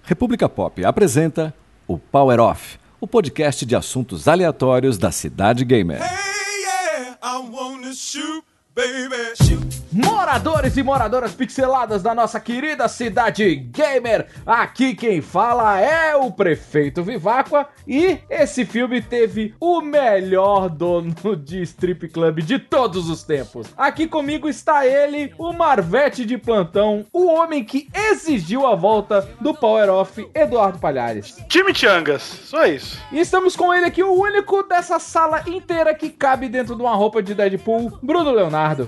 República Pop apresenta o Power Off, o podcast de assuntos aleatórios da Cidade Gamer. Hey, yeah, I wanna shoot, baby, shoot. Moradores e moradoras pixeladas da nossa querida Cidade Gamer, aqui quem fala é o Prefeito Viváqua e esse filme teve o melhor dono de strip club de todos os tempos. Aqui comigo está ele, o Marvete de plantão, o homem que exigiu a volta do Power Off, Eduardo Palhares. Chimichangas, só isso. E estamos com ele aqui, o único dessa sala inteira que cabe dentro de uma roupa de Deadpool, Bruno Leonardo.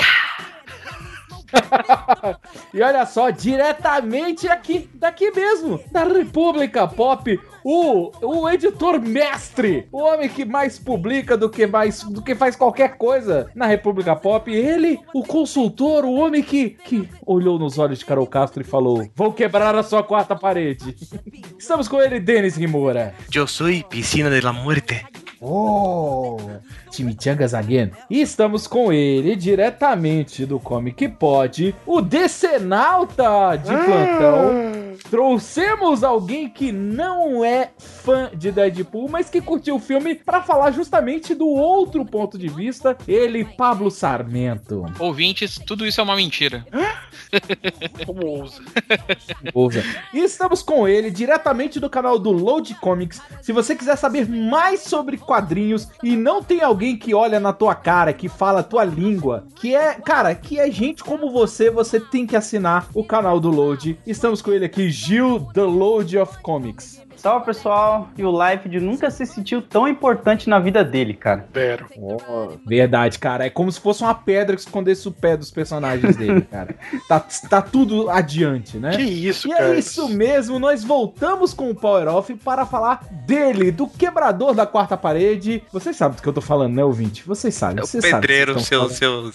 E olha só, diretamente daqui mesmo, da República Pop, o editor mestre, o homem que mais publica do que faz qualquer coisa na República Pop, ele, o consultor, o homem que olhou nos olhos de Carol Castro e falou: vou quebrar a sua quarta parede. Estamos com ele, Denis Rimura. Eu sou Piscina de la Muerte. Oh, Chimichangas again. E estamos com ele, diretamente do Comic Pod, o Decenalta de plantão. Trouxemos alguém que não é fã de Deadpool, mas que curtiu o filme para falar justamente do outro ponto de vista, ele, Pablo Sarmento. Ouvintes, tudo isso é uma mentira. Como ousa? Ousa. E estamos com ele, diretamente do canal do Load Comics. Se você quiser saber mais sobre quadrinhos e não tem alguém que olha na tua cara, que fala a tua língua, que é gente como você tem que assinar o canal do Load. Estamos com ele aqui, Gil, The Load of Comics. Salve, pessoal. E o Life nunca se sentiu tão importante na vida dele, cara. Vero. Oh, verdade, cara. É como se fosse uma pedra que escondesse o pé dos personagens dele, cara. Tá tudo adiante, né? Que isso, e cara. E é isso mesmo. Nós voltamos com o Power Off para falar dele, do quebrador da quarta parede. Vocês sabem do que eu tô falando, né, ouvinte? Vocês sabem. É o pedreiro, seus...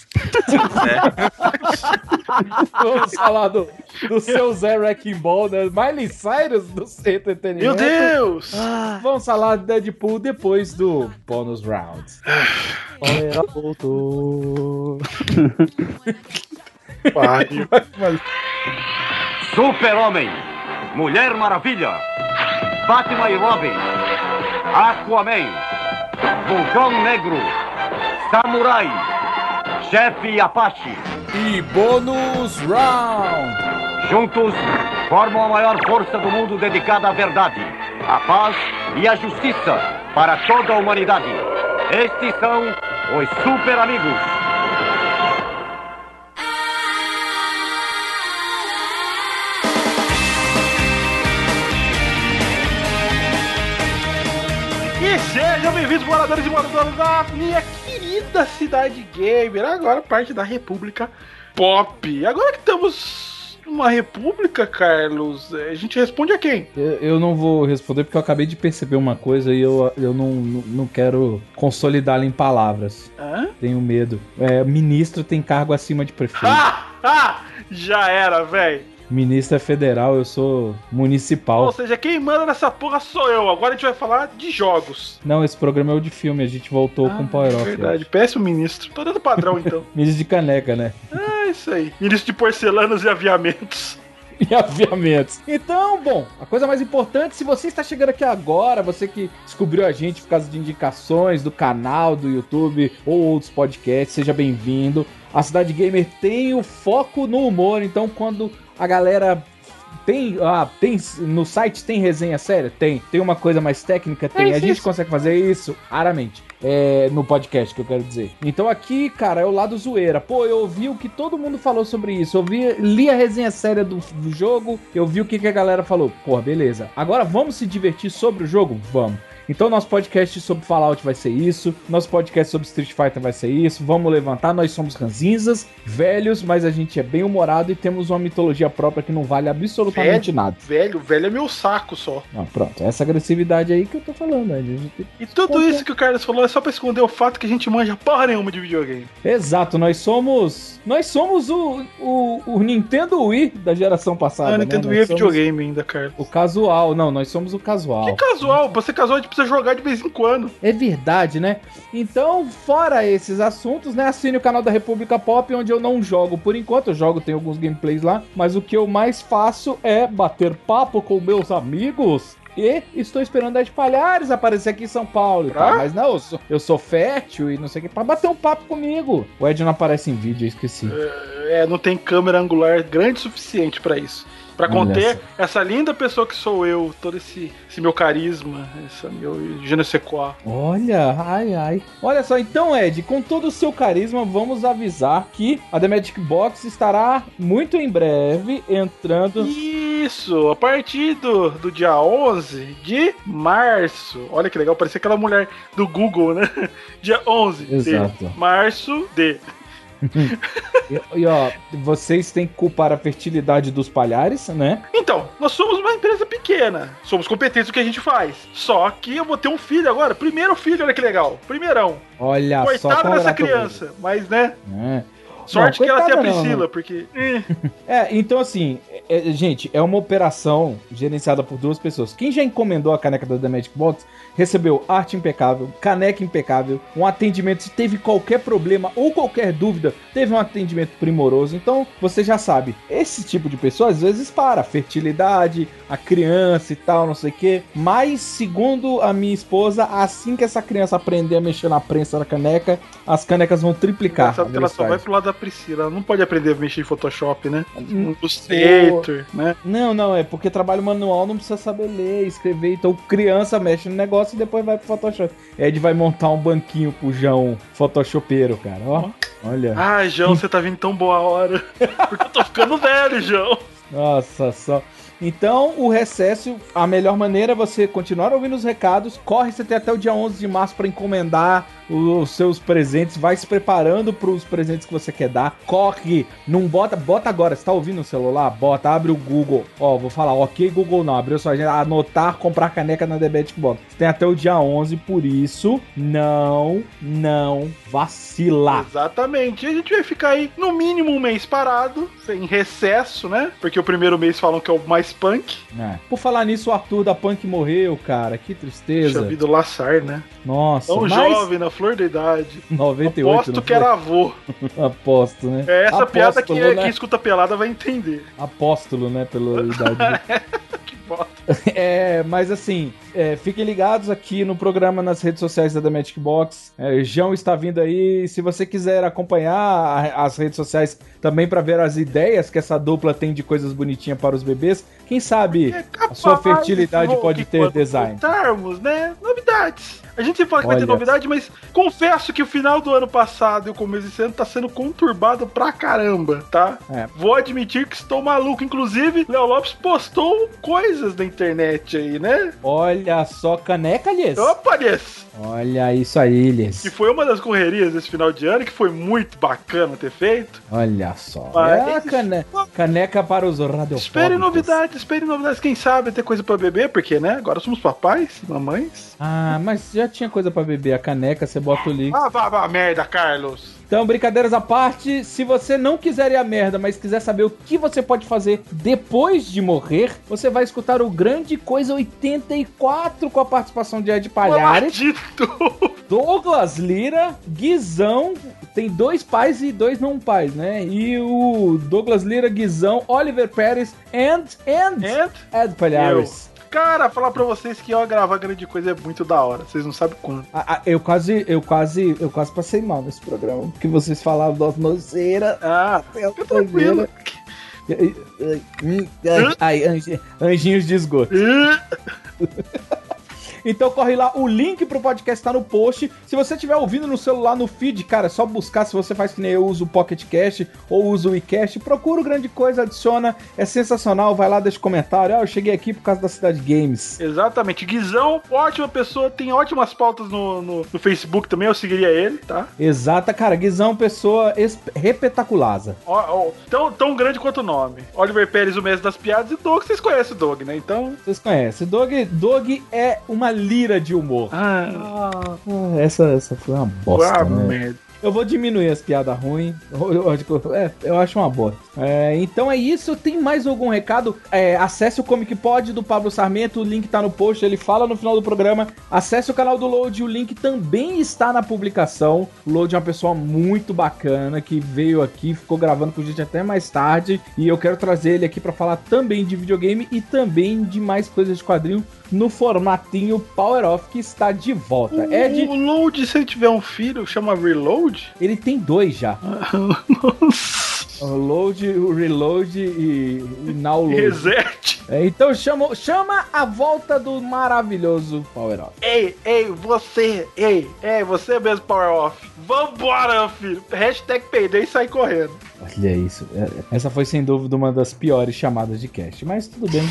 Vamos falar do seu Zé Wrecking Ball, né? Miley Cyrus do entretenimento. Meu Deus! Vamos falar de Deadpool depois do Bonus Round. Olha, voltou. Pariu. Super-Homem, Mulher Maravilha, Batman e Robin, Aquaman, Vulcão Negro, Samurai, Chefe Apache. E Bonus Round. Juntos, formam a maior força do mundo dedicada à verdade, à paz e à justiça para toda a humanidade. Estes são os Super Amigos. E sejam bem-vindos, moradores e moradoras da minha querida Cidade Gamer, agora parte da República Pop. Agora que estamos numa república, Carlos, a gente responde a quem? Eu não vou responder porque eu acabei de perceber uma coisa e eu não quero consolidá-la em palavras. Hã? Tenho medo. Ministro tem cargo acima de prefeito. Já era, velho. Ministro é federal, eu sou municipal. Ou seja, quem manda nessa porra sou eu. Agora a gente vai falar de jogos. Não, esse programa é o de filme, a gente voltou com o Power Off. Verdade, péssimo ministro. Tô dando padrão, então. Ministro de caneca, né? Isso aí. Ministro de porcelanas e aviamentos. E aviamentos. Então, bom, a coisa mais importante, se você está chegando aqui agora, você que descobriu a gente por causa de indicações do canal, do YouTube ou outros podcasts, seja bem-vindo. A Cidade Gamer tem o foco no humor, então quando a galera tem no site tem resenha séria? Tem uma coisa mais técnica? Tem. A gente consegue fazer isso raramente. No podcast, que eu quero dizer. Então aqui, cara, é o lado zoeira. Pô, eu ouvi o que todo mundo falou sobre isso. Li a resenha séria do jogo. Eu vi o que a galera falou. Pô, beleza. Agora vamos se divertir sobre o jogo? Vamos. Então nosso podcast sobre Fallout vai ser isso, nosso podcast sobre Street Fighter vai ser isso, vamos levantar, nós somos ranzinzas, velhos, mas a gente é bem humorado e temos uma mitologia própria que não vale absolutamente nada. Velho é meu saco só. Pronto, essa agressividade aí que eu tô falando. E tudo isso que o Carlos falou é só pra esconder o fato que a gente manja porra nenhuma de videogame. Exato, nós somos o Nintendo Wii da geração passada. Nintendo Wii é videogame ainda, Carlos. O casual, não, nós somos o casual. Que casual? Você casual de precisa jogar de vez em quando. É verdade, né? Então, fora esses assuntos, né? Assine o canal da República Pop, onde eu não jogo por enquanto. Eu jogo, tem alguns gameplays lá. Mas o que eu mais faço é bater papo com meus amigos. E estou esperando a Ed Palhares aparecer aqui em São Paulo. Tá? Mas não, eu sou fértil e não sei o que, pra bater um papo comigo. O Ed não aparece em vídeo, eu esqueci. Não tem câmera angular grande o suficiente pra isso. Pra conter essa linda pessoa que sou eu, todo esse meu carisma, esse meu je ne sais quoi. Olha, ai. Olha só, então, Ed, com todo o seu carisma, vamos avisar que a The Magic Box estará muito em breve entrando... Isso, a partir do dia 11 de março. Olha que legal, parecia aquela mulher do Google, né? Dia 11 Exato. de março de... E ó, vocês têm que culpar a fertilidade dos Palhares, né? Então, nós somos uma empresa pequena, somos competentes no que a gente faz. Só que eu vou ter um filho agora, primeiro filho, olha que legal, primeirão. Olha só, coitada dessa criança, mas né? Sorte não, que ela tem a não, Priscila, não. porque... Então assim, gente, é uma operação gerenciada por duas pessoas. Quem já encomendou a caneca da The Magic Box recebeu arte impecável, caneca impecável, um atendimento, se teve qualquer problema ou qualquer dúvida, teve um atendimento primoroso. Então, você já sabe, esse tipo de pessoa às vezes para, fertilidade, a criança e tal, não sei o quê. Mas, segundo a minha esposa, assim que essa criança aprender a mexer na prensa da caneca, as canecas vão triplicar. Sabe que ela só vai pro lado da Priscila, ela não pode aprender a mexer em Photoshop, né? Illustrator, né? Não, é porque trabalho manual não precisa saber ler, escrever, então criança mexe no negócio e depois vai pro Photoshop. Ed vai montar um banquinho pro João photoshopeiro, cara, ó. Olha. Ah, João, você tá vindo tão boa hora. Porque eu tô ficando velho, João. Nossa, só. Então, o recesso, a melhor maneira é você continuar ouvindo os recados. Corre, você tem até o dia 11 de março para encomendar os seus presentes. Vai se preparando para os presentes que você quer dar. Corre, não bota agora. Você tá ouvindo no celular? Bota, abre o Google. Ó, vou falar, ok, Google não. Abriu sua agenda, anotar, comprar caneca na The Magic Box. Você tem até o dia 11, por isso, não vacila. Exatamente. E a gente vai ficar aí, no mínimo, um mês parado, sem recesso, né? Porque o primeiro mês falam que é o mais punk. Por falar nisso, o Arthur da Punk morreu, cara. Que tristeza. Puxa vida, o Laçar, né? Nossa. Tão jovem, na flor da idade. 98. Aposto que era avô. Aposto, né? É essa piada que né? quem escuta pelada vai entender. Apóstolo, né? Pela idade. Que bosta. Mas assim, fiquem ligados aqui no programa, nas redes sociais da The Magic Box. João está vindo aí. Se você quiser acompanhar as redes sociais também para ver as ideias que essa dupla tem de coisas bonitinhas para os bebês, quem sabe a sua fertilidade pode ter design. Voltarmos, né? Novidades. A gente sempre fala que vai ter novidade, mas confesso que o final do ano passado e o começo desse ano tá sendo conturbado pra caramba, tá? Vou admitir que estou maluco. Inclusive, Léo Lopes postou coisas na internet aí, né? Olha só, caneca, Lies. Opa, Lies. Olha isso aí, Lies. Que foi uma das correrias desse final de ano, que foi muito bacana ter feito. Olha só. Mas... caneca para os radiofóbicos. Espere novidades. Quem sabe ter coisa pra beber, porque, né? Agora somos papais, mamães. Ah, mas já tinha coisa pra beber. A caneca, você bota o líquido. Vá merda, Carlos. Então, brincadeiras à parte, se você não quiser ir à merda, mas quiser saber o que você pode fazer depois de morrer, você vai escutar o Grande Coisa 84 com a participação de Ed Palhares, Douglas Lira, Guizão, tem 2 pais e 2 não pais, né? E o Douglas Lira, Guizão, Oliver Pérez and Ed Palhares. Cara, falar pra vocês que gravar Grande Coisa é muito da hora. Vocês não sabem quanto. Eu quase passei mal nesse programa. Porque vocês falavam das nozeiras. Eu tô tranquilo. Ai, anjinhos de esgoto. Então corre lá, o link pro podcast tá no post. Se você estiver ouvindo no celular, no feed, cara, é só buscar. Se você faz que nem eu uso o Pocket Cast ou uso o iCast, procura o Grande Coisa, adiciona. É sensacional, vai lá, deixa um comentário. Eu cheguei aqui por causa da Cidade Games. Exatamente. Guizão, ótima pessoa, tem ótimas pautas no Facebook também, eu seguiria ele, tá? Exata, cara, Guizão, pessoa repetaculaza. Tão grande quanto o nome. Oliver Pérez, o mestre das piadas, e Doug, vocês conhecem o Doug, né? Então... Vocês conhecem. Doug é uma lira de humor. Ah. Essa foi uma bosta, né? Merda. Eu vou diminuir as piadas ruins. Eu acho uma boa. Então é isso. Tem mais algum recado? Acesse o Comic Pod do Pablo Sarmento. O link tá no post. Ele fala no final do programa. Acesse o canal do Load. O link também está na publicação. O Load é uma pessoa muito bacana que veio aqui, ficou gravando com a gente até mais tarde. E eu quero trazer ele aqui pra falar também de videogame e também de mais coisas de quadrinho no formatinho Power Off, que está de volta. O Load, se ele tiver um filho, chama Reload? Ele tem 2 já. Nossa. O Load, o Reload e Now Load. Reset. Então chama a volta do maravilhoso Power Off. Ei, você mesmo, Power Off. Vambora, filho. Hashtag Payday e sai correndo. Olha isso. Essa foi sem dúvida uma das piores chamadas de cast, mas tudo bem.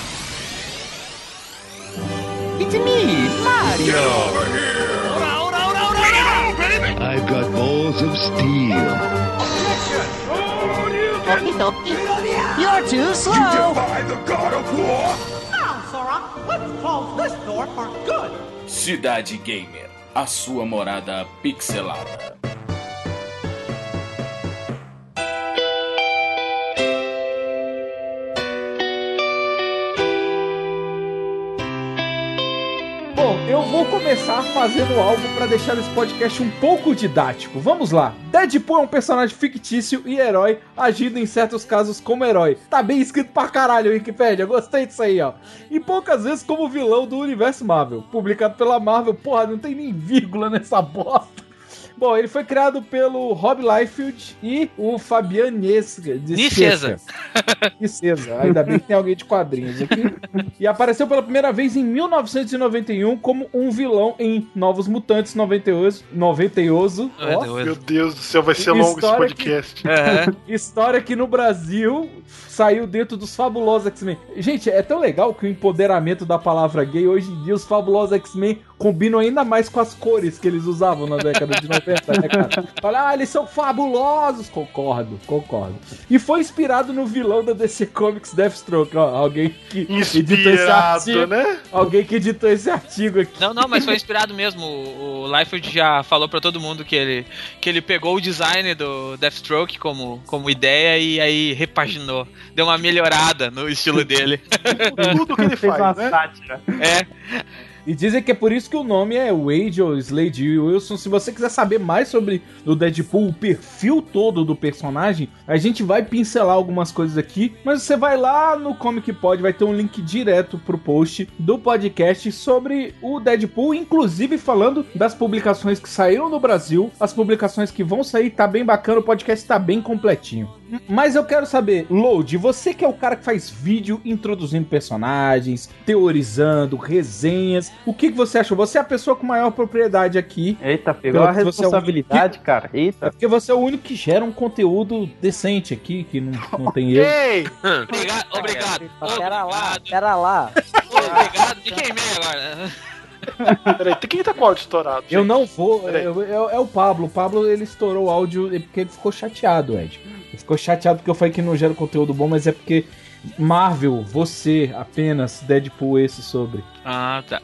It's me, Mario! Get over here! I've got balls of steel. Okie dokie. You're too slow! You defy the God of War! Now, Sora, let's close this door for good. Cidade Gamer, a sua morada pixelada. Bom, eu vou começar fazendo algo pra deixar esse podcast um pouco didático. Vamos lá. Deadpool é um personagem fictício e herói, agindo em certos casos como herói. Tá bem escrito pra caralho, Wikipédia. Gostei disso aí, ó. E poucas vezes como vilão do universo Marvel. Publicado pela Marvel. Porra, não tem nem vírgula nessa bosta. Bom, ele foi criado pelo Rob Liefeld e o Fabian Nicieza. Ainda bem que tem alguém de quadrinhos aqui. E apareceu pela primeira vez em 1991 como um vilão em Novos Mutantes 98. Meu Deus do céu, vai ser longo esse podcast. História que no Brasil saiu dentro dos Fabulosos X-Men. Gente, é tão legal que o empoderamento da palavra gay, hoje em dia os Fabulosos X-Men combinam ainda mais com as cores que eles usavam na década de 90, né, cara? Fala, eles são fabulosos! Concordo. E foi inspirado no vilão da DC Comics, Deathstroke. Ó, alguém que editou esse artigo, né? Alguém que editou esse artigo aqui. Não, mas foi inspirado mesmo. O Liefeld já falou pra todo mundo que ele pegou o design do Deathstroke como ideia e aí repaginou. Deu uma melhorada no estilo dele. Tudo que ele faz, né? Sátira. E dizem que é por isso que o nome é Wade ou Slade Wilson. Se você quiser saber mais sobre o Deadpool, o perfil todo do personagem, a gente vai pincelar algumas coisas aqui, mas você vai lá no Comic Pod, vai ter um link direto pro post do podcast sobre o Deadpool, inclusive falando das publicações que saíram no Brasil, as publicações que vão sair, tá bem bacana, o podcast tá bem completinho. Mas eu quero saber, Load, você que é o cara que faz vídeo introduzindo personagens, teorizando, resenhas, o que você achou? Você é a pessoa com maior propriedade aqui. Eita, pegou a responsabilidade, cara. Eita. É porque você é o único que gera um conteúdo decente aqui, que não tem erro. Obrigado. Pera lá. Obrigado. Fiquei meio agora. Peraí, quem tá com o áudio estourado? Eu não vou. É o Pablo. O Pablo, ele estourou o áudio porque ele ficou chateado, Ed. Ele ficou chateado porque eu falei que não gera conteúdo bom, mas é porque Marvel, você, apenas, Deadpool esse sobre. Ah, tá.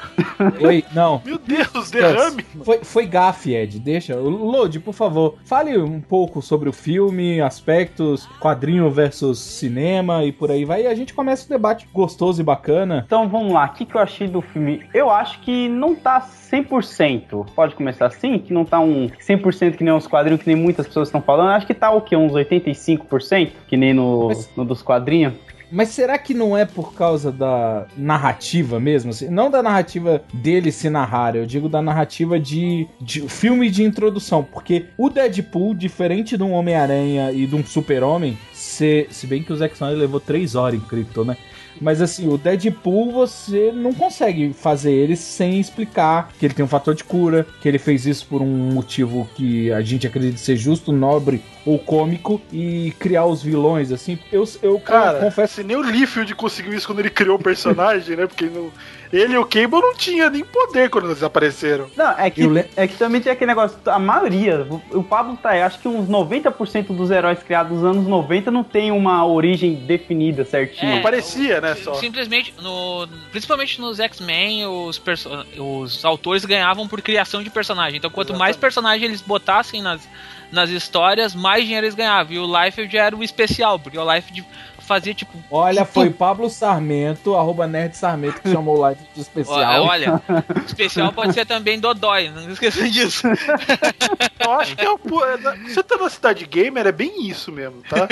Oi, não. Meu Deus, derrame. Foi gafe, Ed. Deixa. Lodi, por favor, fale um pouco sobre o filme, aspectos, quadrinho versus cinema e por aí vai. E a gente começa o debate gostoso e bacana. Então vamos lá, o que eu achei do filme? Eu acho que não tá 100%. Pode começar assim? Que não tá um 100% que nem os quadrinhos, que nem muitas pessoas estão falando. Eu acho que tá o quê? Uns 85%? Que nem no dos quadrinhos. Mas será que não é por causa da narrativa mesmo? Assim? Não da narrativa dele se narrar, eu digo da narrativa de filme de introdução. Porque o Deadpool, diferente de um Homem-Aranha e de um Super-Homem, se bem que o Zack Snyder levou 3 horas em Krypton, né? Mas assim, o Deadpool você não consegue fazer ele sem explicar que ele tem um fator de cura, que ele fez isso por um motivo que a gente acredita ser justo, nobre ou cômico, e criar os vilões, assim. Eu confesso que nem o Liefeld conseguiu isso quando ele criou o personagem, né? Porque ele e o Cable não tinham nem poder quando eles apareceram. Não, é que também tem aquele negócio, a maioria, o Pablo tá aí, acho que uns 90% dos heróis criados nos anos 90 não tem uma origem definida certinha. Parecia, né, só. Simplesmente, principalmente nos X-Men, os autores ganhavam por criação de personagem. Então, quanto mais personagem eles botassem nas histórias, mais dinheiro eles ganhavam. E o Liefeld era o especial, porque o Liefeld fazia tipo... Olha, foi Pablo Sarmento, @Nerd Sarmento, que chamou o Liefeld de especial. Olha, especial pode ser também Dodói, não esqueça disso. Eu acho que você tá na Cidade Gamer, é bem isso mesmo, tá?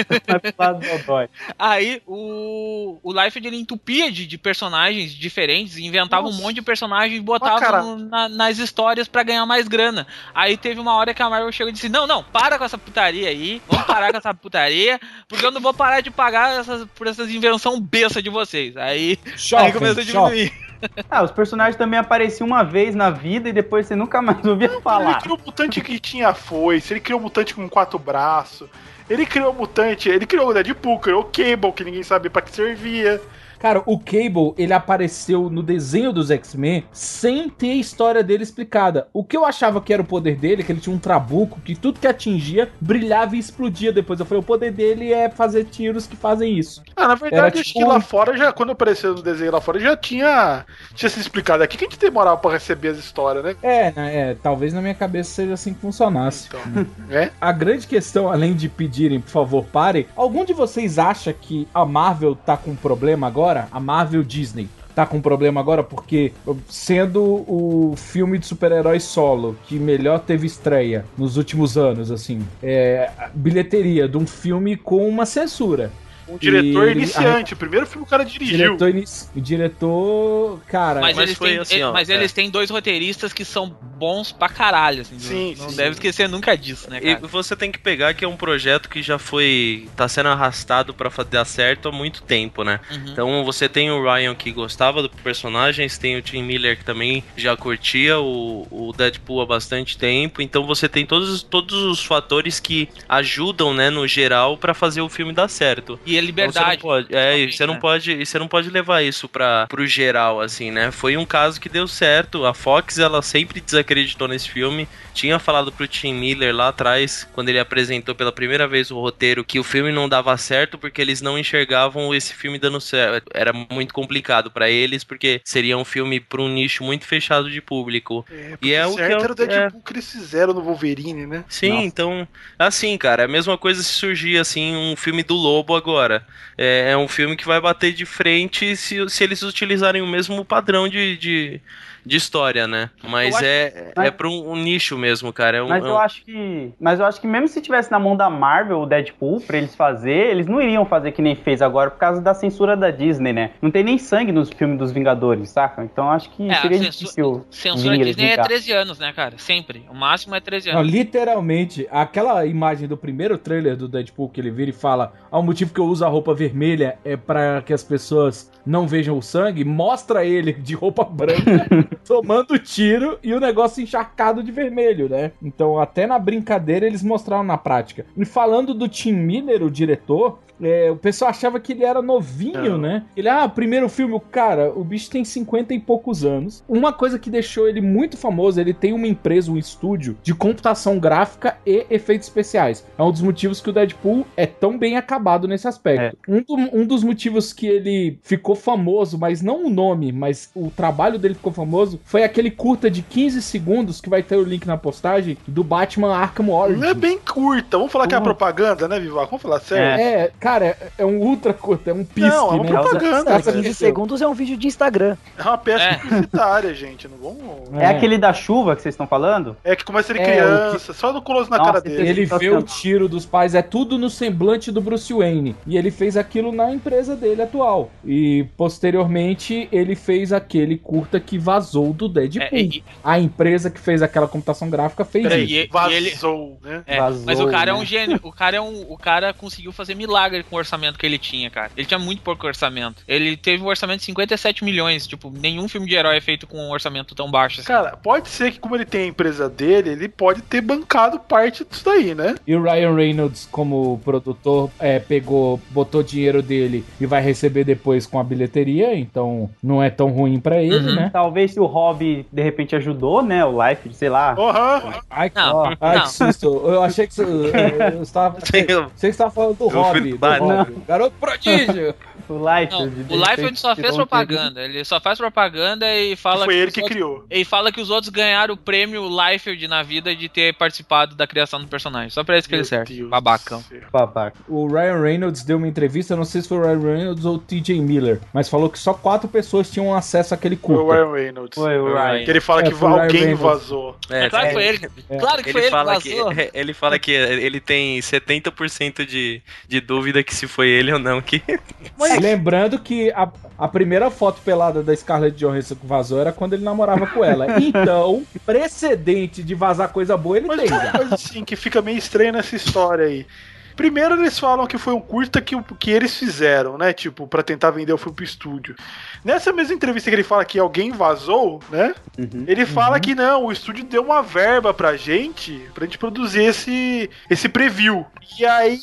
Aí o Liefeld ele entupia de personagens diferentes, inventava um monte de personagens e botava nas histórias pra ganhar mais grana. Aí teve uma hora que a Marvel chegou e disse: não, para com essa putaria aí, vamos parar com essa putaria, porque eu não vou parar de pagar por essas invenções besta de vocês. Aí começou a diminuir. Os personagens também apareciam uma vez na vida e depois você nunca mais ouvia falar. Ele criou um mutante que tinha foice, ele criou um mutante com 4 braços, ele criou o Deadpool, criou o Cable, que ninguém sabia pra que servia. Cara, o Cable, ele apareceu no desenho dos X-Men sem ter a história dele explicada. O que eu achava que era o poder dele, que ele tinha um trabuco, que tudo que atingia brilhava e explodia depois. Eu falei, o poder dele é fazer tiros que fazem isso. Na verdade, acho que lá fora, quando apareceu no desenho lá fora, já tinha se explicado. Aqui que a gente demorava pra receber as histórias, né? Talvez na minha cabeça seja assim que funcionasse. Então, A grande questão, além de pedirem, por favor, parem, algum de vocês acha que a Marvel tá com um problema agora? A Marvel Disney tá com problema agora porque, sendo o filme de super-herói solo que melhor teve estreia nos últimos anos, assim, bilheteria de um filme com uma censura. Um diretor iniciante, o primeiro filme o cara dirigiu. Diretor, cara... Mas eles têm 2 roteiristas que são bons pra caralho, assim. Sim, não deve esquecer nunca disso, né, cara? E você tem que pegar que é um projeto que já tá sendo arrastado pra dar certo há muito tempo, né? Uhum. Então você tem o Ryan que gostava do personagem, tem o Tim Miller que também já curtia o Deadpool há bastante tempo, então você tem todos os fatores que ajudam, né, no geral, pra fazer o filme dar certo. E a liberdade. Então, você não pode levar isso pro geral, assim, né? Foi um caso que deu certo. A Fox, ela sempre desacreditou nesse filme. Tinha falado pro Tim Miller lá atrás, quando ele apresentou pela primeira vez o roteiro, que o filme não dava certo porque eles não enxergavam esse filme dando certo. Era muito complicado pra eles, porque seria um filme pra um nicho muito fechado de público. E o que era o Deadpool que eles fizeram no Wolverine, né? Sim, nossa. Então, assim, cara, é a mesma coisa se surgir, assim, um filme do Lobo agora. É um filme que vai bater de frente se eles utilizarem o mesmo padrão de história, né? Mas é pra um nicho mesmo, cara. Mas eu acho que mesmo se tivesse na mão da Marvel o Deadpool pra eles eles não iriam fazer que nem fez agora por causa da censura da Disney, né? Não tem nem sangue nos filmes dos Vingadores, saca? Então acho que seria difícil. Censura da Disney é 13 anos, né, cara? Sempre. O máximo é 13 anos. Não, literalmente, aquela imagem do primeiro trailer do Deadpool que ele vira e fala: o motivo que eu uso a roupa vermelha é pra que as pessoas não vejam o sangue, mostra ele de roupa branca tomando tiro e o negócio encharcado de vermelho, né? Então até na brincadeira eles mostraram na prática. E falando do Tim Miller, o diretor, o pessoal achava que ele era novinho, né? Ele, primeiro filme, o bicho tem 50 e poucos anos. Uma coisa que deixou ele muito famoso, ele tem uma empresa, um estúdio de computação gráfica e efeitos especiais. É um dos motivos que o Deadpool é tão bem acabado nesse aspecto. Um dos motivos que ele ficou famoso, mas não o nome, mas o trabalho dele ficou famoso, foi aquele curta de 15 segundos, que vai ter o link na postagem, do Batman Arkham Origins. Não é bem curta, vamos falar que é uma propaganda, né, Vivaco? Vamos falar sério. Cara, é um ultra curto, é um pisque, não, é uma propaganda. 15 segundos é um vídeo de Instagram. É uma peça publicitária, gente, não vamos... É aquele da chuva que vocês estão falando? É que começa ele criança, só no close na cara dele. Ele vê o tiro dos pais, é tudo no semblante do Bruce Wayne. E ele fez aquilo na empresa dele atual. E, posteriormente, ele fez aquele curta que vazou do Deadpool. A empresa que fez aquela computação gráfica fez isso. Vazou, né? Vazou, mas o cara é um gênio. O cara conseguiu fazer milagre com o orçamento que ele tinha, cara. Ele tinha muito pouco orçamento. Ele teve um orçamento de 57 milhões. Tipo, nenhum filme de herói é feito com um orçamento tão baixo assim. Cara, pode ser que como ele tem a empresa dele, ele pode ter bancado parte disso daí, né? E o Ryan Reynolds, como produtor, botou dinheiro dele e vai receber depois com a bilheteria, então não é tão ruim pra ele, né? Talvez se o Hobby, de repente, ajudou, né? O Life, sei lá. Ai, que susto. Eu achei que você estava falando do Hobby. otário. Garoto prodígio. O Liefeld só fez propaganda. Ele só faz propaganda e fala foi que ele que criou. E fala que os outros ganharam o prêmio Liefeld na vida de ter participado da criação do personagem. Só pra isso que ele serve. Babacão. O Ryan Reynolds deu uma entrevista, não sei se foi o Ryan Reynolds ou o TJ Miller, mas falou que só 4 pessoas tinham acesso àquele curta. Foi o Ryan Reynolds. Foi o Ryan. Que ele fala que alguém vazou. Claro que foi ele. Claro que foi ele que vazou. Ele fala que ele tem 70% de dúvida que se foi ele ou não. Lembrando que a primeira foto pelada da Scarlett Johansson que vazou era quando ele namorava com ela. Então, precedente de vazar coisa boa ele tem. Uma coisa assim que fica meio estranha nessa história aí. Primeiro eles falam que foi um curta que eles fizeram, né? Tipo, pra tentar vender o filme pro estúdio. Nessa mesma entrevista que ele fala que alguém vazou, né? Ele fala que não, o estúdio deu uma verba pra gente produzir esse preview. E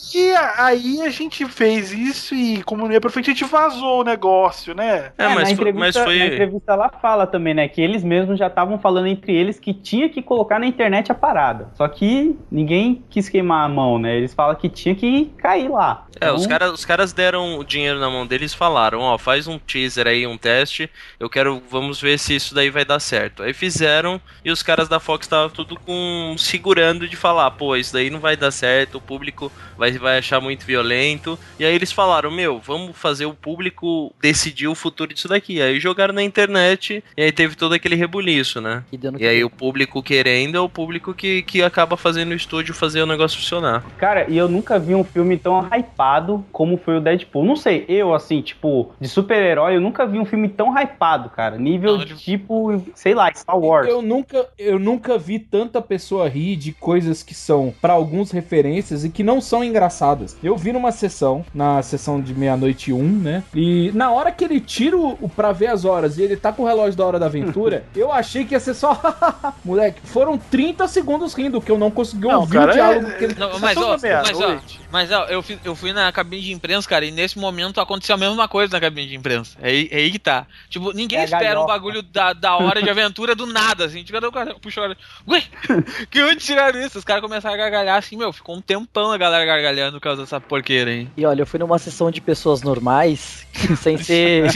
aí a gente fez isso e, como não ia pra frente, a gente vazou o negócio, né? Na entrevista ela fala também, né? Que eles mesmos já estavam falando entre eles que tinha que colocar na internet a parada. Só que ninguém quis queimar a mão, né? Eles falam que tinha que cair lá. Então... Os caras deram o dinheiro na mão deles e falaram, faz um teaser aí, um teste, vamos ver se isso daí vai dar certo. Aí fizeram e os caras da Fox estavam tudo segurando de falar, isso daí não vai dar certo, o público vai achar muito violento. E aí eles falaram, vamos fazer o público decidir o futuro disso daqui. Aí jogaram na internet e aí teve todo aquele rebuliço, né? E aí o público querendo é o público que acaba fazendo o estúdio fazer o negócio funcionar. Cara, e eu nunca vi um filme tão hypado como foi o Deadpool. Não sei, eu assim, tipo, de super-herói, eu nunca vi um filme tão hypado, cara. Nível de tipo, sei lá, Star Wars. Eu nunca vi tanta pessoa rir de coisas que são, pra alguns, referências e que não são engraçadas. Eu vi na sessão de 00:01, né? E na hora que ele tira o pra ver as horas e ele tá com o relógio da Hora da Aventura, eu achei que ia ser só... Moleque, foram 30 segundos rindo, que eu não consegui ouvir o diálogo que ele... Mas eu fui na cabine de imprensa, cara, e nesse momento aconteceu a mesma coisa na cabine de imprensa. É aí que tá. Tipo, ninguém espera um bagulho da Hora de Aventura do nada, assim. Tipo, o cara puxou a hora. Ui, que onde tiraram isso? Os caras começaram a gargalhar assim, ficou um tempão a galera gargalhando por causa dessa porqueira aí. E olha, eu fui numa sessão de pessoas normais, sem ser...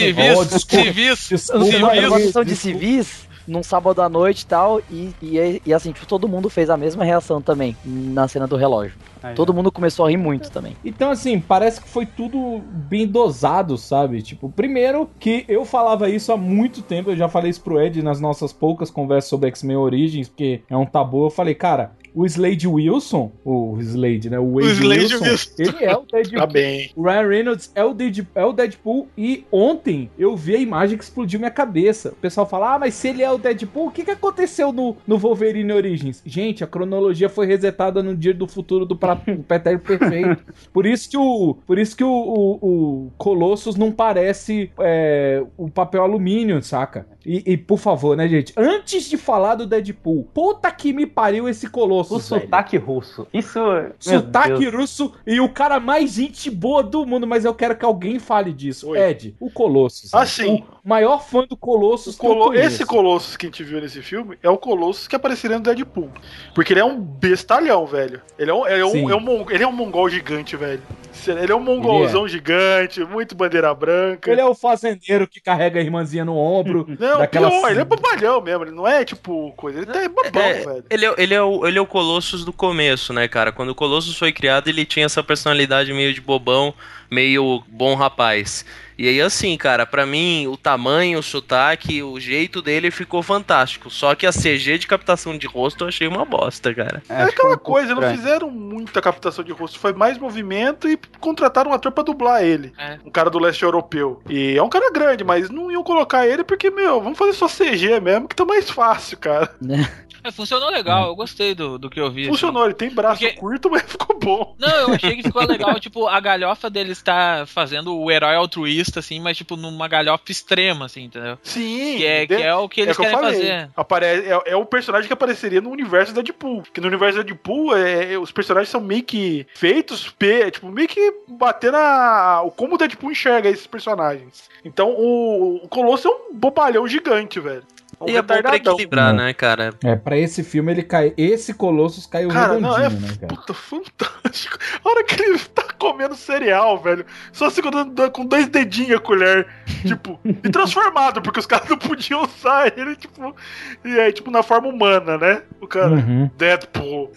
Civis. Numa sessão de civis, num sábado à noite e tal, e assim, tipo, todo mundo fez a mesma reação também, na cena do relógio. Todo mundo começou a rir muito também. Então, assim, parece que foi tudo bem dosado, sabe? Tipo, primeiro que eu falava isso há muito tempo, eu já falei isso pro Ed nas nossas poucas conversas sobre X-Men Origins, porque é um tabu. Eu falei, cara, o Slade Wilson, o Slade, né? O Wade Wilson, ele é o Deadpool. Tá bem. O Ryan Reynolds é o Deadpool. E ontem eu vi a imagem que explodiu minha cabeça. O pessoal fala, mas se ele é o Deadpool, o que aconteceu no Wolverine Origins? Gente, a cronologia foi resetada no dia do futuro do Pretérito Perfeito. Por isso que o Colossus não parece o papel alumínio, saca? E por favor, né, gente? Antes de falar do Deadpool, puta que me pariu esse Colossus, o sotaque russo. Isso... Sotaque russo e o cara mais gente boa do mundo, mas eu quero que alguém fale disso. Oi. Ed, o Colossus. Assim... O maior fã do Colossus esse Colossus que a gente viu nesse filme é o Colossus que apareceria no Deadpool. Porque ele é um bestalhão, velho. Ele é um mongol gigante, velho. Ele é um mongolzão gigante, muito bandeira branca. Ele é o fazendeiro que carrega a irmãzinha no ombro. Não, pior, ele é bobalhão mesmo. Ele não é tipo coisa. Ele é bobão, velho. Ele é o Colossus do começo, né, cara? Quando o Colossus foi criado, ele tinha essa personalidade meio de bobão, meio bom rapaz. E aí, assim, cara, pra mim, o tamanho, o sotaque, o jeito dele ficou fantástico. Só que a CG de captação de rosto eu achei uma bosta, cara. É aquela coisa, não fizeram muita captação de rosto. Foi mais movimento e contrataram um ator pra dublar ele. Um cara do leste europeu. E é um cara grande, mas não iam colocar ele porque, vamos fazer só CG mesmo, que tá mais fácil, cara. Funcionou legal, eu gostei do que eu vi. Funcionou, ele tem braço curto, mas ficou bom. Não, eu achei que ficou legal, tipo, a galhofa dele está fazendo o herói altruísta, assim, mas tipo, numa galhofa extrema, assim, entendeu? Sim. Que é o que eles querem fazer. É o personagem que apareceria no universo da Deadpool. Porque no universo da Deadpool, os personagens são meio que feitos, tipo, meio que bater como o Deadpool enxerga esses personagens. Então, o Colosso é um bobalhão gigante, velho. E é bom pra equilibrar, né, cara? Pra esse filme ele cai. Esse Colossus caiu redondinho, né, cara? Puta, fantástico. A hora que ele tá comendo cereal, velho, só segurando com 2 dedinhos a colher, tipo, e transformado, porque os caras não podiam usar ele, tipo, e aí, tipo, na forma humana, né? O cara, Deadpool.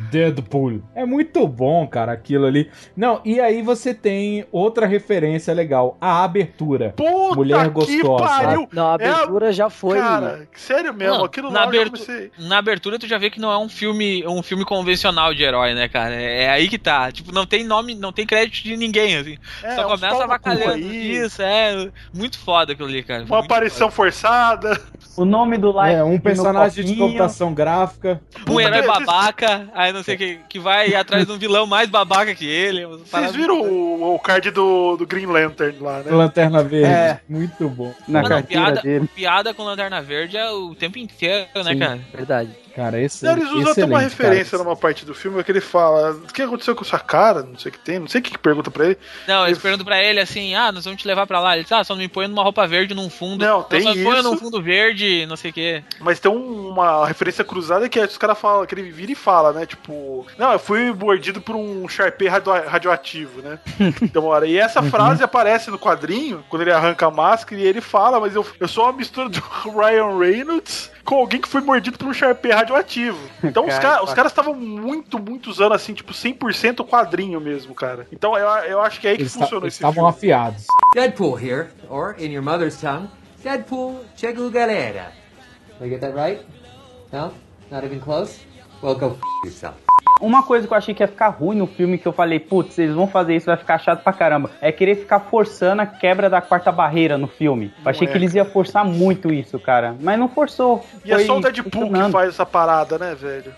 É muito bom, cara, aquilo ali. Não, e aí você tem outra referência legal, a abertura. Puta Mulher Gostosa. Pariu. Não, a abertura já foi. Cara, sério mesmo, Não, aquilo na lá eu comecei... Na abertura tu já vê que não é um filme convencional de herói, né, cara? É aí que tá. Tipo, não tem nome, não tem crédito de ninguém, assim. Só começa avacalhando. Isso, muito foda aquilo ali, cara. Uma aparição forçada. O nome do live. Um personagem de computação gráfica. Um herói babaca, aí não sei que vai atrás de um vilão mais babaca que ele. Vocês viram o card do Green Lantern lá, né? Lanterna Verde. Muito bom. Na carteira dele. Piada com Lanterna Verde é o tempo inteiro, né, cara? Verdade. Cara, esse eles usam até uma referência numa parte do filme que ele fala: o que aconteceu com sua cara? Não sei o que tem, não sei o que pergunta pra ele. Não, eles perguntam pra ele assim: nós vamos te levar pra lá. Ele diz: só não me põe numa roupa verde num fundo. Não, tem isso. Só me põe num fundo verde, não sei o que. Mas tem uma referência cruzada que os caras falam, que ele vira e fala, né? Tipo, não, eu fui mordido por um Sharpie radioativo, né? Então, e essa frase aparece no quadrinho, quando ele arranca a máscara, e ele fala: mas eu sou uma mistura do Ryan Reynolds com alguém que foi mordido por um Sharpie radioativo. Então os caras estavam muito usando assim, tipo, 100% quadrinho mesmo, cara. Então eu acho que é aí que funciona esse filme. Estavam afiados. Deadpool here, or in your mother's tongue, Deadpool chegou galera. Did I get that right? No? Not even close? Well, go yourself. Uma coisa que eu achei que ia ficar ruim no filme, que eu falei, putz, eles vão fazer isso, vai ficar chato pra caramba, é querer ficar forçando a quebra da quarta barreira no filme. Eu achei que eles iam forçar muito isso, cara. Mas não forçou. E é só o Deadpool que faz essa parada, né, velho?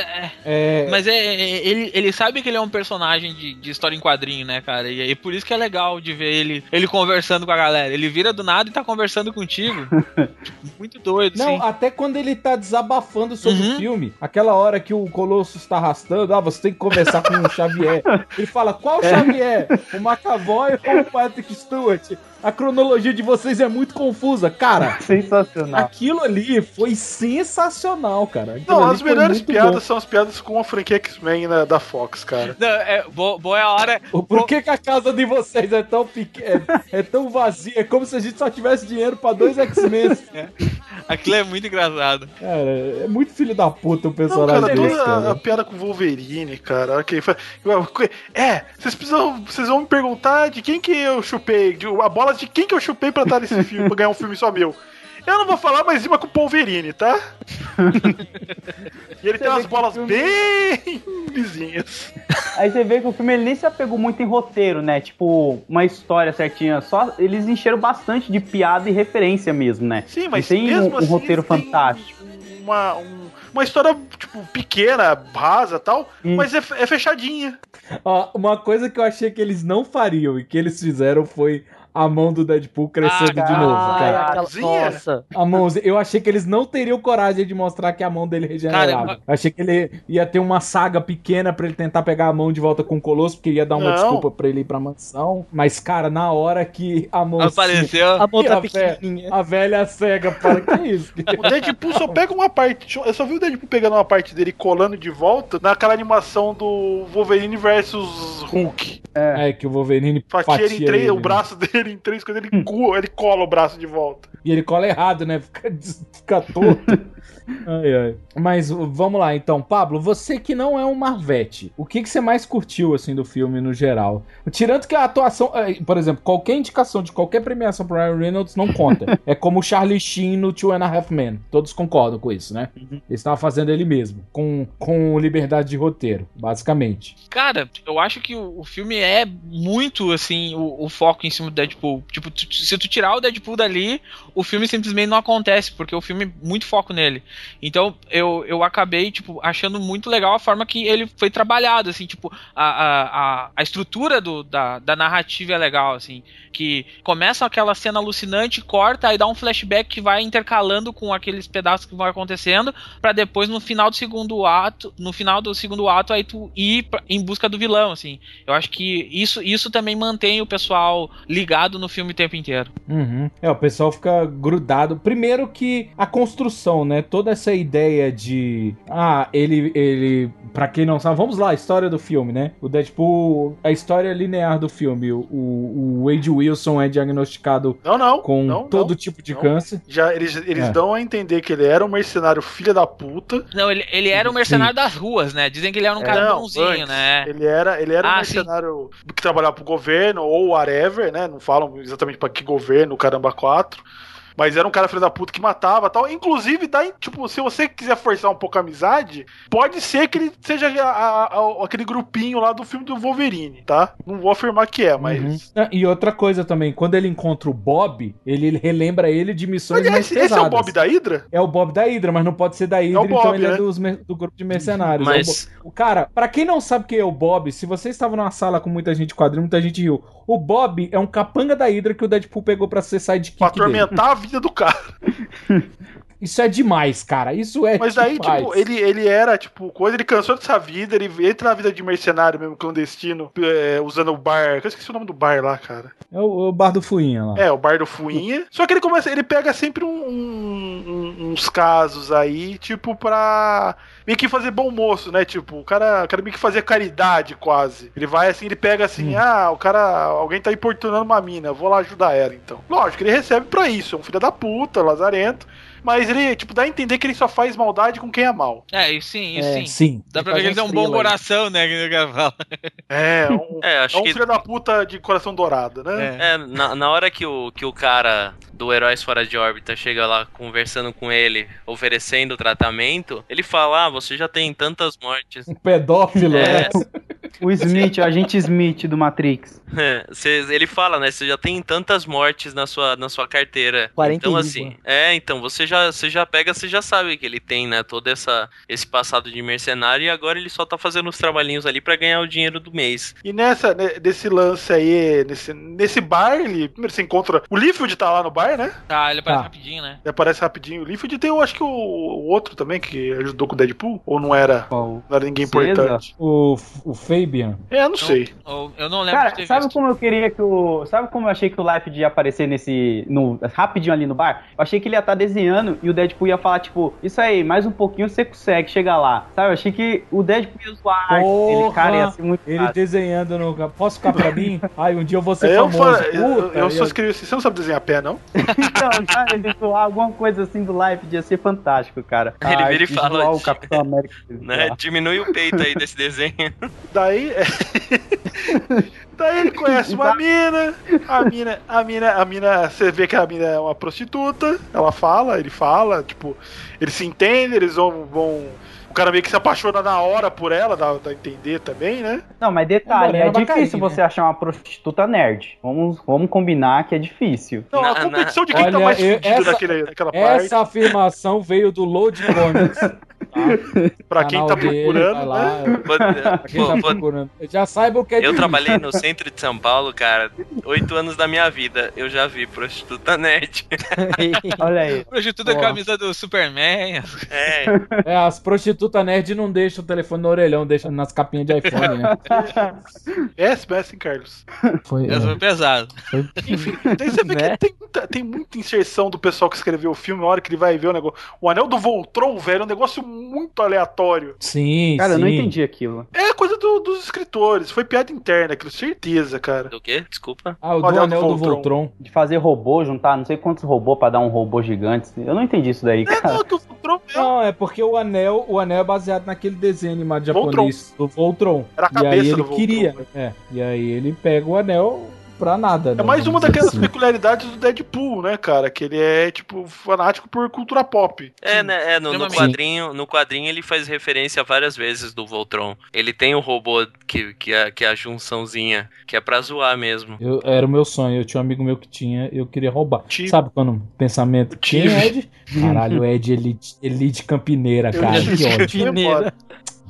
Mas ele sabe que ele é um personagem de história em quadrinho, né, cara? E aí por isso que é legal de ver ele conversando com a galera. Ele vira do nada e tá conversando contigo. Muito doido, Não, até quando ele tá desabafando sobre o filme, aquela hora que o Colossus tá arrastando, você tem que conversar com o Xavier. Ele fala: qual Xavier? O McAvoy ou o Patrick Stewart? A cronologia de vocês é muito confusa, cara. Sensacional. Aquilo ali foi sensacional, cara. Não, as melhores piadas são as piadas com a franquia X-Men da Fox, cara. Não, boa é a hora. Por que a casa de vocês é tão pequena, é tão vazia? É como se a gente só tivesse dinheiro pra 2 X-Men. Aquilo é muito engraçado. Cara, é muito filho da puta o personagem. Não, cara, toda a piada com o Wolverine, cara. Okay. Vocês vão me perguntar de quem que eu chupei, a bola de quem que eu chupei pra estar nesse filme, pra ganhar um filme só meu. Eu não vou falar, mas rima com o Wolverine, tá? E ele tem umas bolas bem lisinhas. Aí você vê que o filme ele nem se apegou muito em roteiro, né? Tipo, uma história certinha. Só eles encheram bastante de piada e referência mesmo, né? Sim, mas tem mesmo um roteiro fantástico. Uma história, tipo, pequena, rasa e tal, mas é fechadinha. Ó, uma coisa que eu achei que eles não fariam e que eles fizeram foi a mão do Deadpool crescendo de novo, cara. Nossa. A mãozinha. Eu achei que eles não teriam coragem de mostrar que a mão dele regenerava. Cara, eu achei que ele ia ter uma saga pequena pra ele tentar pegar a mão de volta com o Colosso, porque ia dar uma desculpa pra ele ir pra mansão. Mas, cara, na hora que a mão apareceu, a mão tá pequenininha. A velha cega, para que isso? O Deadpool só pega uma parte. Eu só vi o Deadpool pegando uma parte dele e colando de volta naquela animação do Wolverine versus Hulk. É que o Wolverine fatia ele em três, o braço dele em 3 quando ele cola o braço de volta. E ele cola errado, né? Fica torto. Ai. Mas vamos lá, então. Pablo, você que não é um Marvete, o que você mais curtiu, assim, do filme no geral? Tirando que a atuação... Por exemplo, qualquer indicação de qualquer premiação pro Ryan Reynolds não conta. É como o Charlie Sheen no 2.5 Men. Todos concordam com isso, né? Ele estava fazendo ele mesmo. Com liberdade de roteiro, basicamente. Cara, eu acho que o filme é muito, assim, o foco em cima do Deadpool. Tipo, se tu tirar o Deadpool dali, o filme simplesmente não acontece, porque o filme é muito foco nele. Então, eu acabei, tipo, achando muito legal a forma que ele foi trabalhado, assim, tipo, a estrutura da narrativa é legal, assim, que começa aquela cena alucinante, corta, aí dá um flashback que vai intercalando com aqueles pedaços que vão acontecendo, pra depois, no final do segundo ato, aí tu ir em busca do vilão, assim. Eu acho que isso também mantém o pessoal ligado no filme o tempo inteiro. O pessoal fica fica grudado. Primeiro que a construção, né? Toda essa ideia de... ele... Pra quem não sabe, vamos lá, a história do filme, né? O Deadpool... A história linear do filme. O Wade Wilson é diagnosticado com todo tipo de câncer. Já eles dão a entender que ele era um mercenário filha da puta. Não, ele era um mercenário das ruas, né? Dizem que ele era um cara bonzinho, né? Ele era um mercenário que trabalhava pro governo ou whatever, né? Não falam exatamente pra que governo, o Caramba 4. Mas era um cara filho da puta que matava e tal. Inclusive, tipo, se você quiser forçar um pouco a amizade, pode ser que ele seja aquele grupinho lá do filme do Wolverine, tá? Não vou afirmar que é, mas... E outra coisa também, quando ele encontra o Bob, ele relembra ele de missões mais pesadas. Esse é o Bob da Hydra? É o Bob da Hydra, mas não pode ser da Hydra, Bob, então ele né? é do grupo de mercenários. Mas... O cara, pra quem não sabe quem é o Bob, se você estava numa sala com muita gente quadrinho, muita gente riu. O Bob é um capanga da Hydra que o Deadpool pegou pra ser sidekick pra atormentar a vida do cara. Isso é demais, cara. Isso é Mas daí, tipo, ele era, tipo, ele cansou dessa vida, ele entra na vida de mercenário mesmo, clandestino, usando o bar. Eu esqueci o nome do bar lá, cara. É o bar do Fuinha lá. É, o bar do Fuinha. Só que ele pega sempre uns casos aí, tipo, pra meio que fazer bom moço, né? Tipo, o cara meio que fazer caridade quase. Ele vai assim, ele pega assim, alguém tá importunando uma mina, eu vou lá ajudar ela, então. Lógico, ele recebe pra isso, é um filho da puta, lazarento. Mas ele, tipo, dá a entender que ele só faz maldade com quem é mal. Isso sim. Dá pra ver que ele tem um bom coração, né? Que ele fala. Acho um que... filho da puta de coração dourado, né? Na hora que o cara do Heróis Fora de Órbita chega lá conversando com ele, oferecendo tratamento, ele fala, você já tem tantas mortes. Um pedófilo, né? O Smith, o agente Smith do Matrix. Ele fala, né? Você já tem tantas mortes na sua carteira. 40 então, assim, então você já sabe que ele tem, né? Todo esse passado de mercenário e agora ele só tá fazendo os trabalhinhos ali pra ganhar o dinheiro do mês. E nesse lance aí, nesse bar, primeiro você encontra. O Liefeld tá lá no bar, né? Ele aparece rapidinho, né? Ele aparece rapidinho. O Liefeld tem, eu acho que o outro também que ajudou com o Deadpool? Ou não era? Não era ninguém importante? O Fabian. Não sei. Eu não lembro de ter visto. Como eu queria que sabe como eu achei que o Liefeld ia aparecer rapidinho ali no bar? Eu achei que ele ia estar desenhando e o Deadpool ia falar, tipo, isso aí, mais um pouquinho você consegue chegar lá. Sabe? Eu achei que o Deadpool ia zoar ele, cara, ia ser muito ele fácil. Desenhando no... Posso ficar pra mim? Um dia eu vou ser famoso. Eu só escrevi assim, você não sabe desenhar pé, não? Então, sabe, ele zoar alguma coisa assim do Liefeld ia ser fantástico, cara. Ele vira e fala, o Capitão América. Né? Diminui o peito aí desse desenho. Daí ele conhece uma mina, a mina, você vê que a mina é uma prostituta, ele fala, tipo, eles se entendem, eles vão o cara meio que se apaixona na hora por ela, dá a entender também, né? Não, mas detalhe, é difícil você achar uma prostituta nerd. Vamos combinar que é difícil. Não, a competição de quem tá mais fudido naquela parte. Essa afirmação veio do Load Comics. Pra quem tá procurando, né? Já saiba o que é difícil. Eu trabalhei no centro de São Paulo, cara, 8 anos da minha vida. Eu já vi prostituta nerd. Olha aí. Prostituta camisa do Superman. As prostitutas nerd não deixam o telefone no orelhão, deixam nas capinhas de iPhone, né? assim, Carlos. Foi pesado. Enfim, daí você vê que tem muita inserção do pessoal que escreveu o filme, a hora que ele vai ver o negócio. O Anel do Voltron, velho, é um negócio muito aleatório. Sim, cara, eu não entendi aquilo. É coisa dos escritores, foi piada interna, aquilo, certeza, cara. Do quê? Desculpa. O do Anel do Voltron. De fazer robô, juntar não sei quantos robôs pra dar um robô gigante. Eu não entendi isso daí, cara. Não, do Voltron mesmo. Não, é porque o anel é baseado naquele desenho animado japonês do Voltron. Era a cabeça e aí ele do Voltron. Queria. E aí ele pega o anel pra nada. É mais uma daquelas peculiaridades do Deadpool, né, cara? Que ele é, tipo, fanático por cultura pop. No quadrinho ele faz referência várias vezes do Voltron. Ele tem o robô que é a junçãozinha, que é pra zoar mesmo. Era o meu sonho, eu tinha um amigo meu que tinha, eu queria roubar. Sabe quando pensamento? Quem é Ed? Caralho, Ed Elite Campineira, cara. Que ódio.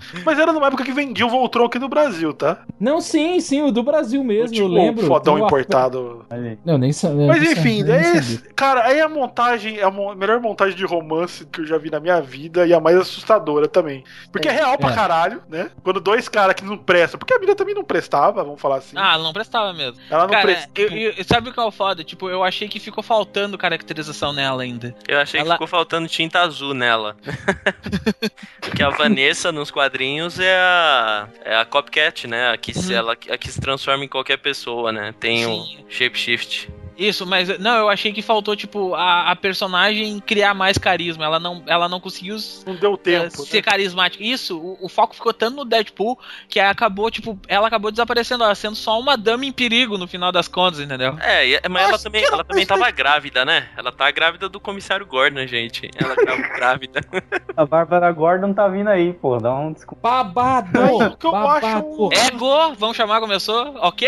Mas era numa época que vendia o Voltron aqui no Brasil, tá? Não, sim, o do Brasil mesmo, tipo, eu lembro. Fodão importado. Não, nem sabia. Mas enfim, cara, aí a montagem é a melhor montagem de romance que eu já vi na minha vida e a mais assustadora também. Porque é real pra caralho, né? Quando dois caras que não prestam, porque a mina também não prestava, vamos falar assim. Ah, ela não prestava mesmo. Ela não prestava. Sabe o que é o foda? Tipo, eu achei que ficou faltando caracterização nela ainda. Eu achei que ficou faltando tinta azul nela. Porque a Vanessa nos quadrinhos é a copycat, né? A que se transforma em qualquer pessoa, né? Tem o shapeshift. Isso, mas não, eu achei que faltou, tipo, a personagem criar mais carisma. Ela não conseguiu não deu tempo, ser carismática. Isso, o foco ficou tanto no Deadpool que ela acabou desaparecendo, ela sendo só uma dama em perigo no final das contas, entendeu? Mas ela também tava grávida, né? Ela tá grávida do comissário Gordon, gente. Ela tava grávida. A Bárbara Gordon tá vindo aí, pô. Dá um desculpa. Babado! Ego, vamos chamar, começou? Ok.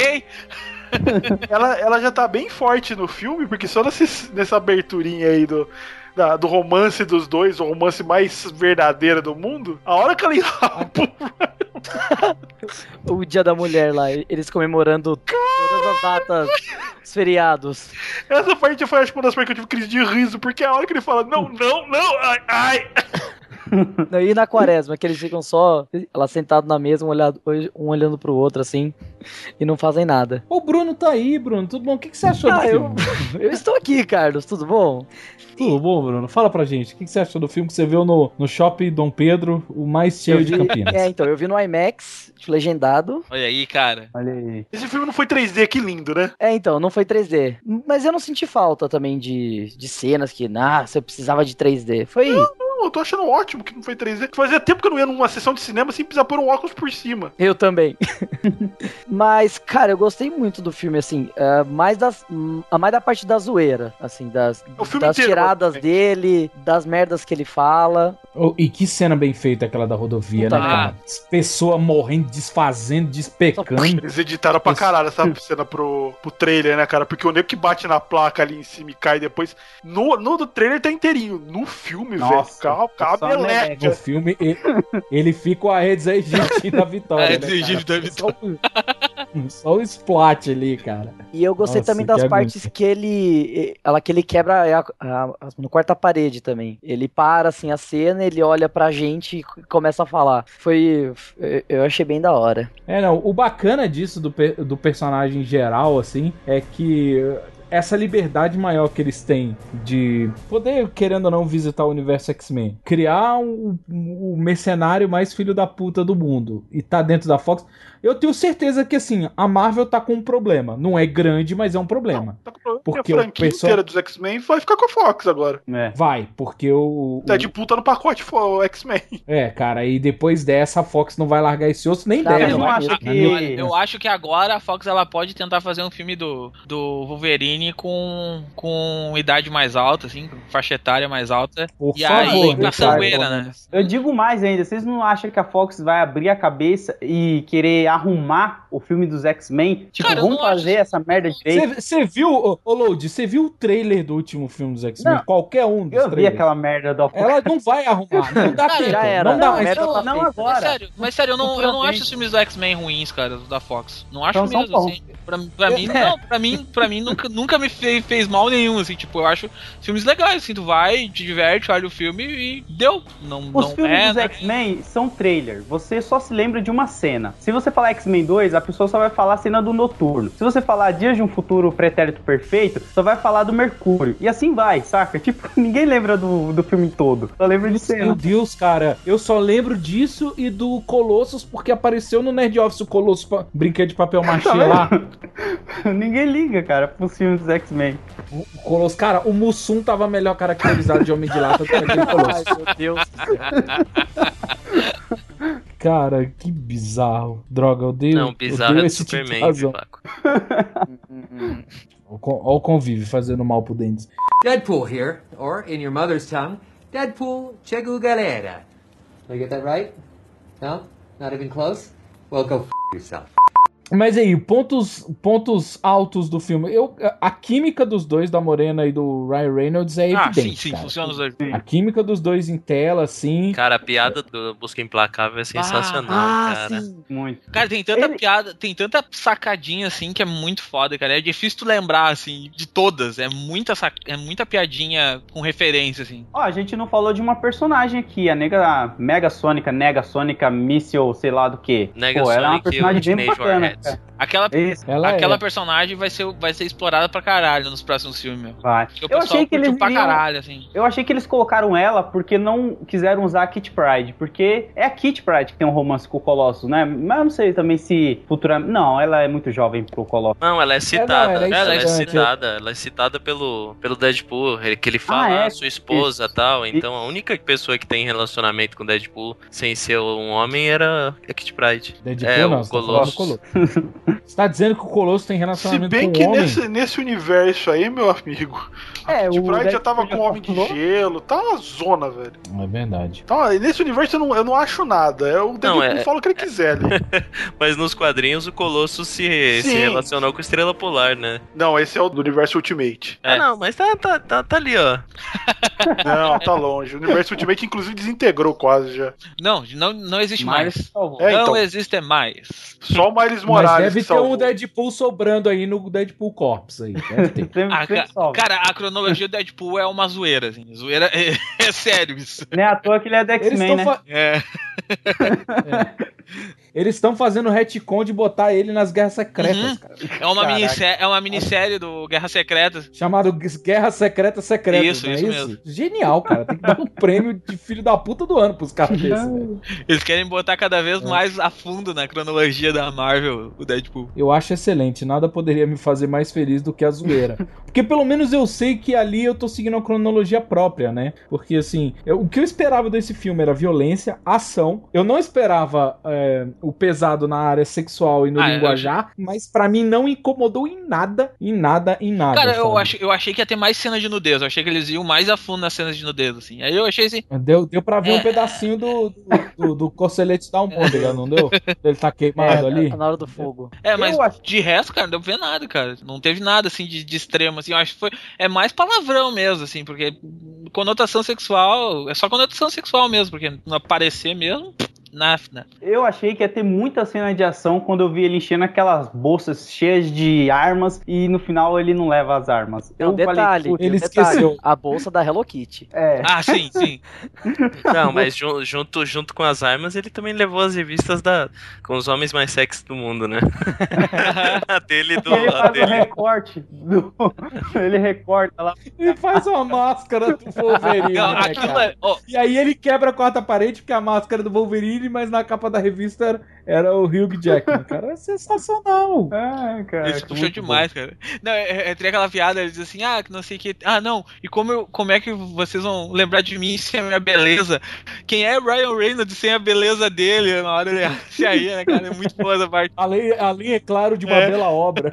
ela já tá bem forte no filme, porque só nessa aberturinha aí do romance dos dois, o romance mais verdadeiro do mundo, a hora que ela ia o Dia da Mulher lá, eles comemorando todas as datas, os feriados. Essa parte foi, acho que uma das partes que eu tive crise de riso, porque a hora que ele fala, não, ai. E na quaresma, que eles ficam só lá sentados na mesa, um olhando pro outro, assim, e não fazem nada. O Bruno tá aí, Bruno, tudo bom? O que você achou do filme? Eu estou aqui, Carlos, tudo bom? Tudo bom, Bruno? Fala pra gente, o que você achou do filme que você viu no Shopping Dom Pedro, o mais cheio de Campinas? Então, eu vi no IMAX, legendado. Olha aí, cara. Olha aí. Esse filme não foi 3D, que lindo, né? Então, não foi 3D. Mas eu não senti falta também de cenas que, você precisava de 3D. Foi... Eu tô achando ótimo que não foi 3D. Fazia tempo que eu não ia numa sessão de cinema sem precisar pôr um óculos por cima. Eu também. Mas, cara, eu gostei muito do filme, assim, mais da parte da zoeira, assim, das tiradas dele, das merdas que ele fala. E que cena bem feita aquela da rodovia, né, cara? Pessoa morrendo, desfazendo, despecando. Eles editaram pra caralho essa cena pro trailer, né, cara? Porque o nego que bate na placa ali em cima e cai depois. No do trailer tá inteirinho. No filme, velho. No filme, ele fica o Aedes aegypti da vitória. Aedes aegypti da vitória. Só o splat ali, cara. E eu gostei também das partes que ele quebra no quarta parede também. Ele para assim a cena, ele olha pra gente e começa a falar. Eu achei bem da hora. O bacana disso do personagem geral, assim, é que essa liberdade maior que eles têm de poder, querendo ou não, visitar o universo X-Men, criar o mercenário mais filho da puta do mundo e tá dentro da Fox, eu tenho certeza que, assim, a Marvel tá com um problema. Não é grande, mas é um problema. Tá com problema. Porque a franquia inteira dos X-Men vai ficar com a Fox agora. Vai, porque o Deadpool tá no pacote X-Men. Cara, e depois dessa, a Fox não vai largar esse osso nem dela. Eu acho que agora a Fox ela pode tentar fazer um filme do Wolverine com idade mais alta, assim, com faixa etária mais alta. Por favor, aí, caçangueira, né? Eu digo mais ainda, vocês não acham que a Fox vai abrir a cabeça e querer arrumar o filme dos X-Men? Tipo, cara, vamos fazer essa merda direito. Você viu, Load, você viu o trailer do último filme dos X-Men? Qualquer um dos Eu vi aquela merda do Ela não vai arrumar, não dá tempo. Já era. Não dá não agora. Mas sério, eu não acho os filmes do X-Men ruins, cara, da Fox. Não acho então, mesmo, assim. Pra mim nunca me fez mal nenhum, assim, tipo, eu acho filmes legais, assim, tu vai, te diverte, olha o filme e deu. Os filmes dos X-Men são trailer, você só se lembra de uma cena. Se você falar X-Men 2, a pessoa só vai falar a cena do Noturno. Se você falar Dias de um Futuro Pretérito Perfeito, só vai falar do Mercúrio. E assim vai, saca? Tipo, ninguém lembra do filme todo, só lembra de cena. Meu Deus, cara, eu só lembro disso e do Colossus porque apareceu no Nerd Office o Colossus brinquedo de papel machê lá. Ninguém liga, cara, pros filmes dos X-Men. O Colossus, cara, o Mussum tava melhor caracterizado de Homem de Lata do que aquele Colossus. Ai, meu Deus. Cara, que bizarro. Droga, eu dei. Não, bizarro é esse Superman, tipo de Paco. Olha o convívio fazendo mal pro Dennis. Deadpool here, or in your mother's tongue, Deadpool chegou galera. Did I get that right? No? Not even close? Well, go f*** yourself. Mas aí, pontos altos do filme. A química dos dois, da Morena e do Ryan Reynolds, é evidente. Sim, cara. funciona os dois. A química dos dois em tela, assim. Cara, a piada do Busca Implacável é sensacional, cara. Sim. Muito. Cara, tem tanta piada, tem tanta sacadinha, assim, que é muito foda, cara. É difícil tu lembrar, assim, de todas. É muita piadinha com referência, assim. Ó, a gente não falou de uma personagem aqui, a Mega Sônica, Missile, sei lá do que. Pô, ela é uma personagem bem bacana. Aquela personagem vai ser explorada pra caralho nos próximos filmes, meu. Vai. Eu achei que eles pra caralho, assim. Eu achei que eles colocaram ela porque não quiseram usar a Kitty Pryde, porque é a Kitty Pryde que tem um romance com o Colossus, né? Mas eu não sei também se futuramente... Não, ela é muito jovem pro Colossus. Não, ela é citada. Ela é citada pelo Deadpool, que ele fala sua esposa e tal. Então a única pessoa que tem relacionamento com o Deadpool sem ser um homem era a Kitty Pryde. Deadpool não, o Colossus. Você tá dizendo que o Colosso tem relacionamento com o homem? Se bem que nesse universo aí, meu amigo, a Kitty Pryde já tava com o Homem de Gelo, tá uma zona, velho. É verdade. Então, nesse universo eu não acho nada, o Deadpool fala o que ele quiser ali. Mas nos quadrinhos o Colosso se relacionou com a Estrela Polar, né? Não, esse é o do universo Ultimate. Não, mas tá ali, ó. Não, tá longe. O universo Ultimate, inclusive, desintegrou quase já. Não existe mais. Não existe mais. Só o Miles Morales. Mas deve ter um Deadpool sobrando aí no Deadpool Corps aí. Deve ter. Cara, a cronologia do Deadpool é uma zoeira, assim. Zoeira é sério isso. Não é à toa que ele é da X-Men, né? Eles estão fazendo retcon de botar ele nas Guerras Secretas, cara. É uma minissérie do Guerra Secretas. Chamado Guerra Secreta Secreta. Isso mesmo. Genial, cara. Tem que dar um prêmio de filho da puta do ano pros caras desses, velho. Eles querem botar cada vez mais a fundo na cronologia da Marvel, o Deadpool. Eu acho excelente. Nada poderia me fazer mais feliz do que a zoeira. Porque pelo menos eu sei que ali eu tô seguindo a cronologia própria, né? Porque, assim, o que eu esperava desse filme era violência, ação. Eu não esperava o pesado na área sexual e no linguajar, mas pra mim não incomodou em nada. Cara, eu achei que ia ter mais cena de nudez. Eu achei que eles iam mais a fundo nas cenas de nudez, assim. Aí eu achei assim... Deu pra ver um pedacinho do Corcelete da Almôndega, não deu? Ele tá queimado ali. Na hora do fogo. Mas de resto, cara, não deu pra ver nada, cara. Não teve nada, assim, de extremo, assim. Eu acho que foi... É mais palavrão mesmo, assim, porque conotação sexual... É só conotação sexual mesmo, porque não aparecer mesmo... Nada. Eu achei que ia ter muita cena de ação quando eu vi ele enchendo aquelas bolsas cheias de armas e no final ele não leva as armas. Ele esqueceu. A bolsa da Hello Kitty. Sim. Não, mas junto com as armas ele também levou as revistas com os homens mais sexy do mundo, né? A dele do... Ele faz um recorte. Ele recorta lá. Ele faz uma máscara do Wolverine. E aí ele quebra a quarta parede porque a máscara do Wolverine, mas na capa da revista era o Hugh Jackman, cara. É sensacional. Cara. Isso puxou demais, cara. Não, tem aquela piada, ele diz assim, que não sei o que... não, e como é que vocês vão lembrar de mim sem a minha beleza? Quem é Ryan Reynolds sem a beleza dele? Na hora ele se aí, né, cara? É muito boa essa parte. Além, é claro, de uma bela obra.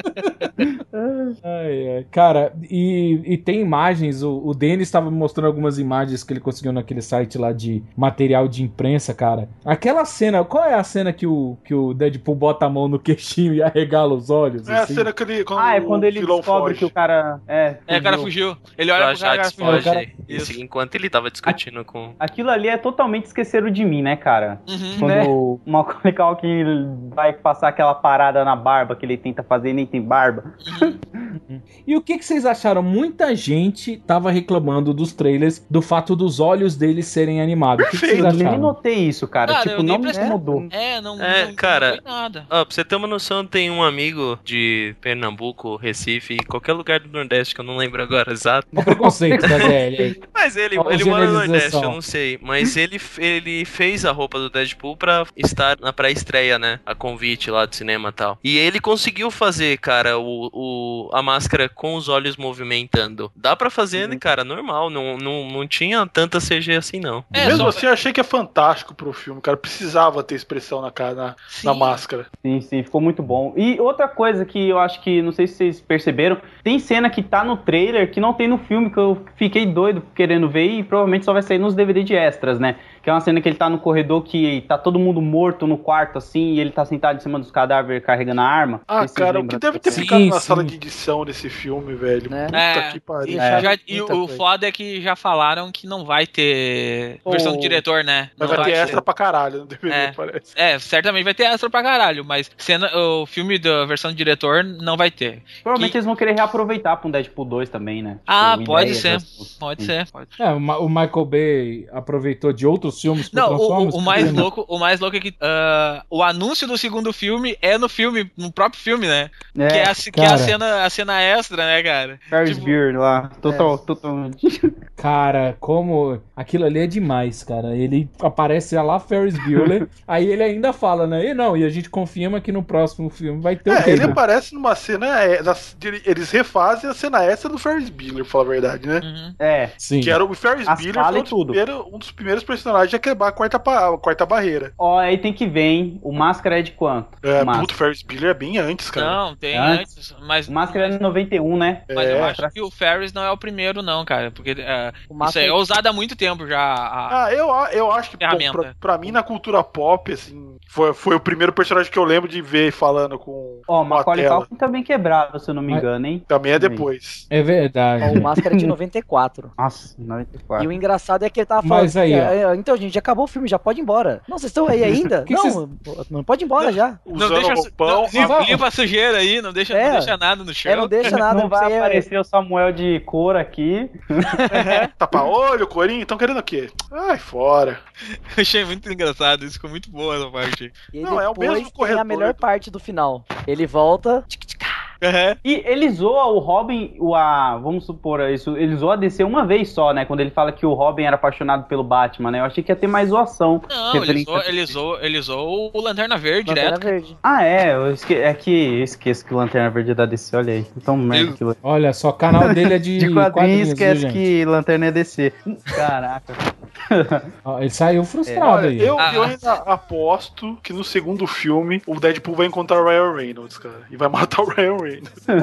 Cara, e tem imagens, o Denis estava me mostrando algumas imagens que ele conseguiu naquele site lá de material de imprensa, cara. Aquela cena, qual é a cena que o Deadpool bota a mão no queixinho e arregala os olhos? É assim? A cena que ele... quando ele descobre que o cara... o cara fugiu. Ele olha pro cara foge. Isso. Enquanto ele tava discutindo com... Aquilo ali é totalmente Esqueceram de Mim, né, cara? Quando o Macaulay Culkin vai passar aquela parada na barba que ele tenta fazer e nem tem barba. E o que vocês acharam? Muita gente tava reclamando dos trailers do fato dos olhos deles serem animados. O que vocês acharam? Eu nem notei isso, cara. Não me incomodou. Não cara, foi nada. Pra você ter uma noção, tem um amigo de Pernambuco, Recife, qualquer lugar do Nordeste que eu não lembro agora exato. O preconceito da DL. Mas ele mora no Nordeste, eu não sei. Mas ele fez a roupa do Deadpool pra estar na pré-estreia, né? A convite lá do cinema e tal. E ele conseguiu fazer, cara, a máscara com os olhos movimentando. Dá pra fazer, né, cara? Normal. Não tinha tanta CG assim, não. Mesmo assim, eu achei que é fantástico pro filme, cara. Precisava ter expressão na máscara. Sim, ficou muito bom. E outra coisa que eu acho que, não sei se vocês perceberam, tem cena que tá no trailer que não tem no filme, que eu fiquei doido querendo ver e provavelmente só vai sair nos DVD de extras, né? Que é uma cena que ele tá no corredor que tá todo mundo morto no quarto, assim, e ele tá sentado em cima dos cadáveres carregando a arma. Ah, cara, o que deve ter ficado na sala de edição desse filme, velho. Puta que pariu. E o foda é que já falaram que não vai ter versão do diretor, né? Mas vai ter extra pra caralho no DVD, parece. Certamente vai ter extra pra caralho, mas o filme da versão do diretor não vai ter. Provavelmente eles vão querer reaproveitar pra um Deadpool 2 também, né? Pode ser. Pode ser. O Michael Bay aproveitou de outros filmes pro Transformers. O mais louco é que o anúncio do segundo filme é no próprio filme, né? Que é a cena extra, né, cara? Ferris Bueller lá, totalmente. Cara, como aquilo ali é demais, cara. Ele aparece lá, Ferris Bueller, aí ele ainda fala, né? E a gente confirma que no próximo filme vai ter ele aparece numa cena, eles refazem a cena extra do Ferris Bueller, pra falar a verdade, né? Sim. Que era o Ferris Bueller, foi um dos primeiros personagens a quebrar a quarta barreira. Aí tem que ver, hein? O Máscara é de quanto? O Ferris Bueller é bem antes, cara. Não, tem antes. O Máscara é de 91, né? Mas eu acho que o Ferris não é o primeiro, não, cara. Porque isso aí é usado há muito tempo já. Eu acho que, pra mim, na cultura pop, assim, foi o primeiro personagem que eu lembro de ver falando com Macaulay Culkin também quebrava, se eu não me engano, hein? Também é depois. É verdade. O Máscara é de 94. Nossa, 94. E o engraçado é que ele tava falando... Mas aí, então, gente, já acabou o filme, já pode ir embora. Não, vocês estão aí ainda? Não pode ir embora já. Não deixa limpa a sujeira aí, não deixa nada no chão. Não deixa nada. Não vai aparecer o Samuel de cor aqui. Tapa-olho, corinho, estão querendo o quê? Ai, fora. Eu achei muito engraçado, isso ficou muito boa essa parte. E é o mesmo corredor. É a melhor parte do final. Ele volta... E ele zoa o Robin, vamos supor isso, ele zoa a DC uma vez só, né? Quando ele fala que o Robin era apaixonado pelo Batman, né? Eu achei que ia ter mais zoação. Não, ele zoou o Lanterna Verde Lanterna direto. Verde. Eu esqueço que o Lanterna Verde é da DC, olha aí. Então, merda. Olha só, o canal dele é de quadrinhos, esquece que Lanterna é DC. Caraca. Ele saiu frustrado aí. Eu ainda aposto que no segundo filme o Deadpool vai encontrar o Ryan Reynolds, cara. E vai matar o Ryan Reynolds.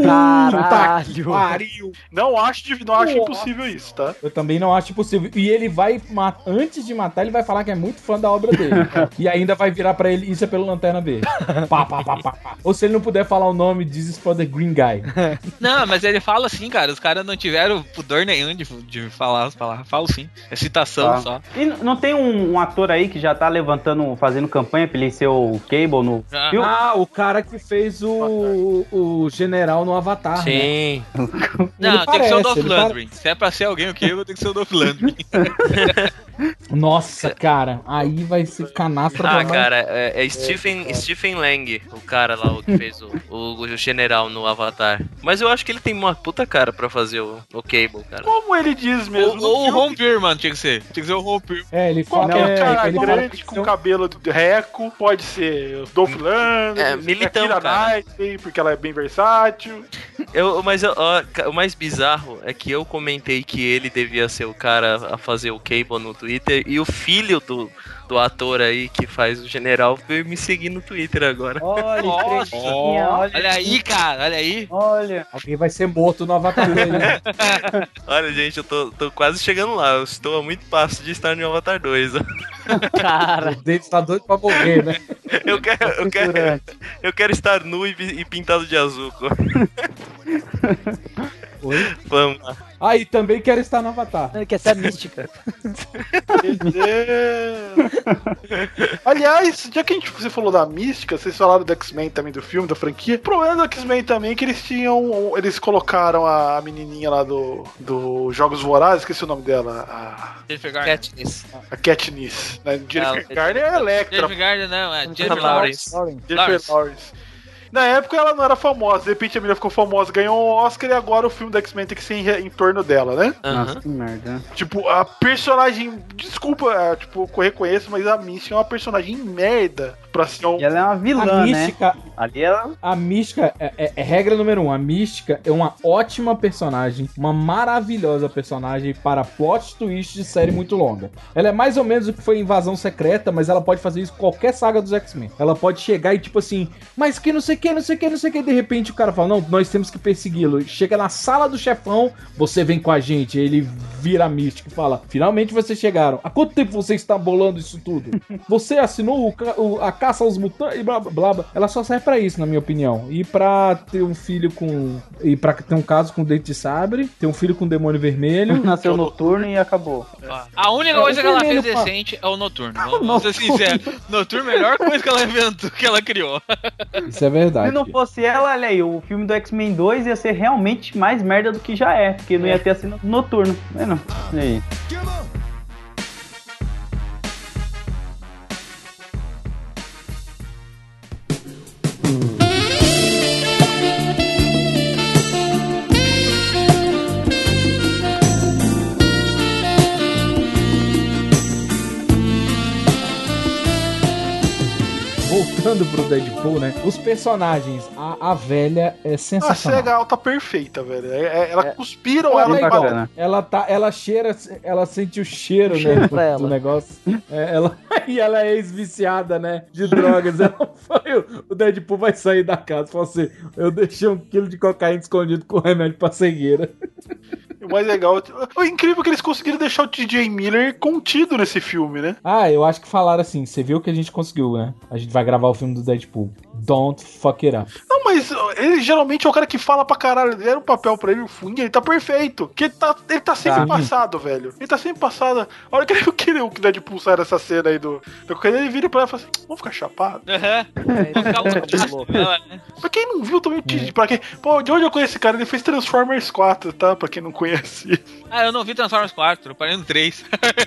Caralho. Pariu. Não acho impossível isso, tá? Eu também não acho impossível. E ele vai, antes de matar, ele vai falar que é muito fã da obra dele. E ainda vai virar pra ele, isso é pelo Lanterna Verde. Pá. Ou se ele não puder falar o nome, this is for the green guy. Não, mas ele fala assim, cara. Os caras não tiveram pudor nenhum de falar as palavras. Falo sim. É citação só. E não tem um ator aí que já tá fazendo campanha pra ele ser o Cable no filme? O cara que fez o general no Avatar. Sim. Né? Não, tem que ser o Dolph Lundgren. Se é pra ser alguém o Cable, tem que ser o Dolph Lundgren. Nossa, cara, aí vai ser canastra. Cara, é Stephen Lang, o cara lá, o que fez o general no Avatar. Mas eu acho que ele tem uma puta cara pra fazer o Cable, cara. Como ele diz mesmo. Ou o Ron Perlman tinha que ser. Tinha que ser o Ron Perlman. Ele fala qualquer cara grande com cabelo de reco, pode ser o Dolph Lundgren, militão, Keira Knightley, porque ela é bem versátil. Mas o mais bizarro é que eu comentei que ele devia ser o cara a fazer o Cable no Twitter, e o filho do ator aí que faz o general veio me seguir no Twitter agora. Olha aí, cara, olha aí. Alguém vai ser morto no Avatar 2, né? Olha, gente, eu tô quase chegando lá. Eu estou a muito passo de estar no Avatar 2. Cara, o David tá doido pra morrer, né? Eu quero estar nu e pintado de azul. Oi? Vamos lá. E também quero estar no Avatar. Ele quer ser a mística. Aliás, já que você falou da mística, vocês falaram do X-Men também, do filme, da franquia. O problema do X-Men também é que eles colocaram a menininha lá do Jogos Vorazes, esqueci o nome dela. Katniss. A Katniss. Jennifer Garner é Electra. Jennifer Garner não, é Jennifer Lawrence. Jennifer Lawrence. Na época ela não era famosa, de repente a menina ficou famosa, ganhou um Oscar e agora o filme do X-Men tem que ser em torno dela, né? Nossa, que merda. Tipo, a personagem, desculpa, eu reconheço, mas a Mística é uma personagem merda pra ser E ela é uma vilã, Mística, né? Ali ela... A Mística é regra número 1. A Mística é uma ótima personagem, uma maravilhosa personagem para plot twist de série muito longa. Ela é mais ou menos o que foi Invasão Secreta, mas ela pode fazer isso em qualquer saga dos X-Men. Ela pode chegar e tipo assim, mas que não sei o que, de repente o cara fala, não, nós temos que persegui-lo. Chega na sala do chefão, você vem com a gente. Ele vira a Mística e fala, finalmente vocês chegaram. Há quanto tempo você está bolando isso tudo? Você assinou a caça aos mutantes e blá, blá, blá. Ela só serve pra isso, na minha opinião. E pra ter um filho com... E pra ter um caso com dente de sabre, ter um filho com demônio vermelho. Nasceu Noturno e acabou. A única coisa que ela fez decente é o Noturno. Vamos ser sinceros. Noturno é a melhor coisa que ela inventou, que ela criou. Isso é verdade. Se não fosse ela, olha aí, o filme do X-Men 2 ia ser realmente mais merda do que já é, porque não ia ter assim Noturno. Não. E aí? Voltando pro Deadpool, né? Os personagens, a velha é sensacional. A SEGA tá perfeita, velho. Ela cuspira ou ela igual. Ela cheira, ela sente o cheiro, né? Do negócio. E ela é ex-viciada, né? De drogas. O Deadpool vai sair da casa e fala assim: eu deixei 1 quilo de cocaína escondido com remédio pra cegueira. O mais legal, é incrível que eles conseguiram deixar o TJ Miller contido nesse filme, né? Eu acho que falaram assim, você viu que a gente conseguiu, né? A gente vai gravar o filme do Deadpool. Don't fuck it up. Não, mas ele geralmente é o cara que fala pra caralho. Deram um papel pra ele, o Funga, ele tá perfeito. Porque ele tá sempre passado, velho. Ele tá sempre passado. A hora que o Deadpool sai dessa cena aí do ele vira pra ela e fala assim, vamos ficar chapado? Pra quem não viu também, pra quem... Pô, de onde eu conheço esse cara? Ele fez Transformers 4, tá? Pra quem não conhece. Eu não vi Transformers 4, eu parei no 3.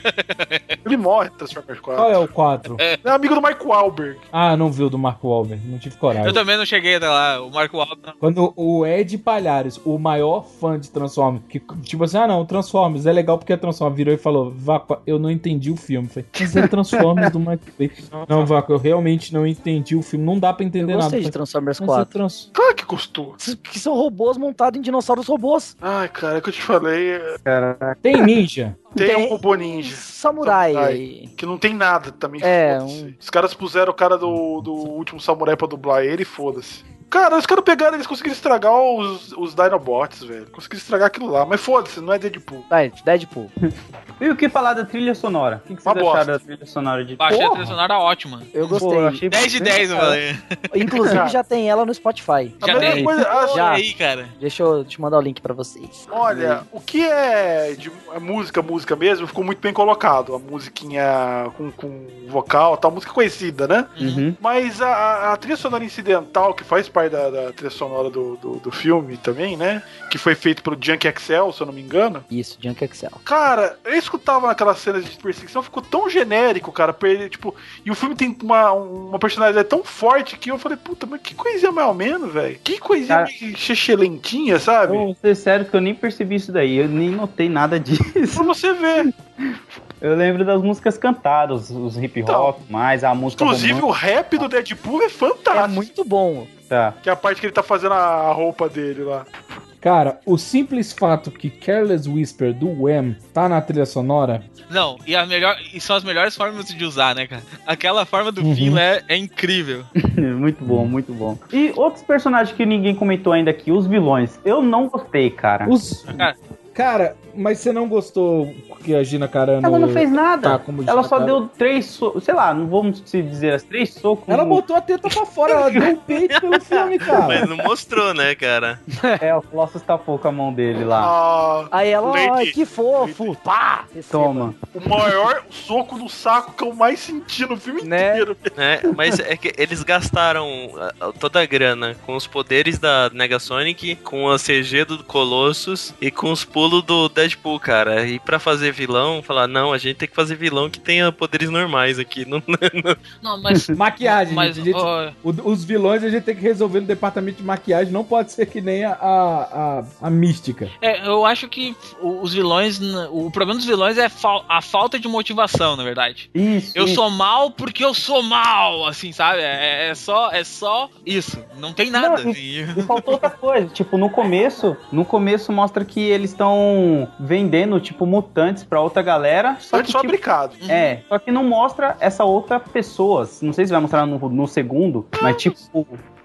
Ele morre no Transformers 4. Qual é o 4? É amigo do Mark Wahlberg. Não viu do Mark Wahlberg, não tive coragem. Eu também não cheguei até lá, o Mark Wahlberg. Quando o Ed Palhares, o maior fã de Transformers, que tipo assim, Transformers é legal porque é Transformers, virou e falou, Vaco, eu não entendi o filme. Falei, mas é Transformers do Mark Wahlberg. Não, Vaco, eu realmente não entendi o filme, não dá pra entender nada. Eu gostei de Transformers 4. Claro que gostou. Que são robôs montados em dinossauros robôs. Ai, cara, é o que eu te falei. Caraca. Tem ninja. Tem um robô ninja. Samurai. Que não tem nada também. Os caras puseram o cara do último samurai pra dublar ele e foda-se. Cara, os caras pegaram, eles conseguiram estragar os Dinobots, velho. Conseguiram estragar aquilo lá. Mas foda-se, não é Deadpool. Deadpool. E o que falar da trilha sonora? O que vocês acharam da trilha sonora de... Achei a trilha sonora ótima. Eu gostei. 10 de 10, eu falei. Inclusive já tem ela no Spotify. Já tem? Já. Aí, cara. Deixa eu te mandar o link pra vocês. Olha, o que é de música mesmo, ficou muito bem colocado. A musiquinha com vocal, tal, música conhecida, né? Uhum. Mas a trilha sonora incidental, que faz parte da trilha sonora do filme também, né? Que foi feito pelo Junkie XL, se eu não me engano. Isso, Junkie XL. Cara, eu escutava naquelas cenas de perseguição, ficou tão genérico, cara. E o filme tem uma personalidade tão forte que eu falei, puta, mas que coisinha mais ou menos, velho. Que coisinha chechelentinha, sabe? Eu vou ser sério que eu nem percebi isso daí. Eu nem notei nada disso. Pra você ver. Eu lembro das músicas cantadas, os hip hop, mais a música inclusive romântica. O rap do Deadpool é fantástico. É muito bom. Tá. Que é a parte que ele tá fazendo a roupa dele lá. Cara, o simples fato que Careless Whisper do Wham tá na trilha sonora... Não, e são as melhores formas de usar, né, cara? Aquela forma do Finn é incrível. Muito bom, muito bom. E outros personagens que ninguém comentou ainda aqui, os vilões. Eu não gostei, cara. Cara, mas você não gostou que a Gina Carano... Ela não fez nada. Tá, como ela só deu 3 socos, sei lá, não vamos se dizer as 3 socos. Ela botou a teta pra fora, ela deu o peito pelo filme, cara. Mas não mostrou, né, cara? O Colossus tapou com a mão dele lá. Aí ela, ai, que fofo, pá! Toma. O maior soco no saco que eu mais senti no filme inteiro. Mas é que eles gastaram toda a grana com os poderes da Negasonic, com a CG do Colossus e com os pulos do Deadpool, cara. E pra fazer vilão, falar, não, a gente tem que fazer vilão que tenha poderes normais aqui. Não, mas... Maquiagem, os vilões a gente tem que resolver no departamento de maquiagem, não pode ser que nem a Mística. Eu acho que os vilões, o problema dos vilões é a falta de motivação, na verdade. Isso. Sou mal porque eu sou mal, assim, sabe? É só isso. Não tem nada. Não, e faltou outra coisa. Tipo, no começo mostra que eles estão vendendo, tipo, mutantes pra outra galera. Só que fabricado. Só que não mostra essa outra pessoa. Não sei se vai mostrar no segundo, mas tipo...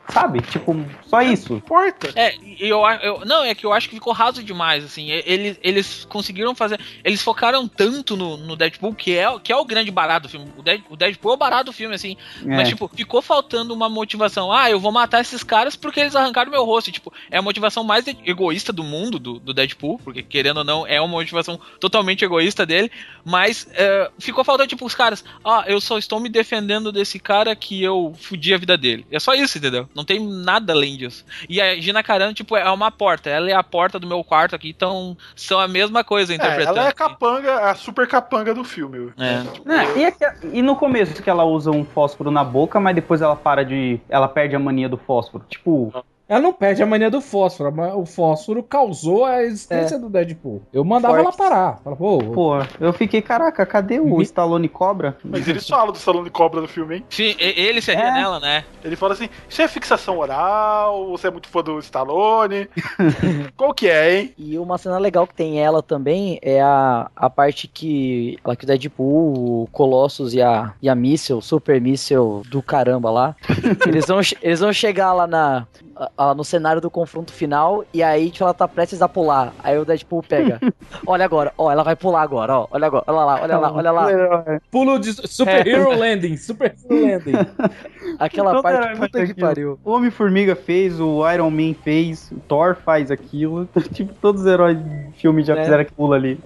sabe? Tipo, só isso. Importa. Não, é que eu acho que ficou raso demais, assim. Eles conseguiram fazer. Eles focaram tanto no Deadpool, que é o grande barato do filme. O Deadpool é o barato do filme, assim. Mas, tipo, ficou faltando uma motivação. Eu vou matar esses caras porque eles arrancaram meu rosto. E, tipo, é a motivação mais egoísta do mundo do Deadpool, porque, querendo ou não, é uma motivação totalmente egoísta dele. Mas ficou faltando, tipo, os caras. Eu só estou me defendendo desse cara que eu fudi a vida dele. É só isso, entendeu? Não tem nada além disso. E a Gina Carano, tipo, é uma porta. Ela é a porta do meu quarto aqui, então são a mesma coisa interpretando. Ela é a capanga, a super capanga do filme. E no começo que ela usa um fósforo na boca, mas depois ela perde a mania do fósforo. Tipo... Ela não perde a mania do fósforo, mas o fósforo causou a existência do Deadpool. Eu mandava ela parar. Pô, eu fiquei, caraca, cadê o Stallone Cobra? Mas eles falam do Stallone Cobra no filme, hein? Sim, ele se ria nela, né? Ele fala assim, isso é fixação oral, você é muito fã do Stallone. Qual que é, hein? E uma cena legal que tem ela também é a parte que o Deadpool, o Colossus e a Missile, Super Missile do caramba lá, eles vão chegar lá no cenário do confronto final, e aí tipo, ela tá prestes a pular. Aí o Deadpool pega. Olha agora, ela vai pular agora, olha agora, olha lá. Pulo de Super Hero Landing, Super Hero Landing. Aquela parte, puta que pariu. O Homem-Formiga fez, o Iron Man fez, o Thor faz aquilo. Tipo, todos os heróis de filme já fizeram aquilo ali.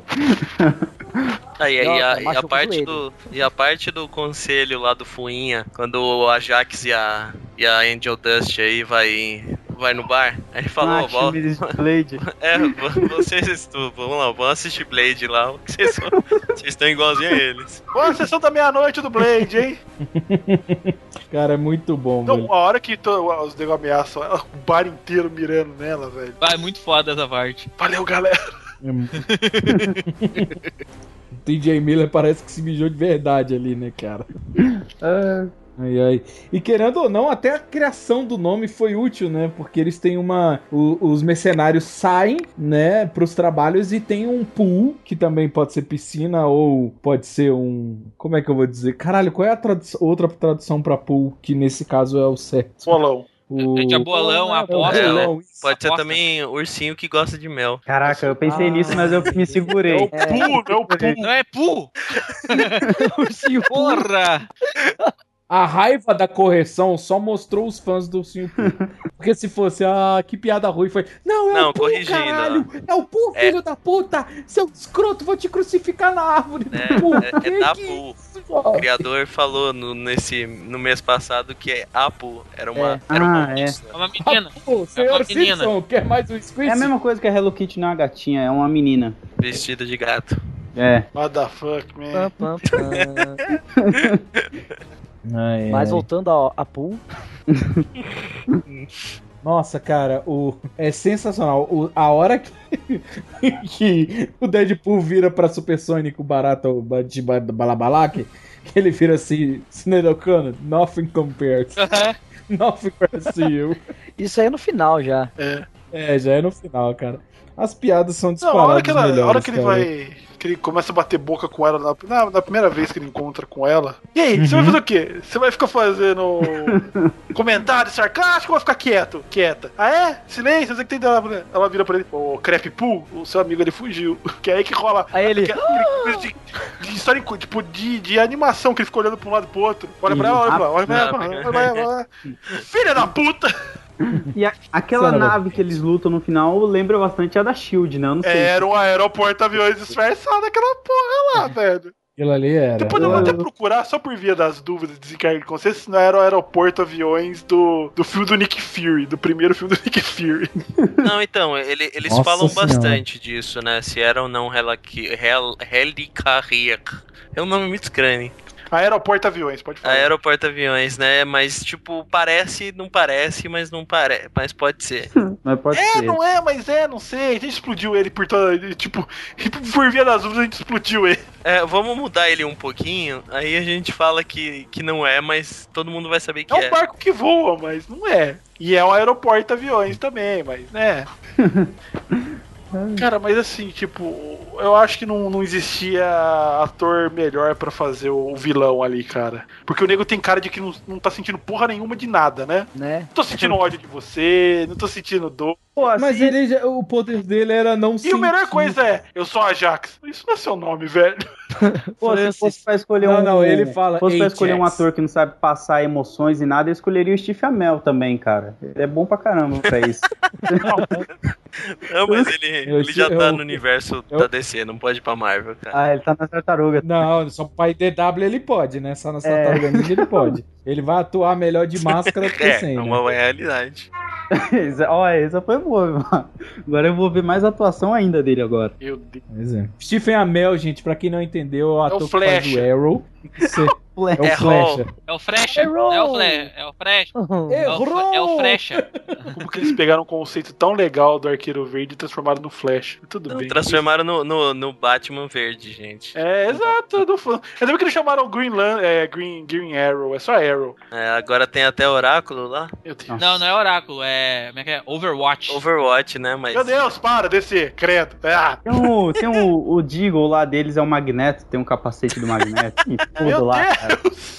E a parte do conselho lá do Fuinha, quando o Ajax e a Angel Dust aí vai no bar, aí ele falou, Blade. Vocês vamos lá, vamos assistir Blade lá, vocês estão igualzinho a eles. Boa sessão da meia-noite do Blade, hein? Cara, é muito bom, então, velho. A hora que os negócios ameaçam, o bar inteiro mirando nela, velho. É muito foda essa parte. Valeu, galera. O TJ Miller parece que se mijou de verdade ali, né, cara? Ai. E querendo ou não, até a criação do nome foi útil, né? Porque eles têm os mercenários saem, né, pros trabalhos e tem um pool, que também pode ser piscina ou pode ser como é que eu vou dizer? Caralho, qual é a outra tradução pra pool, que nesse caso é o certo? Bolão. De bolão, aposta. Pode ser também ursinho que gosta de mel. Caraca, eu pensei nisso, mas eu me segurei. Não é pu! Ursinho, porra! A raiva da correção só mostrou os fãs do Ursinho Poo. Porque se fosse, que piada ruim, foi... Não, é o Poo, caralho! É o Poo, filho da puta! Seu escroto, vou te crucificar na árvore do Poo! É da Poo. O criador falou no mês passado que é a Poo. Era uma menina. Senhor Simpson, quer mais um squeeze? É a mesma coisa que a Hello Kitty não é uma gatinha, é uma menina. Vestida de gato. What the fuck, man? Mas voltando a Poo. Nossa, cara, é sensacional. A hora que o Deadpool vira pra Supersônico Barata de Balabalak, que ele vira assim, Snedocano, nothing compares. Nothing compares to you. Isso aí é no final já. Já é no final, cara. As piadas são disparadas melhores. A hora que ele vai... Que ele começa a bater boca com ela na primeira vez que ele encontra com ela. E aí, você vai fazer o quê? Você vai ficar fazendo comentário sarcástico ou vai ficar quieta? Silêncio, eu sei que tem dela. Ela vira pra ele, ô Crepe-Poo, o seu amigo ele fugiu. Que é aí que rola. Aí ele... de história, tipo, de animação, que ele ficou olhando pra um lado e pro outro. Olha pra ela, olha pra ela. Filha da puta! E aquela nave que eles lutam no final lembra bastante a da SHIELD, né? Eu não sei. Era um aeroporto-aviões disfarçado, aquela porra lá, velho. Aquilo ali era. Depois eu vou até procurar, só por via das dúvidas, desencargo de consciência, se não era o aeroporto-aviões do filme do Nick Fury, do primeiro filme do Nick Fury. Não, então, eles falam bastante disso, né? Se era ou não Helicarrier. É um nome muito estranho. Aeroporto-aviões, pode falar. Aeroporto-aviões, né? Mas, tipo, não parece, mas não parece. Mas pode ser. Mas pode ser. Não é, mas não sei. A gente explodiu ele por toda... Tipo, por via das dúvidas, a gente explodiu ele. Vamos mudar ele um pouquinho, aí a gente fala que não é, mas todo mundo vai saber que é. É um barco que voa, mas não é. E é um aeroporto-aviões também, mas, né... Cara, mas assim, tipo, eu acho que não existia ator melhor pra fazer o vilão ali, cara. Porque o nego tem cara de que não tá sentindo porra nenhuma de nada, né? Não tô sentindo ódio de você, não tô sentindo dor. Pô, assim... Mas o poder dele era não sentir. E a melhor coisa é, eu sou Ajax. Isso não é seu nome, velho. Pô, se fosse pra escolher ele fala. Se fosse pra escolher um ator que não sabe passar emoções e nada, eu escolheria o Steve Amell também, cara. Ele é bom pra caramba pra isso. Não, mas ele já tá no universo da DC, não pode ir pra Marvel, cara. Ah, ele tá na Tartaruga. Não, só pra IDW ele pode, né? Só na Tartaruga Ninja ele pode. Ele vai atuar melhor de máscara do que sem. É uma realidade. Essa foi boa, mano. Agora eu vou ver mais atuação ainda dele agora. Meu Deus. Pois é. Stephen Amell, gente, pra quem não entendeu, é o ator que faz o Arrow. É o Flecha. É o Flecha. Como que eles pegaram um conceito tão legal do Arqueiro Verde e transformaram no Flash? Tudo bem. Transformaram no Batman Verde, gente. É, exato. Eu lembro que eles chamaram Green Arrow. É só Arrow. Agora tem até Oráculo lá. Não é Oráculo. Como é que é? Overwatch. Overwatch, né? Mas... Meu Deus, para, descer, credo. Tem o Deagle lá deles, é o Magneto, tem um capacete do Magneto. Tudo lá, cara.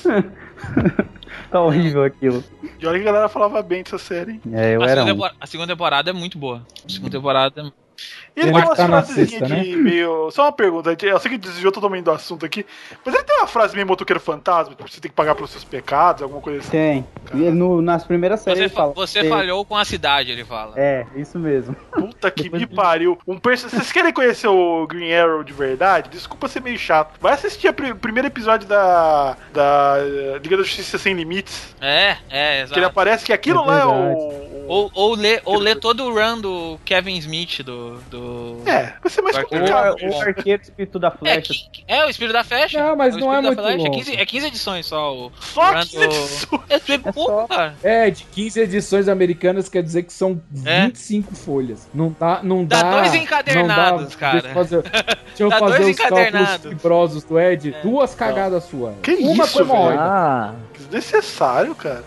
Tá horrível aquilo. E olha que a galera falava bem dessa série, hein? A segunda temporada é muito boa. A segunda temporada... E ele tem umas frasezinhas de meio... Só uma pergunta, eu sei que desviou totalmente do assunto aqui, mas ele tem uma frase meio motoqueiro fantasma, tipo, você tem que pagar pelos seus pecados, alguma coisa assim. Tem. Nas primeiras séries ele fala. Você falhou com a cidade, ele fala. É, isso mesmo. Puta que me pariu. Vocês querem conhecer o Green Arrow de verdade? Desculpa ser meio chato. Vai assistir o primeiro episódio da Liga da Justiça Sem Limites. Exato. Que ele aparece que aquilo lá é o... Ou lê todo o run do Kevin Smith vai ser mais complicado. O Arqueiro Espírito da Flecha. O Espírito da Flecha. Não, mas não é muito longo. É 15 edições só. Só 15 edições? De 15 edições americanas quer dizer que são 25 folhas. Não dá... Dá 2 encadernados, cara. Deixa eu fazer os cálculos fibrosos do Ed. 2 cagadas suas. Que uma isso, velho? Desnecessário, cara.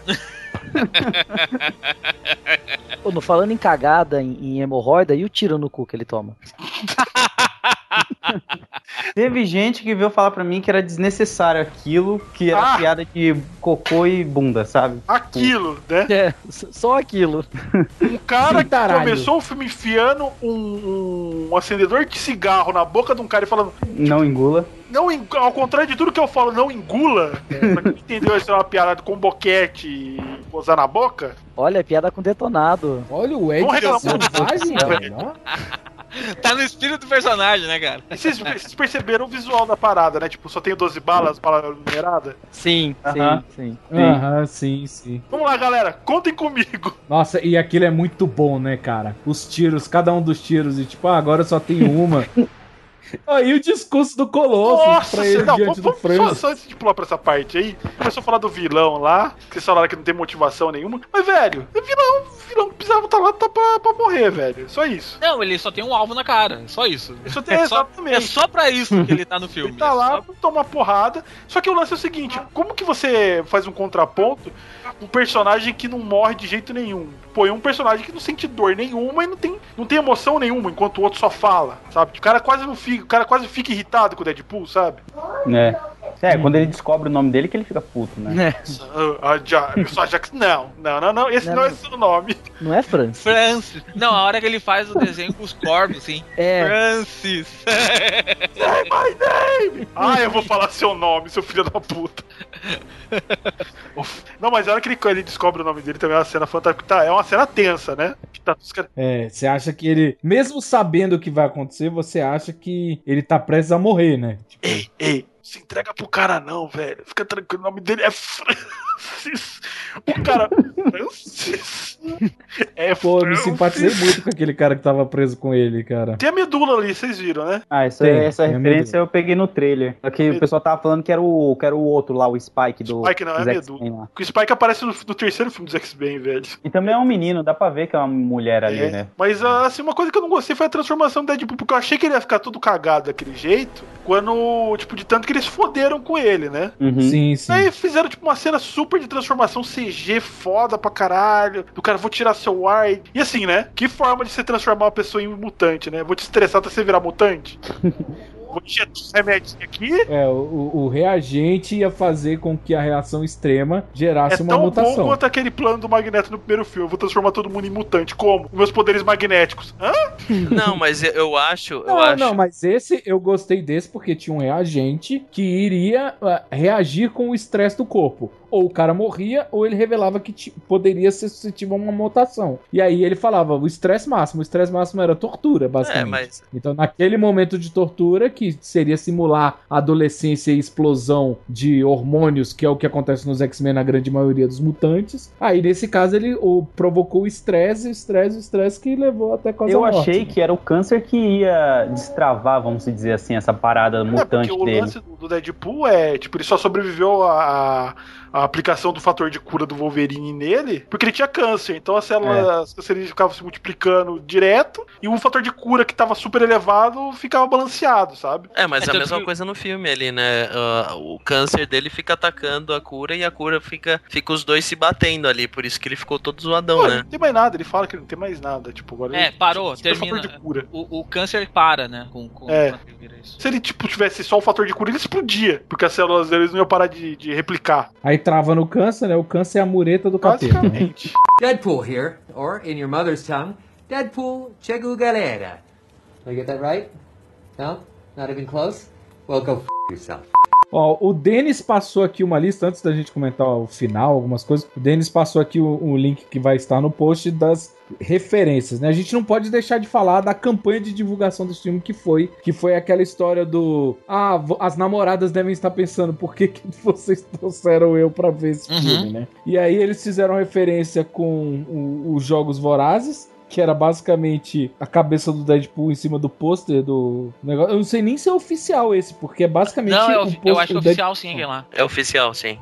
Pô, falando em cagada, em hemorroida, e o tiro no cu que ele toma? Teve gente que veio falar pra mim que era desnecessário aquilo, que era piada de cocô e bunda, sabe? Aquilo, né? Só aquilo. Um cara que começou o filme enfiando um acendedor de cigarro na boca de um cara e falando... Não engula. Ao contrário de tudo que eu falo, não engula. Pra quem entendeu, isso é uma piada com boquete e posar na boca. Olha, piada com detonado. Olha o Ed selvagem, velho. Tá no espírito do personagem, né, cara? E vocês perceberam o visual da parada, né? Tipo, só tem 12 balas, bala numerada? Sim. Sim. Vamos lá, galera, contem comigo. Nossa, e aquilo é muito bom, né, cara? Os tiros, cada um dos tiros, e tipo, agora só tem uma. Aí o discurso do Colosso. Nossa, pra ele diante do frango. Só antes de pular pra essa parte aí, começou a falar do vilão lá, que vocês falaram que não tem motivação nenhuma. Mas, velho, o vilão precisava estar lá pra morrer, velho. Só isso. Não, ele só tem um alvo na cara, só isso. Exatamente. É só pra isso que ele tá no filme. Ele tá lá pra tomar porrada. Só que o lance é o seguinte, como que você faz um contraponto um personagem que não morre de jeito nenhum? Põe um personagem que não sente dor nenhuma e não tem emoção nenhuma, enquanto o outro só fala, sabe? O cara quase fica irritado com o Deadpool, sabe? Quando ele descobre o nome dele que ele fica puto, né? Eu sou Ajax. Não. Esse não é seu nome. Não é Francis? Francis. Não, a hora que ele faz o desenho com os corvos, sim. Francis. Say my name! Eu vou falar seu nome, seu filho da puta. Não, mas a hora que ele descobre o nome dele também é uma cena fantástica. É uma cena tensa, né? Você acha que ele, mesmo sabendo o que vai acontecer, você acha que ele tá prestes a morrer, né? Tipo... Ei, se entrega pro cara não, velho. Fica tranquilo, o nome dele é Francis. O cara... Francis. Pô, me simpatizei muito com aquele cara que tava preso com ele, cara. Tem a medula ali, vocês viram, né? Essa referência eu peguei no trailer. Aqui o pessoal tava falando que era o outro lá, o Spike do... Spike não, é a medula. O Spike aparece no terceiro filme dos X-Men, velho. E também é um menino, dá pra ver que é uma mulher ali, né? Mas, assim, uma coisa que eu não gostei foi a transformação do Deadpool, porque eu achei que ele ia ficar todo cagado daquele jeito, quando, tipo, de tanto que eles foderam com ele, né? Sim. Aí fizeram, tipo, uma cena super de transformação CG foda pra caralho, do cara vou tirar seu ar. E assim, né? Que forma de você transformar uma pessoa em mutante, né? Vou te estressar até você virar mutante. Vou encher os remédios aqui. O reagente ia fazer com que a reação extrema gerasse uma mutação. É tão bom quanto aquele plano do Magneto no primeiro filme. Eu vou transformar todo mundo em mutante. Como? Com meus poderes magnéticos. Hã? Não, mas eu acho... Não, mas esse, eu gostei desse porque tinha um reagente que iria reagir com o estresse do corpo. Ou o cara morria, ou ele revelava que poderia ser suscetível a uma mutação. E aí ele falava, o estresse máximo era tortura, basicamente. Então naquele momento de tortura, que seria simular a adolescência e explosão de hormônios, que é o que acontece nos X-Men na grande maioria dos mutantes, aí nesse caso ele provocou o estresse que levou até quase a morte. Eu achei que era o câncer que ia destravar, vamos dizer assim, essa parada mutante porque dele. O lance do Deadpool ele só sobreviveu a aplicação do fator de cura do Wolverine nele, porque ele tinha câncer. Então as células cancerígenas ficavam se multiplicando direto, e o fator de cura que tava super elevado ficava balanceado, sabe? Mas é a mesma coisa no filme ali, né? O câncer dele fica atacando a cura, e a cura fica os dois se batendo ali, por isso que ele ficou todo zoadão, né? Não tem mais nada, ele fala que não tem mais nada. Tipo, agora parou, termina. De cura. O câncer para, né? Se ele tivesse só o fator de cura, ele explodia, porque as células deles não iam parar de replicar. Aí trava no câncer, né? O câncer é a mureta do capeta. Basicamente. Deadpool here, or in your mother's tongue, Deadpool chegou galera. Did I get that right? No? Not even close? Well, go yourself. Ó, o Denis passou aqui uma lista, antes da gente comentar o final, algumas coisas, o Denis passou aqui o link que vai estar no post das referências, né? A gente não pode deixar de falar da campanha de divulgação desse filme que foi aquela história do as namoradas devem estar pensando por que vocês trouxeram eu pra ver esse filme, né? E aí eles fizeram referência com os Jogos Vorazes, que era basicamente a cabeça do Deadpool em cima do pôster do negócio. Eu não sei nem se é oficial esse, porque é basicamente... Não, eu acho oficial sim, aquele lá. É oficial, sim.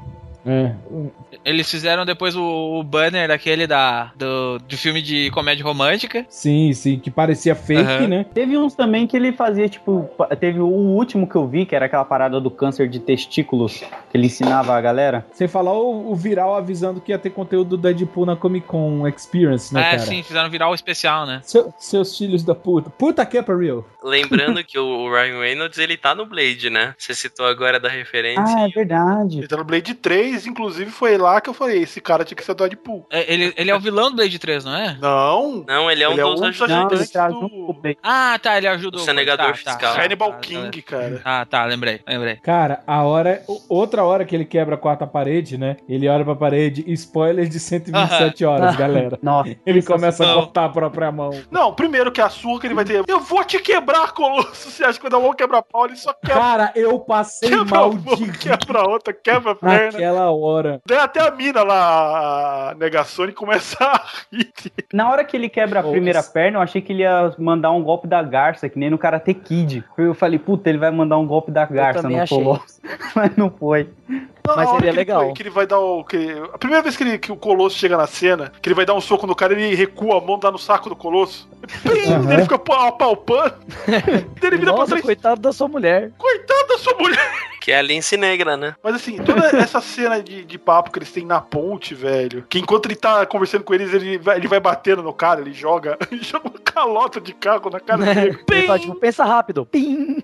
Eles fizeram depois o banner daquele do filme de comédia romântica. Sim, que parecia fake, né? Teve uns também que ele fazia, tipo... Teve o último que eu vi, que era aquela parada do câncer de testículos, que ele ensinava a galera. Sem falar o viral avisando que ia ter conteúdo do Deadpool na Comic Con Experience, né, cara? Sim, fizeram viral especial, né? Seus filhos da puta. Puta que é pra real. Lembrando que o Ryan Reynolds, ele tá no Blade, né? Você citou agora da referência. Ah, é verdade. Ele tá no Blade 3, inclusive foi lá que eu falei, esse cara tinha que ser o Deadpool. Ele é o vilão do Blade 3, não é? Não, ele é um dos ajudantes do... Tá, ele ajuda o senador fiscal. Hannibal King, cara. Lembrei. Cara, outra hora que ele quebra a quarta parede, né? Ele olha pra parede, spoiler de 127 horas, galera. Nossa, ele começa a cortar a própria mão. Não, primeiro que a sua que ele vai ter, eu vou te quebrar, Colosso. Você acha que quando eu vou quebrar pau, ele só quebra. Cara, eu passei mal de... Quebra outra, quebra a perna. Naquela hora. Daí até a mina lá, a Negacione, começa a rir. Na hora que ele quebra a primeira perna, eu achei que ele ia mandar um golpe da garça, que nem no Karate Kid. Eu falei, puta, ele vai mandar um golpe da garça no Colosso. Mas não foi. Mas seria legal. Que ele vai dar a primeira vez que o Colosso chega na cena, que ele vai dar um soco no cara, ele recua a mão, dá no saco do Colosso. Ele fica apalpando. Ele vira pra trás. Coitado da sua mulher. Coitado da sua mulher. Que é a Lince Negra, né? Mas assim, toda essa cena de papo que eles têm na ponte, velho, que enquanto ele tá conversando com eles, ele vai batendo no cara, ele joga uma calota de carro na cara dele. Ele fala, tipo, pensa rápido. Pim!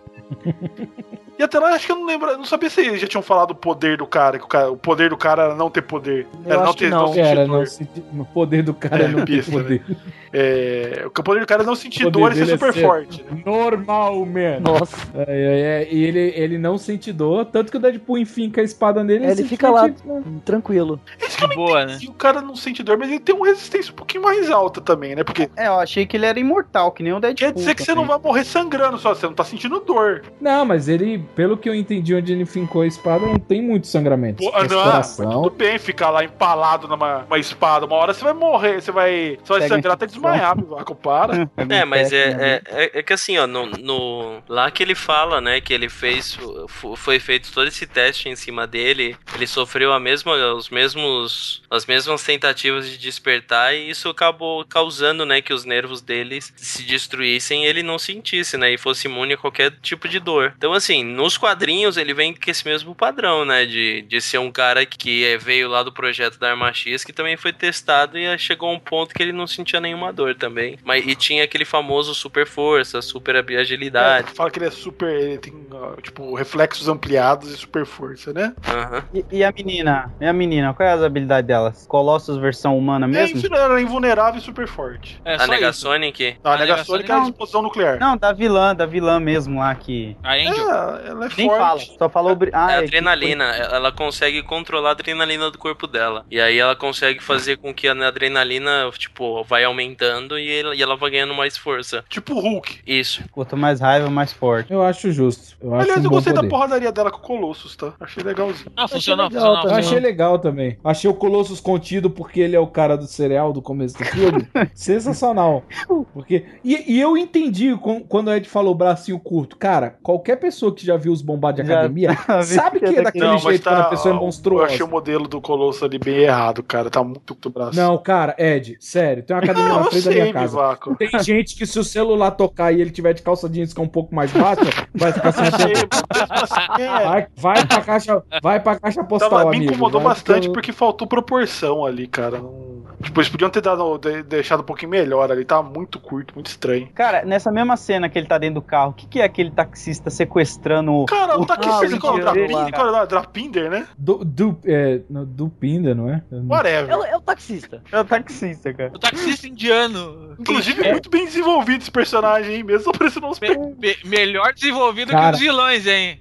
E até lá, acho que eu não sabia se eles já tinham falado do poder do cara, que o poder do cara era não ter poder. Eu era acho que não. O poder do cara é não ter poder. Né? O poder do cara é não sentir dor e ser super forte. Né? Normal, man. Nossa. E ele não sente dor, tanto que o Deadpool enfinca a espada nele. Ele fica lá, tranquilo. Isso que boa, né? O cara não sente dor, mas ele tem uma resistência um pouquinho mais alta também, né? Porque... eu achei que ele era imortal, que nem o Deadpool. Quer dizer que você não vai morrer sangrando só, você não tá sentindo dor. Não, mas ele, pelo que eu entendi onde ele fincou a espada, não tem muito sangramento. Tudo bem ficar lá empalado numa espada. Uma hora você vai morrer, você vai sangrar até desmaiar. desmaiar, Bivaco, para. Mas é que assim, ó, lá que ele fala, né, que ele foi feito todo esse teste em cima dele, ele sofreu as mesmas tentativas de despertar e isso acabou causando, né, que os nervos dele se destruíssem e ele não sentisse, né, e fosse imune a qualquer tipo de dor. Então, assim, nos quadrinhos ele vem com esse mesmo padrão, né, de ser um cara que veio lá do projeto da Arma X, que também foi testado e chegou a um ponto que ele não sentia nenhuma dor também. E tinha aquele famoso super força, super agilidade. Fala que ele é super, ele tem, tipo, reflexos ampliados e super força, né? E a menina, qual é as habilidades delas? Colossus versão humana mesmo? Ela é invulnerável e super forte. A Negasonic? A Negasonic é a explosão nuclear. Não, da vilã mesmo lá que... A Angel? Ela é nem forte. Fala, só falou... É a adrenalina, ela consegue controlar a adrenalina do corpo dela. E aí ela consegue fazer com que a adrenalina, tipo, vai aumentando e ela vai ganhando mais força. Tipo o Hulk. Isso. Quanto mais raiva, mais forte. Eu acho justo. Aliás, eu gostei da porradaria dela com o Colossus, tá? Achei legalzinho. Funcionou. Eu achei legal também. Achei o Colossus contido porque ele é o cara do cereal do começo do filme. Sensacional. Porque... E eu entendi quando o Ed falou bracinho curto. Cara, qualquer pessoa que já viu os bombados de academia sabe que é daquele jeito quando a pessoa é monstruosa. Eu achei o modelo do Colossus ali bem errado, cara. Tá muito braço. Não, cara, Ed, sério. Tem uma academia na frente da minha casa. Bivaco. Tem gente que se o celular tocar e ele tiver de calça jeans que é um pouco mais baixa, vai ficar sem atender. Vai pra caixa postal, me incomodou bastante porque faltou proporção ali, cara. Tipo, eles podiam ter deixado um pouquinho melhor ali. Tá muito curto, muito estranho. Cara, nessa mesma cena que ele tá dentro do carro, o que é aquele taxista sequestrando... Cara, o taxista é o Drapinder, né? Dupinder, não é? Whatever. É o taxista. É o taxista, cara. O taxista indiano. Inclusive, muito bem desenvolvido esse personagem, hein? Mesmo parecendo uns... Melhor desenvolvido cara, que os vilões, hein?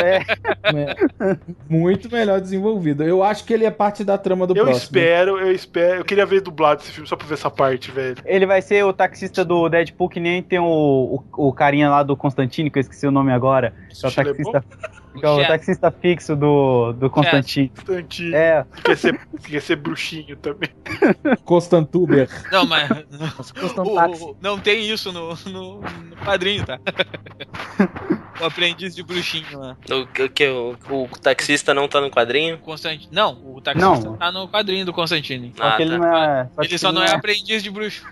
Muito melhor desenvolvido. Eu acho que ele é parte da trama do próximo. Eu espero. Eu queria ver dublado esse filme só pra ver essa parte, velho. Ele vai ser o taxista do Deadpool, que nem tem o carinha lá do Constantine, que eu esqueci o nome agora. É o taxista... É o taxista fixo do Constantine. Constantine. Quer ser bruxinho também. Constantuber. Não, mas... não tem isso no quadrinho, tá? O aprendiz de bruxinho lá. O taxista não tá no quadrinho? Não, o taxista tá no quadrinho do Constantine. Ele só não é aprendiz de bruxo.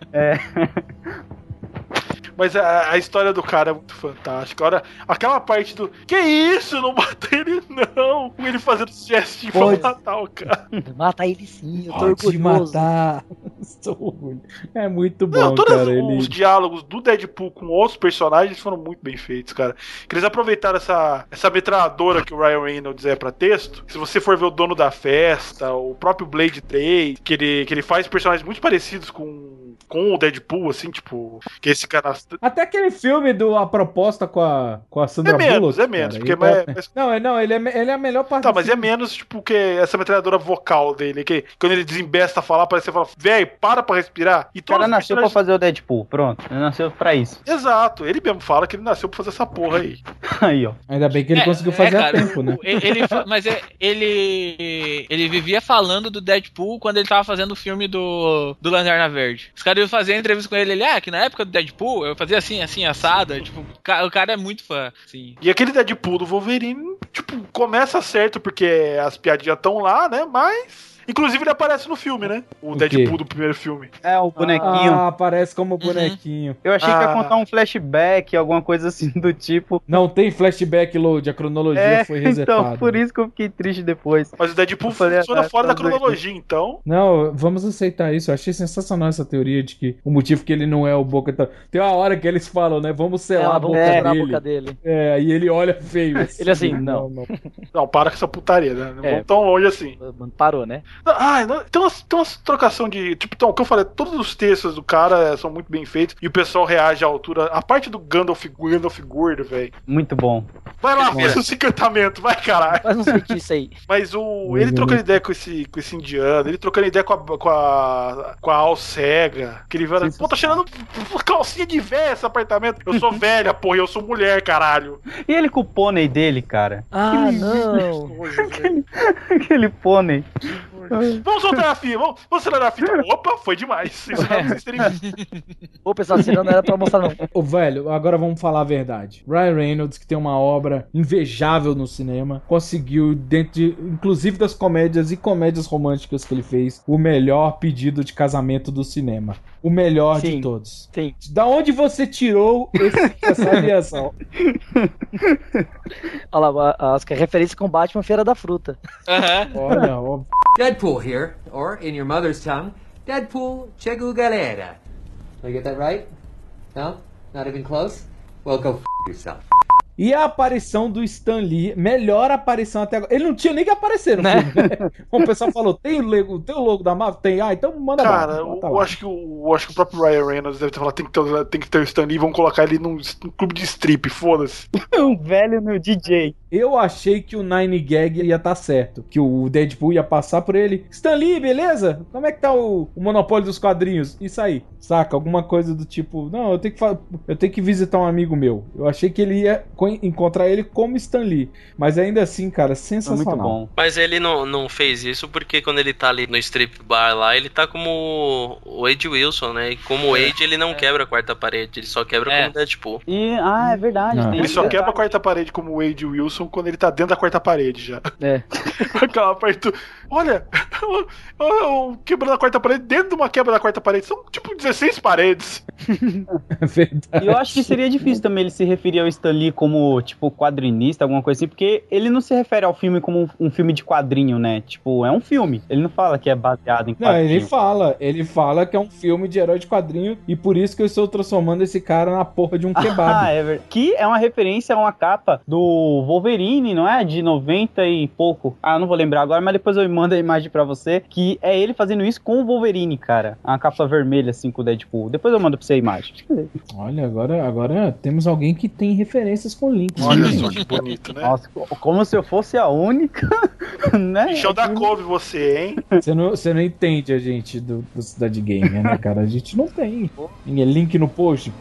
Mas a história do cara é muito fantástica. Olha, aquela parte do... Que isso? Não mata ele, não. Ele fazendo gestos pra matar o cara. Mata ele sim, eu tô orgulhoso. Matar. É muito bom, cara. Os diálogos do Deadpool com outros personagens foram muito bem feitos, cara. Que eles aproveitaram essa metralhadora que o Ryan Reynolds é pra texto. Se você for ver o Dono da Festa, o próprio Blade 3, que ele faz personagens muito parecidos com o Deadpool, assim, tipo... Que esse cara... Até aquele filme A Proposta com a Sandra Bullock. É menos. Porque ele é a melhor parte. Tá, mas é menos, tipo, que essa metralhadora vocal dele, que quando ele desembesta a falar, parece que você fala, véi, para pra respirar. E o cara nasceu pra fazer o Deadpool, pronto. Ele nasceu pra isso. Exato, ele mesmo fala que ele nasceu pra fazer essa porra aí. Aí, ó. Ainda bem que ele conseguiu fazer a tempo, né? Ele vivia falando do Deadpool quando ele tava fazendo o filme do Lanterna Verde. Os caras iam fazer entrevista com ele, que na época do Deadpool, eu fazia assim, assada. Tipo, o cara é muito fã. Assim. E aquele Deadpool do Wolverine, tipo, começa certo porque as piadinhas estão lá, né? Mas... Inclusive ele aparece no filme, né? O Deadpool do primeiro filme. É, o bonequinho. Aparece como bonequinho. Eu achei que ia contar um flashback, alguma coisa assim do tipo. Não tem flashback, Load, a cronologia foi resetada. Então, por isso que eu fiquei triste depois. Mas o Deadpool funciona fora da cronologia, então... Não, vamos aceitar isso. Eu achei sensacional essa teoria de que o motivo que ele não é o Boca... Tem uma hora que eles falam, né? Vamos selar a boca dele. E ele olha feio. Assim. Ele assim, não, para com essa putaria, né? Não vão tão longe assim. Parou, né? Tem umas trocação de... Tipo, então, o que eu falei, todos os textos do cara são muito bem feitos e o pessoal reage à altura. A parte do Gandalf gordo, velho. Muito bom. Vai lá, faz o encantamento, vai, caralho. Faz um feitiço aí. Mas ele trocando ideia com esse indiano, ele trocando ideia com a Al cega, que ele vai... Pô, tá cheirando calcinha de véia esse apartamento. Eu sou velha, porra, eu sou mulher, caralho. E ele com o pônei dele, cara? Não. Aquele pônei. Vamos soltar a fita, vamos acelerar a fita. Opa, foi demais. Isso não pra vocês terem visto. Ô, pessoal, senão não era pra mostrar, não. Ô, velho, agora vamos falar a verdade. Ryan Reynolds, que tem uma obra invejável no cinema, conseguiu, dentro de, inclusive das comédias e comédias românticas que ele fez, o melhor pedido de casamento do cinema. O melhor de todos. Sim. Da onde você tirou essa aliação? Olha lá, as referências com Batman Feira da Fruta. Olha, ó. Deadpool here, or in your mother's tongue, Deadpool chegou galera. Did I get that right? No? Not even close? Well, go f yourself. E a aparição do Stan Lee, melhor aparição até agora. Ele não tinha nem que aparecer no filme, né? O pessoal falou, tem o logo da Marvel? Tem. Ah, então manda lá. Cara, eu acho que o próprio Ryan Reynolds deve ter falado, tem que ter o Stan Lee, vão colocar ele num clube de strip, foda-se. Um velho no DJ. Eu achei que o Nine Gag ia estar certo, que o Deadpool ia passar por ele. Stan Lee, beleza? Como é que tá o monopólio dos quadrinhos? Isso aí, saca? Alguma coisa do tipo, não, eu tenho que visitar um amigo meu. Eu achei que ele ia encontrar ele como Stan Lee, mas ainda assim, cara, sensacional. Muito bom. Mas ele não fez isso porque quando ele tá ali no strip bar lá, ele tá como o Wade Wilson, né? E como o Wade, ele não quebra a quarta parede, ele só quebra como Deadpool. É verdade. Ele só quebra a quarta parede como o Wade Wilson quando ele tá dentro da quarta parede já. Aquela parte do... Olha, quebrando a quarta parede dentro de uma quebra da quarta parede. São tipo 16 paredes. É verdade. E eu acho que seria difícil também ele se referir ao Stan Lee como, tipo, quadrinista, alguma coisa assim, porque ele não se refere ao filme como um filme de quadrinho, né? Tipo, é um filme. Ele não fala que é baseado em quadrinho. Não, ele fala que é um filme de herói de quadrinho e por isso que eu estou transformando esse cara na porra de um kebab. Que é uma referência a uma capa do Wolverine, não é? De 90 e pouco. Não vou lembrar agora, mas depois eu mando a imagem pra você, que é ele fazendo isso com o Wolverine, cara. Uma capa vermelha, assim, com o Deadpool. Depois eu mando pra você a imagem. Olha, agora temos alguém que tem referências com links. Olha só que bonito, né? Nossa, como se eu fosse a única, né? Bichão da couve você, hein? Você não entende a gente do Cidade Gamer, né, cara? A gente não tem. Link no post.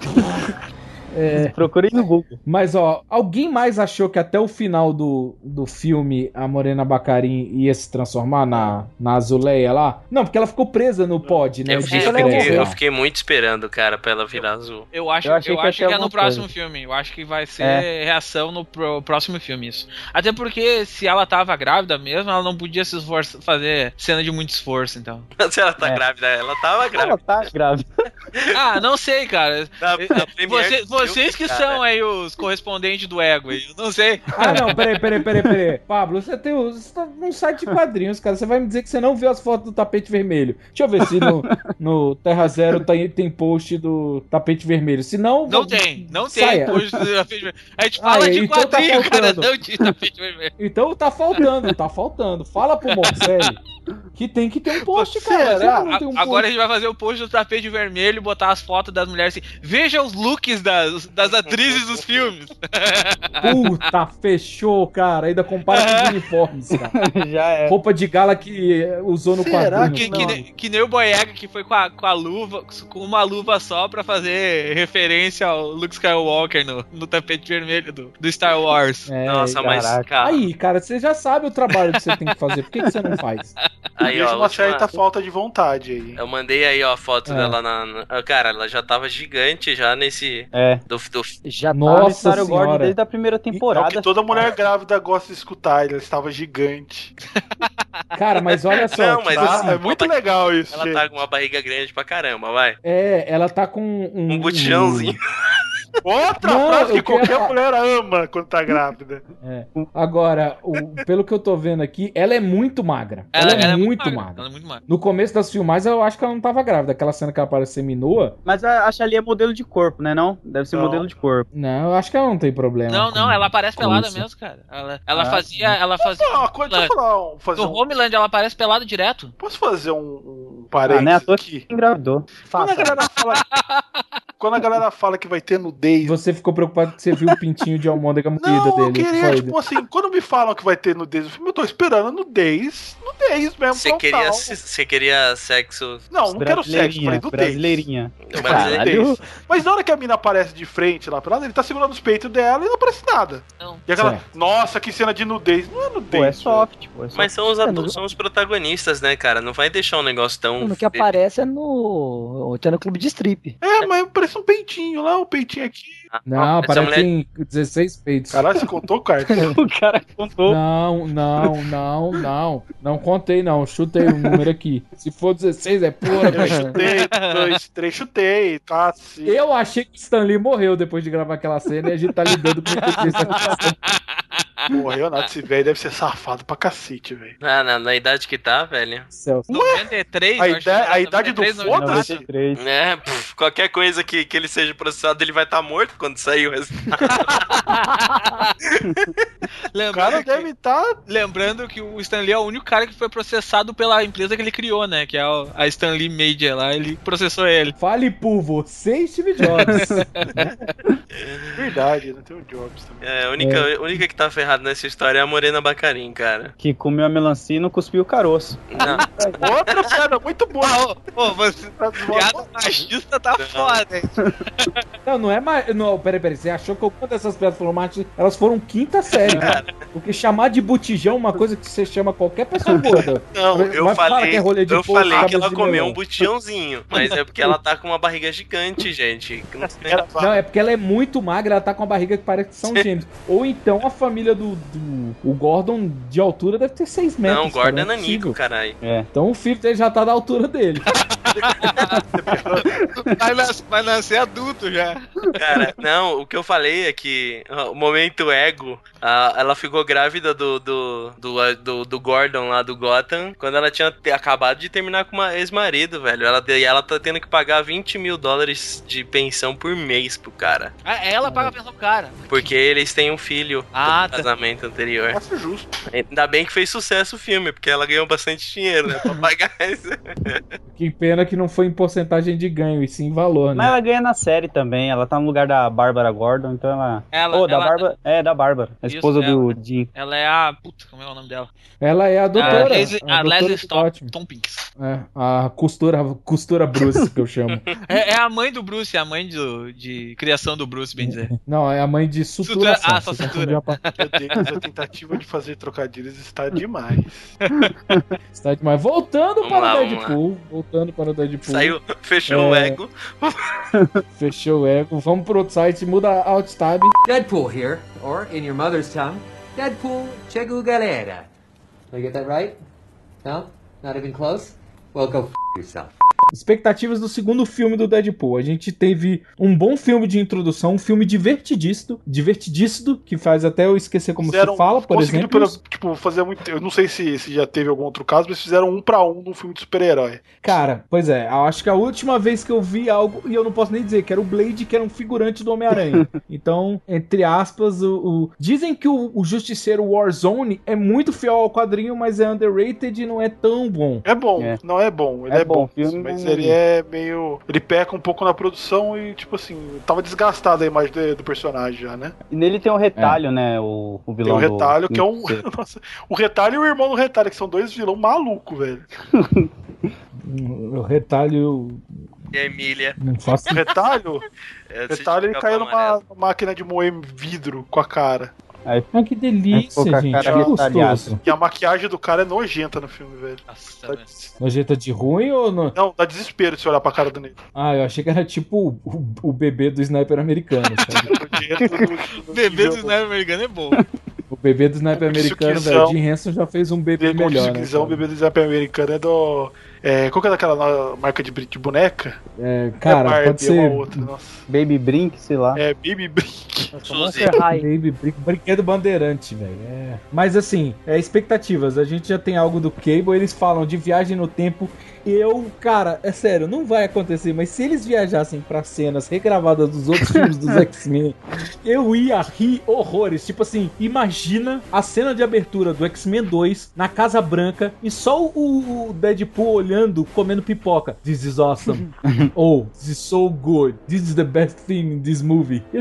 Procurei no Google. Mas, ó, alguém mais achou que até o final do filme a Morena Baccarin ia se transformar na Azuleia lá? Não, porque ela ficou presa no pod, né? Eu fiquei muito esperando, cara, pra ela virar azul. Eu acho que é no próximo filme. Eu acho que vai ser reação no próximo filme, isso. Até porque se ela tava grávida mesmo, ela não podia se esforçar, fazer cena de muito esforço, então. Se ela tá grávida, ela tava grávida. Ela tá grávida. Não sei, cara. Vocês que são aí os correspondentes do ego aí, eu não sei. Não, peraí. Pablo, você tá num site de quadrinhos, cara. Você vai me dizer que você não viu as fotos do tapete vermelho. Deixa eu ver se no Terra Zero tem post do tapete vermelho. Se não... Não tem post do tapete vermelho. A gente fala de então quadrinho, cara, não de tapete vermelho. Então tá faltando. Fala pro Morcelli que tem que ter um post, cara. Agora a gente vai fazer o post do tapete vermelho, botar as fotos das mulheres assim. Veja os looks das atrizes dos filmes. Puta, fechou, cara. Ainda compara com os uniformes, cara. Já é. Roupa de gala que usou no quadrinho. Que nem o Boyega, que foi com a luva, com uma luva só pra fazer referência ao Luke Skywalker no tapete vermelho do Star Wars. Nossa, mas, cara... Aí, cara, você já sabe o trabalho que você tem que fazer. Por que você não faz? Aí, ó, uma certa falta de vontade aí. Eu mandei aí, ó, a foto dela Cara, ela já tava gigante já nesse... Já Nossa Star Wars desde a primeira temporada. É o que toda mulher grávida gosta de escutar. Ela estava gigante. Cara, mas olha só. Não, mas assim, é muito legal isso. Ela tá com uma barriga grande pra caramba, vai. Ela tá com um botijãozinho. Outra frase que qualquer mulher ama quando tá grávida. Agora, pelo que eu tô vendo aqui, ela é muito magra. Ela é muito magra. No começo das filmagens, eu acho que ela não tava grávida. Aquela cena que ela parece seminua. Mas acho ali é modelo de corpo, né? Não? Deve ser modelo de corpo. Não, eu acho que ela não tem problema. Não, ela parece pelada mesmo, cara. Ela fazia. No Homeland, ela parece pelada direto. Posso fazer um parênteses né? aqui? Engravidou. Quando a galera fala que vai ter nudez... Você ficou preocupado que você viu o pintinho de almôndega moída dele. Não, eu queria, tipo assim, quando me falam que vai ter nudez no filme, eu tô esperando nudez nudez mesmo. Você queria sexo... Não quero sexo, falei nudez. Brasileirinha. Mas na hora que a mina aparece de frente lá pro lado, ele tá segurando os peitos dela e não aparece nada. Não. E aquela, nossa, que cena de nudez. Não é nudez. Pô, é soft, pô. Mas são os adultos, são os protagonistas, né, cara? Não vai deixar um negócio tão... O que aparece é no clube de strip. Mas parece um peitinho lá, um peitinho aqui. Não, parece que tem 16 peitos. Caralho, você contou, cara? O cara contou. Não contei, não. Chutei o número aqui. Se for 16, é pura, velho. Chutei, 2, 3, chutei. Tá, sim. Eu achei que o Stan Lee morreu depois de gravar aquela cena e a gente tá lidando com isso. Morreu nada, esse velho deve ser safado pra cacete, velho. Na idade que tá, velho. 93, a idade do foda-se. Qualquer coisa que ele seja processado, ele vai estar morto quando sair o resultado. O cara deve estar... Lembrando que o Stan Lee é o único cara que foi processado pela empresa que ele criou, né? Que é a Stan Lee Media lá, ele processou ele. Fale por você, Steve Jobs. Verdade, não tem o Jobs também. A única que tá ferrada nessa história é a Morena Bacarin, cara. Que comeu a melancia e não cuspiu o caroço. Não. Outra piada muito boa. Você piada machista tá foda, hein? Não é mais... Não, peraí. Você achou que alguma dessas piadas foram machistas? Elas foram quinta série, cara. Porque chamar de botijão é uma coisa que você chama qualquer pessoa gorda. Não, eu falei que ela comeu melão. um botijãozinho. Mas é porque ela tá com uma barriga gigante, gente. Não, é porque ela é muito magra, ela tá com uma barriga que parece que são gêmeos. Ou então a família o Gordon de altura deve ter 6 metros. Não, o Gordon é nanico, caralho. Então o filho dele já tá da altura dele. Vai nascer adulto já. Cara, não, o que eu falei é que o momento ego, ela ficou grávida do Gordon lá do Gotham quando ela tinha acabado de terminar com uma ex-marido, velho. E ela tá tendo que pagar $20 mil de pensão por mês pro cara. Ela paga a pensão pro cara. Porque eles têm um filho do casamento anterior. Acho justo. Ainda bem que fez sucesso o filme, porque ela ganhou bastante dinheiro, né? Pra pagar isso. Que pena que não foi em porcentagem de ganho, e sim em valor, né? Mas ela ganha na série também. Ela tá no lugar da Bárbara Gordon, então da Bárbara. A esposa do Jim. Ela é a... Puta, como é o nome dela? Ela é a doutora. A Leslie Tompkins. A costura Bruce, que eu chamo. É a mãe do Bruce, a mãe de criação do Bruce, bem dizer. Não, é a mãe de suturação. Só sutura. Meu Deus, a tentativa de fazer trocadilhos está demais. Está demais. Voltando para o Deadpool. Saiu, fechou o ego. Fechou o ego. Vamos pro outro site, muda a alt tab. Deadpool here, or in your mother's tongue, Deadpool chegou galera. Did I get that right? No? Not even close? Well, go f*** yourself. Expectativas do segundo filme do Deadpool. A gente teve um bom filme de introdução, um filme divertidíssimo, que faz até eu esquecer como se fala, por exemplo. Fazer muito... Eu não sei se já teve algum outro caso, mas fizeram 1 pra 1 num filme de super-herói. Cara, pois é, eu acho que a última vez que eu vi algo, e eu não posso nem dizer, que era o Blade, que era um figurante do Homem-Aranha. Então, entre aspas, dizem que o Justiceiro Warzone é muito fiel ao quadrinho, mas é underrated e não é tão bom. É bom, não é bom. Ele é bom, mas ele é meio... Ele peca um pouco na produção e, tipo assim, tava desgastada a imagem do personagem já, né? E nele tem o Retalho, né? O vilão. Tem o Retalho, que é um... Nossa, o Retalho e o irmão do Retalho, que são 2 vilão malucos, velho. O Retalho... E a Emília. Não faço... O Retalho? Ele caiu numa máquina de moer vidro com a cara. Que delícia, gente. Que gostoso. E a maquiagem do cara é nojenta no filme, velho. Nossa, nojenta de ruim ou não? Não, dá desespero de você olhar pra cara do negro. Eu achei que era tipo o bebê do sniper americano, sabe? O bebê do sniper americano é bom. O bebê do sniper americano, velho. Jim Henson já fez um bebê melhor, né? O bebê do sniper americano é do... qual que é daquela marca de boneca? Cara, pode ser... Outra, Baby Brink, sei lá. Baby Brink. Baby Brink, brinquedo bandeirante, velho. Mas assim, expectativas. A gente já tem algo do Cable, eles falam de viagem no tempo. Cara, é sério, não vai acontecer, mas se eles viajassem pra cenas regravadas dos outros filmes dos X-Men, eu ia rir horrores. Tipo assim, imagina a cena de abertura do X-Men 2 na Casa Branca e só o Deadpool olhando, comendo pipoca. This is awesome. Oh, this is so good. This is the best thing in this movie. Ia ser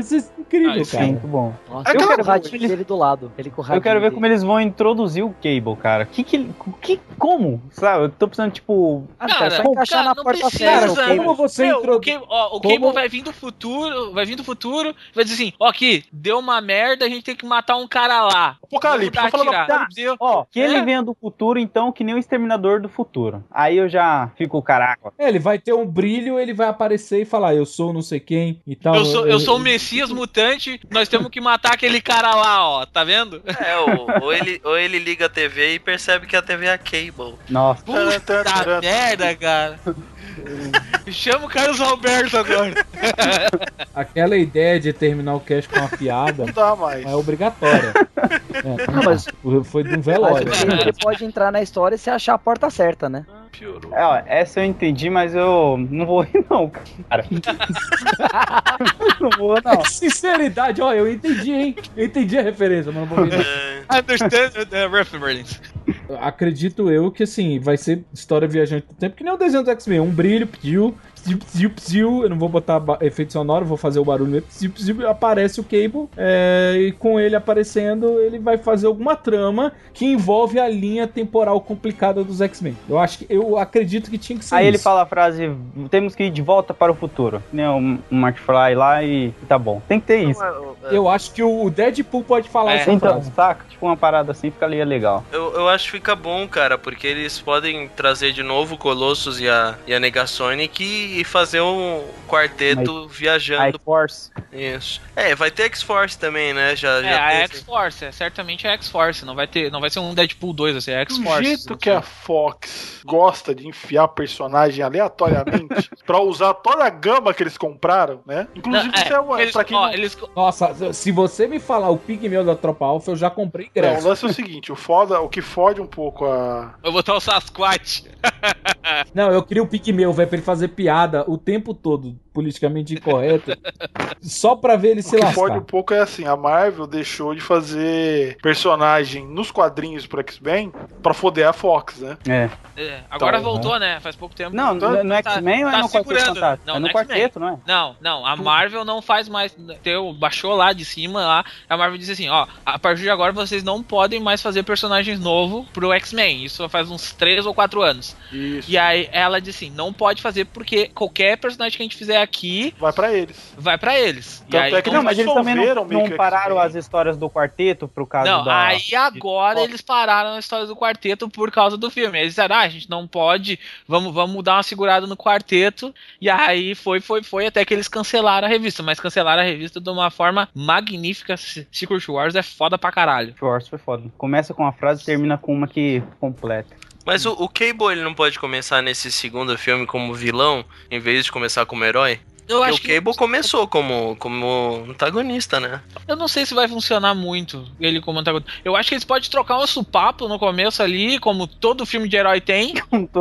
incrível, cara. Muito bom. Nossa, eu quero ver ele do lado. Eu quero ver como eles vão introduzir o Cable, cara. Como? Sabe? Eu tô precisando, tipo... Cara, só encaixar na porta certa. Como você introduz... O Cable vai vir do futuro, vai dizer assim, ó, aqui, deu uma merda, a gente tem que matar um cara lá. Apocalipse, tô falando Apocalipse. Que ele venha do futuro, então, que nem o Exterminador do Futuro. Aí eu já fico caraca. Ele vai ter um brilho, ele vai aparecer e falar, eu sou não sei quem e tal. Eu sou o Messias mutante, nós temos que matar aquele cara lá, ó, tá vendo? Ou ele liga a TV e percebe que a TV é a Cable. Nossa. Puta merda, cara. Chama o Carlos Alberto agora. Aquela ideia de terminar o cast com uma piada não dá mais. É obrigatória. Não, mas foi de um velório. Ele pode entrar na história e se achar a porta certa, né? Piorou. Essa eu entendi, mas eu não vou rir não, cara. Não vou não. Sinceridade, ó, eu entendi, hein? Eu entendi a referência, mas não vou rir não. Understand the reference. Acredito eu que, assim, vai ser história viajante do tempo, que nem o desenho do X-Men. Um brilho, psiu, eu não vou botar efeito sonoro, vou fazer o barulho, psiu, aparece o Cable, e com ele aparecendo, ele vai fazer alguma trama que envolve a linha temporal complicada dos X-Men. Eu acredito que tinha que ser Aí isso. Ele fala a frase, temos que ir de volta para o futuro. Né, o McFly lá e tá bom. Tem que ter isso. Eu acho que o Deadpool pode falar essa então, frase. saca? Tipo uma parada assim, ficaria legal. Eu acho que fica bom, cara, porque eles podem trazer de novo o Colossus e a Negasonic e fazer um quarteto viajando. X-Force. Isso. Vai ter X-Force também, né? A X-Force, certamente é a X-Force. Não vai ser um Deadpool 2, vai ser a X-Force. Do jeito que a Fox gosta de enfiar personagem aleatoriamente pra usar toda a gama que eles compraram, né? Inclusive, isso é pra quem Nossa, se você me falar o Pigmeu da Tropa Alpha, eu já comprei ingresso. Não, o lance é o seguinte, o que fode um pouco a... Eu vou botar o Sasquatch. Não, eu queria o Pigmeu, velho, pra ele fazer piada o tempo todo, politicamente incorreto, só pra ver ele se lascar. O que fode um pouco é assim, a Marvel deixou de fazer personagem nos quadrinhos pro X-Men pra foder a Fox, né? Agora voltou, né? Faz pouco tempo. Não, no X-Men ou é no Quarteto Fantástico? Não, é no Quarteto, não é? Não, a Marvel não faz mais, baixou lá de cima, lá, a Marvel disse assim, ó, a partir de agora vocês não podem mais fazer personagens novos pro X-Men, isso faz uns 3 ou 4 anos. Isso. E aí ela disse assim, não pode fazer porque qualquer personagem que a gente fizer aqui... Vai pra eles. E aí, não, mas eles também não pararam as histórias do quarteto pro caso aí agora eles pararam as histórias do quarteto por causa do filme. Eles disseram, a gente não pode, vamos dar uma segurada no quarteto. E aí foi até que eles cancelaram a revista. Mas cancelaram a revista de uma forma magnífica. Secret Wars é foda pra caralho. Secret Wars foi foda. Começa com uma frase e termina com uma que completa. Mas o Cable, ele não pode começar nesse segundo filme como vilão, em vez de começar como herói? Porque o Cable começou como antagonista, né? Eu não sei se vai funcionar muito ele como antagonista. Eu acho que eles podem trocar um supapo no começo ali, como todo filme de herói tem.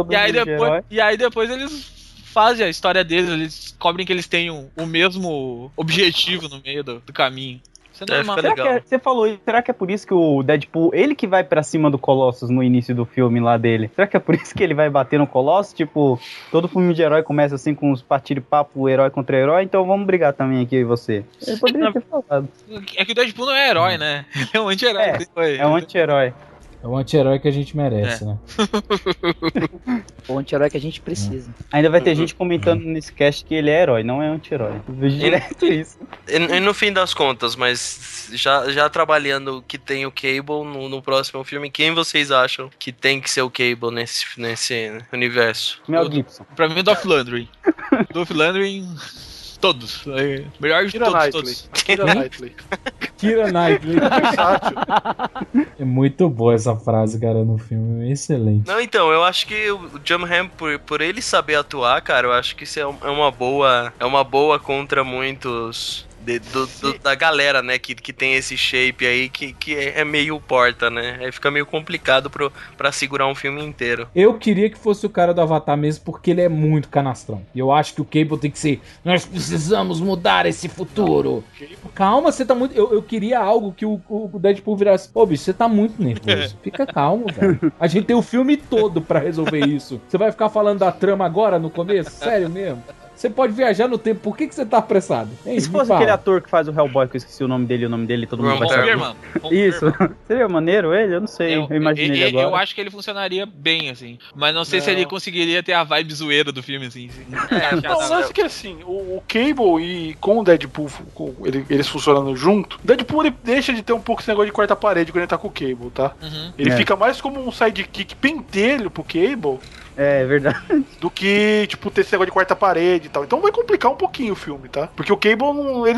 E aí depois eles fazem a história deles, eles descobrem que eles têm o mesmo objetivo no meio do caminho. Você falou isso, será que é por isso que o Deadpool, ele que vai pra cima do Colossus no início do filme lá dele? Será que é por isso que ele vai bater no Colossus? Tipo, todo filme de herói começa assim com uns papo herói contra herói, então vamos brigar também aqui, eu e você. Ele poderia ter falado. É que o Deadpool não é herói, né? Ele é um anti-herói. É um anti-herói. É o anti-herói que a gente merece, né? O anti-herói que a gente precisa. Ainda vai ter gente comentando nesse cast que ele é herói, não é anti-herói. Vejo direto isso. E no fim das contas, mas já trabalhando que tem o Cable no próximo filme, quem vocês acham que tem que ser o Cable nesse universo? Mel Gibson. Pra mim, Dolph Lundgren. Dolph Lundgren... Todos. Melhor de todos. Kira Knightley. É muito boa essa frase, cara, no filme. É excelente. Não, então, eu acho que o John Hamm, por ele saber atuar, cara, eu acho que isso é uma boa contra muitos... da galera, né, que tem esse shape aí, que é meio porta, né? Aí fica meio complicado pra segurar um filme inteiro. Eu queria que fosse o cara do Avatar mesmo, porque ele é muito canastrão. E eu acho que o Cable tem que ser, nós precisamos mudar esse futuro. Calma, você tá muito... Eu queria algo que o Deadpool virasse, bicho, você tá muito nervoso. Fica calmo, velho. A gente tem o filme todo pra resolver isso. Você vai ficar falando da trama agora, no começo? Sério mesmo? Você pode viajar no tempo, por que você tá apressado? E se fosse aquele ator que faz o Hellboy, que eu esqueci o nome dele, todo mundo vai saber. Isso. Seria maneiro ele? Eu não sei, eu imaginei ele agora. Eu acho que ele funcionaria bem, assim. Mas não sei se ele conseguiria ter a vibe zoeira do filme, assim. Não, o lance é que assim, o Cable e com o Deadpool, eles funcionando junto, o Deadpool ele deixa de ter um pouco esse negócio de quarta parede quando ele tá com o Cable, tá? Ele fica mais como um sidekick pentelho pro Cable. É verdade. Do que, tipo, ter esse negócio de quarta parede e tal. Então vai complicar um pouquinho o filme, tá? Porque o Cable,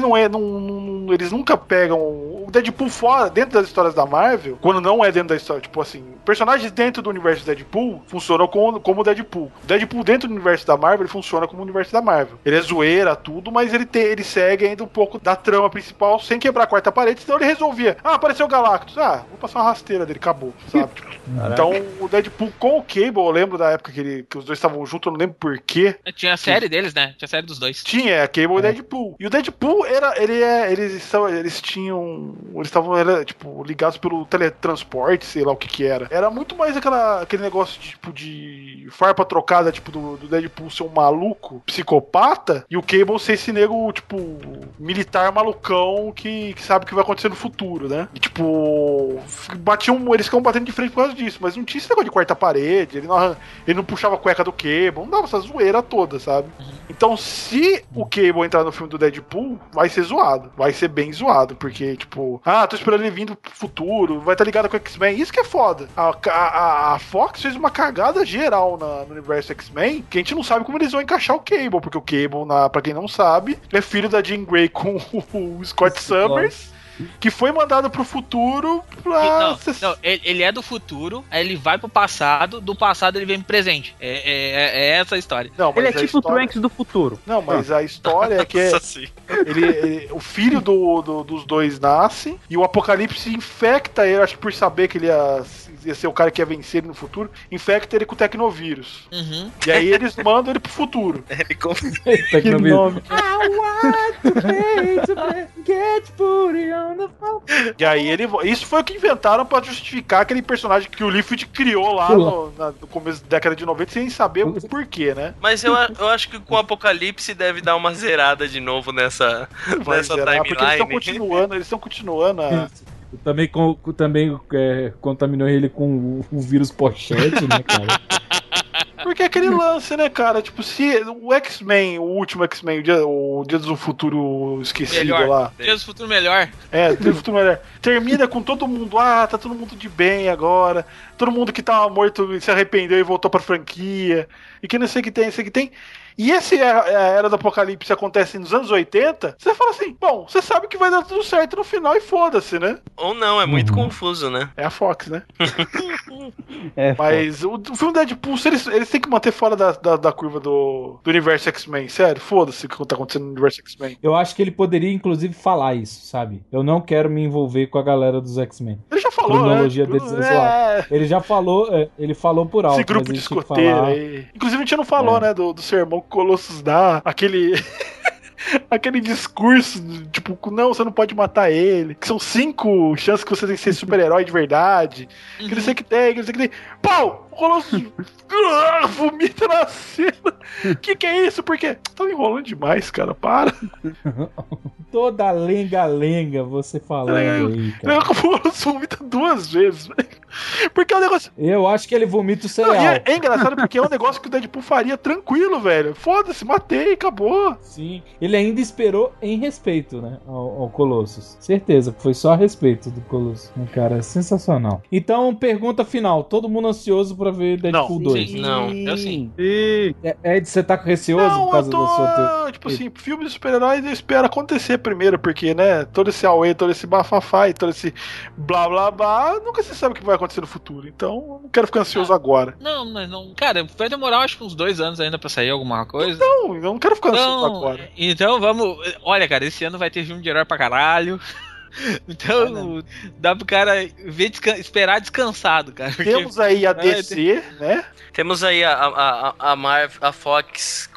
eles nunca pegam... O Deadpool fora, dentro das histórias da Marvel, quando não é dentro da história, tipo assim, personagens dentro do universo do Deadpool funcionam como o Deadpool. O Deadpool dentro do universo da Marvel, ele funciona como o universo da Marvel. Ele é zoeira, tudo, mas ele segue ainda um pouco da trama principal, sem quebrar a quarta parede, senão ele resolvia. Apareceu o Galactus. Vou passar uma rasteira dele, acabou, sabe? Então, o Deadpool com o Cable, eu lembro da época que os dois estavam juntos, eu não lembro porquê. Tinha a série deles, né? Tinha a série dos dois. Tinha, Cable e Deadpool. E o Deadpool eles estavam tipo, ligados pelo teletransporte, sei lá o que era. Era muito mais aquele negócio tipo de farpa trocada, tipo, do Deadpool ser um maluco, psicopata, e o Cable ser esse nego, tipo, militar malucão que sabe o que vai acontecer no futuro, né? E, tipo, eles ficam batendo de frente por causa disso, mas não tinha esse negócio de quarta parede, ele não puxava a cueca do Cable, não dava essa zoeira toda, sabe? Então, se o Cable entrar no filme do Deadpool, vai ser zoado. Vai ser bem zoado, porque, tipo, tô esperando ele vindo pro futuro, vai estar ligado com o X-Men. Isso que é foda. A Fox fez uma cagada geral no universo X-Men, que a gente não sabe como eles vão encaixar o Cable, porque o Cable, pra quem não sabe, é filho da Jean Grey com o Scott Summers, que foi mandado pro futuro pra... Não, ele é do futuro, aí ele vai pro passado, do passado ele vem pro presente. É essa a história. Não, ele é tipo o Trunks do futuro. Não, mas a história é que o filho dos dois nasce e o Apocalipse infecta ele, acho que por saber que ele ia ser o cara que ia vencer ele no futuro, infecta ele com o Tecnovírus. E aí eles mandam ele pro futuro. Que nome. I want to get booty on the phone. E aí isso foi o que inventaram pra justificar aquele personagem que o Liefeld criou lá no começo da década de 90 sem saber o porquê, né? Mas eu acho que com o Apocalipse deve dar uma zerada de novo nessa timeline. Porque eles estão continuando a... Também contaminou ele com o vírus pochete, né, cara? Porque é aquele lance, né, cara? Tipo, se o X-Men, o último X-Men, o Dia do Futuro Esquecido melhor. lá. Dia do Futuro Melhor. Dia do Futuro Melhor. Termina com todo mundo, tá todo mundo de bem agora. Todo mundo que tava morto se arrependeu e voltou pra franquia. E que não sei o que tem. E essa era do Apocalipse acontece nos anos 80, você fala assim, bom, você sabe que vai dar tudo certo no final e foda-se, né? Ou não, é muito confuso, né? É a Fox, né? Mas o filme Deadpool, eles têm que manter fora da curva do universo X-Men, sério, foda-se o que tá acontecendo no universo X-Men. Eu acho que ele poderia, inclusive, falar isso, sabe? Eu não quero me envolver com a galera dos X-Men. Ele já falou, né? Ele já falou, ele falou por alto. Esse grupo de escoteiro aí. Inclusive a gente não falou, né, do sermão que o Colossus dá, aquele discurso, tipo, não, você não pode matar ele, que são 5 chances que você tem que ser super-herói de verdade, que não sei o que tem, pau! O Colossus vomita na cena. Que é isso? Porque tá enrolando demais, cara, para. Toda lenga-lenga você falando aí, cara. O Colossus vomita 2 vezes, velho. Porque é um negócio... Eu acho que ele vomita o cereal. É engraçado porque é um negócio que o Deadpool faria tranquilo, velho. Foda-se, matei, acabou. Sim, ele ainda esperou em respeito, né, ao Colossus. Certeza, foi só a respeito do Colossus. Cara, é sensacional. Então, pergunta final. Todo mundo ansioso pra ver Deadpool 2? Não, eu sim. Ed, você tá receoso por causa do seu... Tipo assim, filme de super-heróis eu espero acontecer primeiro, porque, né, todo esse auê, todo esse bafafá e todo esse blá blá blá, nunca se sabe o que vai acontecer no futuro. Então, eu não quero ficar ansioso agora. Não. Cara, vai demorar acho que uns 2 anos ainda pra sair alguma coisa. Então, eu não quero ficar ansioso agora. Então, vamos... Olha, cara, esse ano vai ter filme de herói pra caralho. Então, dá pro cara esperar descansado, cara. Temos aí a DC, né? Temos aí a Fox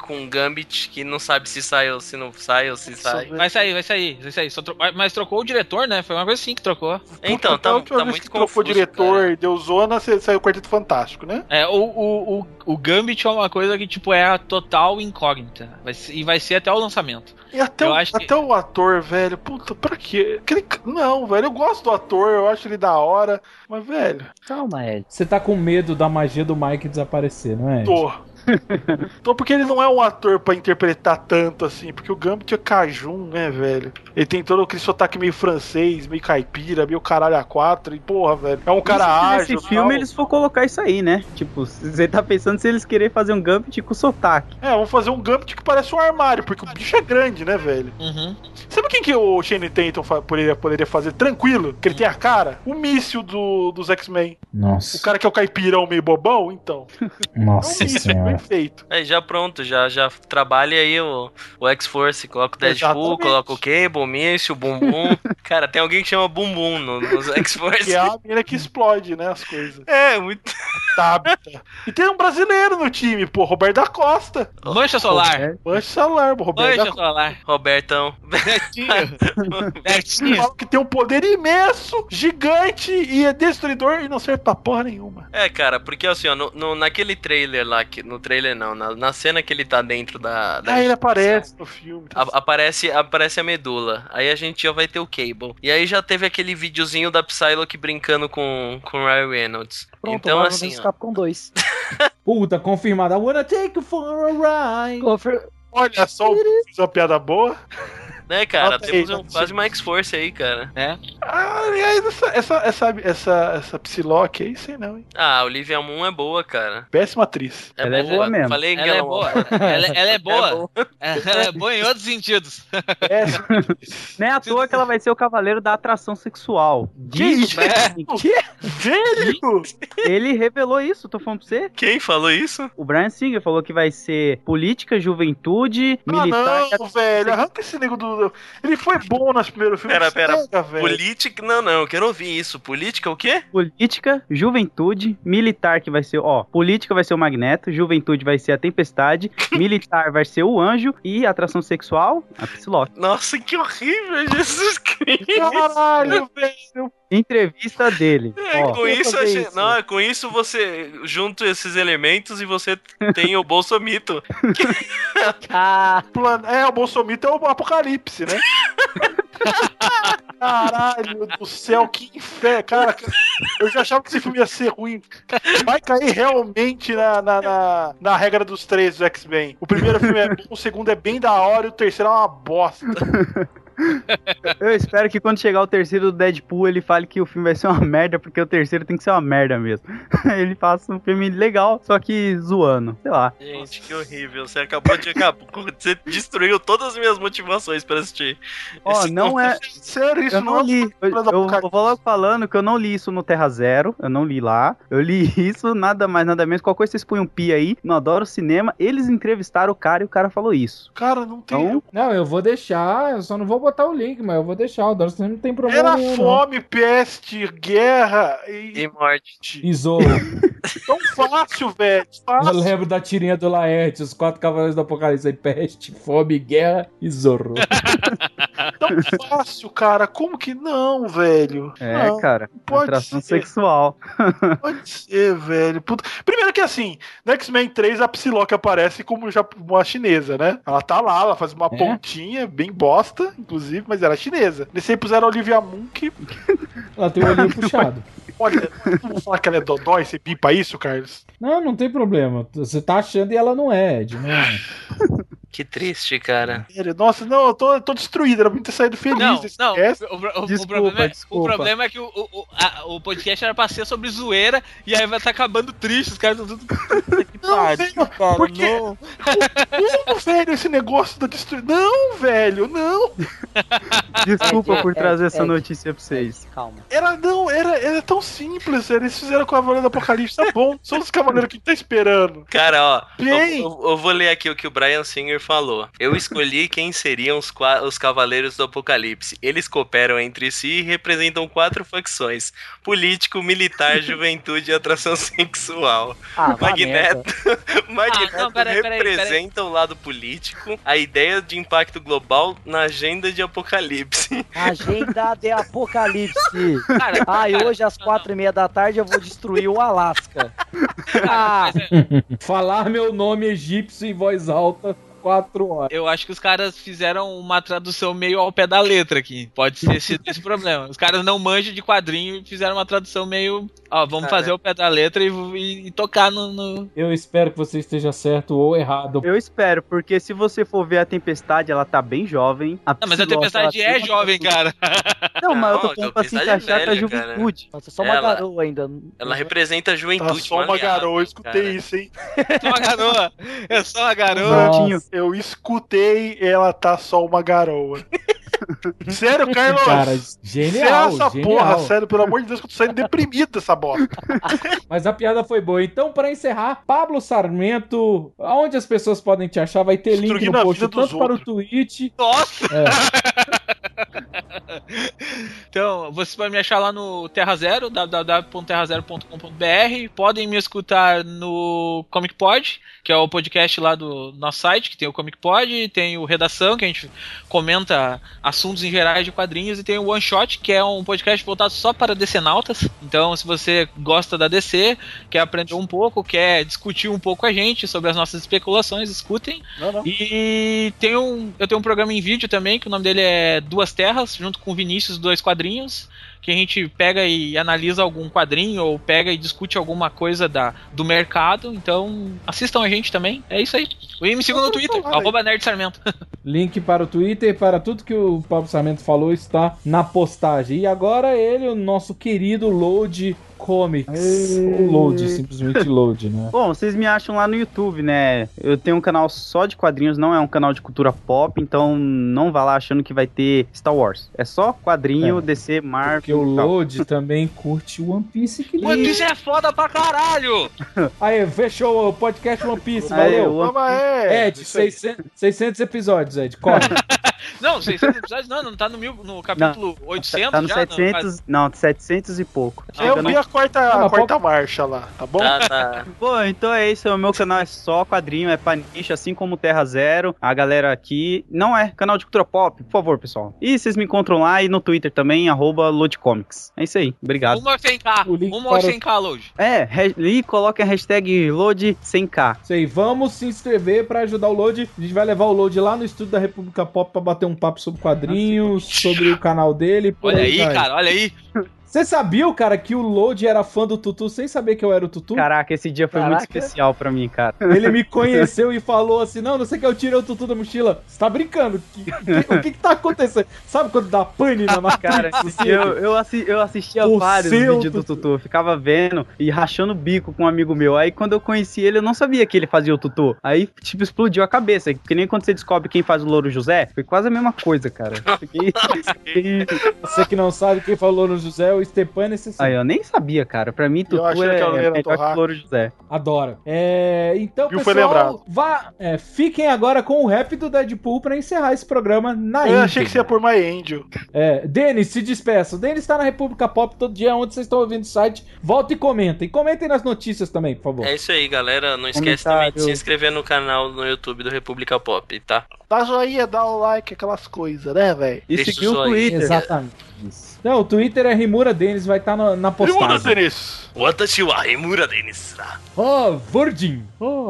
com um Gambit que não sabe se sai ou se não sai ou se sai. Vai sair. Mas trocou o diretor, né? Foi uma coisa assim que trocou. Então, tá muito confuso. Trocou o diretor e deu zona, saiu o Quarteto Fantástico, né? O Gambit é uma coisa que, tipo, é a total incógnita. Vai ser até o lançamento. E até o ator, velho, puta, pra quê? Não, velho, eu gosto do ator, eu acho ele da hora, mas, velho... Calma, Ed. Você tá com medo da magia do Mike desaparecer, não é, Ed? Tô porque ele não é um ator pra interpretar tanto assim, porque o Gambit é cajun, né, velho? Ele tem todo aquele sotaque meio francês, meio caipira, meio caralho a quatro, e porra, velho, é um cara ágil. Nesse filme eles for colocar isso aí, né? Tipo, você tá pensando se eles querem fazer um Gambit com sotaque. Vamos fazer um Gambit que parece um armário, porque o bicho é grande, né, velho? Uhum. Sabe quem que o Shane Tatum poderia fazer tranquilo? Que ele tem a cara? O míssil dos X-Men. Nossa. O cara que é o caipirão meio bobão, então. Nossa senhora. Perfeito. Já pronto, já trabalha aí o X-Force, coloca o Deadpool, coloca o Cable, o Míssil, o Bumbum. Cara, tem alguém que chama Bumbum nos X-Force. Que é a mina que explode, né, as coisas. Muito... Tabita. E tem um brasileiro no time, pô, Roberto da Costa. Mancha Solar. Mancha Solar, Roberto Mancha Solar. Robertão. Bertinho. Fala que tem um poder imenso, gigante e é destruidor e não serve pra porra nenhuma. Cara, porque assim, ó, naquele trailer lá, no trailer não, na cena que ele tá dentro da ele aparece no filme. Aparece a medula. Aí a gente já vai ter o Cable. E aí já teve aquele videozinho da Psylocke brincando com o Ryan Reynolds. Pronto, então assim, Capcom 2. Puta, confirmado. I wanna take you for a ride. Olha só, fiz uma piada boa. Né, cara? Temos quase uma X-Force aí, cara. Aliás, essa Psylocke aí, sei não, hein? A Olivia Munn é boa, cara. Péssima atriz. Ela é boa mesmo. Falei que ela é boa. Ela é boa. Ela é boa em outros sentidos. Não é à toa que ela vai ser o cavaleiro da atração sexual. Que isso? Que? Velho? Ele revelou isso, tô falando pra você. Quem falou isso? O Bryan Singer falou que vai ser política, juventude, militar... Não, velho, arranca esse nego do... Ele foi bom nos primeiros filmes. Pera. Política... Não, eu quero ouvir isso. Política o quê? Política, juventude, militar que vai ser... política vai ser o Magneto, juventude vai ser a Tempestade, militar vai ser o Anjo e atração sexual, a Psylocke. Nossa, que horrível, Jesus Cristo. Caralho, velho. Entrevista dele. Com isso você junta esses elementos e você tem o Bolsomito. O Bolsomito é o Apocalipse, né? Caralho do céu, que inferno. Cara, eu já achava que esse filme ia ser ruim. Vai cair realmente na regra dos três do X-Men. O primeiro filme é bom, o segundo é bem da hora e o terceiro é uma bosta. Eu espero que quando chegar o terceiro do Deadpool ele fale que o filme vai ser uma merda, porque o terceiro tem que ser uma merda mesmo. Ele faça um filme legal, só que zoando, sei lá. Gente, que horrível. Você acabou de Você destruiu todas as minhas motivações pra assistir. Não é... Sério, isso eu não li. Eu vou logo falando que eu não li isso no Terra Zero. Eu não li lá. Eu li isso, nada mais, nada menos. Qualquer coisa vocês põem um pi aí. No Adoro Cinema. Eles entrevistaram o cara e o cara falou isso. Cara, não tem... Então... Não, eu vou deixar. Eu só não vou botar o link, mas eu vou deixar. O Adoro Cinema não tem problema nenhum. Era fome, peste, guerra e morte. E Zorro. Tão fácil, velho. Eu lembro da tirinha do Laerte, os 4 Cavaleiros do Apocalipse aí, peste, fome, guerra e Zorro. Tão fácil, cara. Como que não, velho? Não, cara. Atração sexual. Pode ser, velho. Puta. Primeiro que assim, no X-Men 3 a Psylocke aparece como uma chinesa, né? Ela tá lá, ela faz uma pontinha bem bosta, inclusive, mas ela é chinesa. Nesse aí puseram a Olivia Munn que... Ela tem o olhinho puxado. Olha, não vou falar que ela é dodói, você pipa isso, Carlos? Não tem problema. Você tá achando e ela não é, Ed. Não é. Que triste, cara. Nossa, não, eu tô destruído. Era pra ter saído feliz. Não. O problema é que o podcast era pra ser sobre zoeira e aí vai estar acabando triste. Os caras estão tudo. Porque. Como, velho, esse negócio da destruição? Não, velho, não. Desculpa por trazer essa notícia pra vocês. Calma. Era tão simples, velho. Eles fizeram com a Cavaleiro do Apocalipse. Tá bom. São os cavaleiros que a gente tá esperando. Cara, ó. Eu vou ler aqui o que o Bryan Singer falou. Eu escolhi quem seriam os Cavaleiros do Apocalipse. Eles cooperam entre si e representam 4 facções: político, militar, juventude e atração sexual. Magneto Magneto representa o lado político, a ideia de impacto global na agenda de apocalipse. Agenda de apocalipse. E hoje às 4h30 da tarde eu vou destruir o Alasca. Falar meu nome egípcio em voz alta 4 horas. Eu acho que os caras fizeram uma tradução meio ao pé da letra aqui. Pode ser esse problema. Os caras não manjam de quadrinho e fizeram uma tradução meio... vamos fazer ao pé da letra e tocar no... Eu espero que você esteja certo ou errado. Eu espero, porque se você for ver a Tempestade, ela tá bem jovem. Não, mas a Tempestade é jovem, cara. Não, mas eu tô falando pra se encaixar com a juventude. Nossa, só uma garoa ainda. Ela representa a juventude. Tá só uma garoa, eu escutei isso, hein? Só uma garoa. É só uma garoa. Eu escutei, ela tá só uma garoa. Sério, Carlos? Cara, genial. Essa porra, sério, pelo amor de Deus, que eu tô saindo deprimido dessa bosta. Mas a piada foi boa. Então, pra encerrar, Pablo Sarmento, aonde as pessoas podem te achar? Vai ter link no post, tanto para o Twitch. Nossa! Então, vocês podem me achar lá no Terra Zero, www.terrazero.com.br. Podem me escutar no Comic Pod, que é o podcast lá do nosso site, que tem o Comic Pod, tem o Redação, que a gente comenta assuntos em gerais de quadrinhos, e tem o One Shot, que é um podcast voltado só para DC-nautas. Então, se você gosta da DC, quer aprender um pouco, quer discutir um pouco com a gente sobre as nossas especulações, escutem. E eu tenho um programa em vídeo também, que o nome dele é Duas Terras, junto com o Vinícius, Dois Quadrinhos, que a gente pega e analisa algum quadrinho, ou pega e discute alguma coisa do mercado. Então, assistam a gente também. É isso aí. E me sigam no Twitter, @NerdSarmento. Link para o Twitter, para tudo que o Pablo Sarmento falou, está na postagem. E agora ele, o nosso querido Load Comics. O Load, simplesmente Load, né? Bom, vocês me acham lá no YouTube, né? Eu tenho um canal só de quadrinhos, não é um canal de cultura pop, então não vá lá achando que vai ter Star Wars. É só quadrinho, DC, Marvel. Porque o Load também curte One Piece. Que One Piece é foda pra caralho! Aí, fechou o podcast One Piece, valeu. Ed, 600 episódios, Ed, corre. Não, 600 episódios não tá no capítulo 800 tá no já? 700, não, 700 e pouco. Eu vi a quarta marcha lá, tá bom? Tá. Bom, então é isso, o meu canal é só quadrinho, é pra nicho, assim como Terra Zero. A galera aqui não é canal de cultura pop, por favor, pessoal. E vocês me encontram lá e no Twitter também, @LoadComics. É isso aí, obrigado. Uma 100k, Load. E coloquem a hashtag Load 100k. Isso aí, vamos se inscrever pra ajudar o Load. A gente vai levar o Load lá no estúdio da República Pop pra bater um papo sobre quadrinhos, sobre o canal dele. Olha aí, cara, olha aí. Você sabia, cara, que o Load era fã do Tutu sem saber que eu era o Tutu? Caraca, esse dia foi muito especial pra mim, cara. Ele me conheceu e falou assim, não sei que eu tirei o Tutu da mochila. Você tá brincando? O que tá acontecendo? Sabe quando dá pane na Matrix? Cara, eu assistia vários vídeos do Tutu. Eu ficava vendo e rachando o bico com um amigo meu. Aí quando eu conheci ele, eu não sabia que ele fazia o Tutu. Aí, tipo, explodiu a cabeça. Porque nem quando você descobre quem faz o Louro José, foi quase a mesma coisa, cara. Você que não sabe quem faz o Louro José é o Stepan Necessário. Aí eu nem sabia, cara. Pra mim, Tutu é melhor que o Louro José. Adoro. Então, Viu, pessoal, fiquem agora com o rap do Deadpool pra encerrar esse programa na íntegra. Eu achei que você ia por My Angel. Denis, se despeça. O Denis tá na República Pop todo dia, onde vocês estão ouvindo o site. Volta e comentem. Comentem nas notícias também, por favor. É isso aí, galera. Não esquece também de se inscrever no canal no YouTube do República Pop, tá? Dá joinha, dá o like, aquelas coisas, né, velho? E seguir o Twitter. Exatamente. Isso. Não, o Twitter é Rimura Denis, vai estar na postagem. Rimura Denis! Watashi wa Rimura Denis. Oh, Virgin! Oh.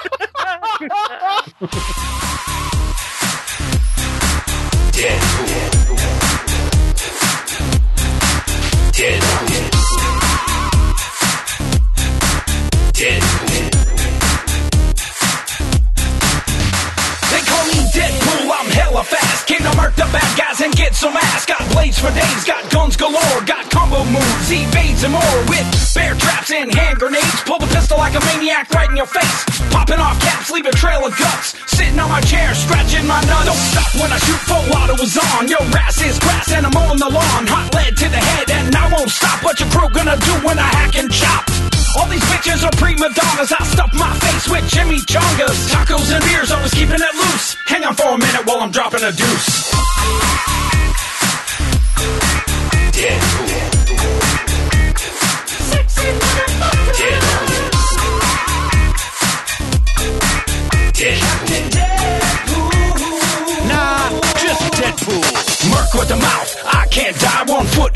Deadpool, I'm hella fast. Came to murk the bad guys and get some ass. Got blades for days, got guns galore. Got combo moves, evades and more. With bear traps and hand grenades. Pull the pistol like a maniac right in your face. Popping off caps, leave a trail of guts. Sitting on my chair, scratching my nuts. Don't stop when I shoot, full auto is on. Your ass is grass and I'm on the lawn. Hot lead to the head and I won't stop. What your crew gonna do when I hack and chop? All these bitches are prima donnas. I stuff my face with Jimmy Chongas. Tacos and beers, always keeping it loose. Hang on for a minute while I'm dropping a deuce. Sexy motherfucker.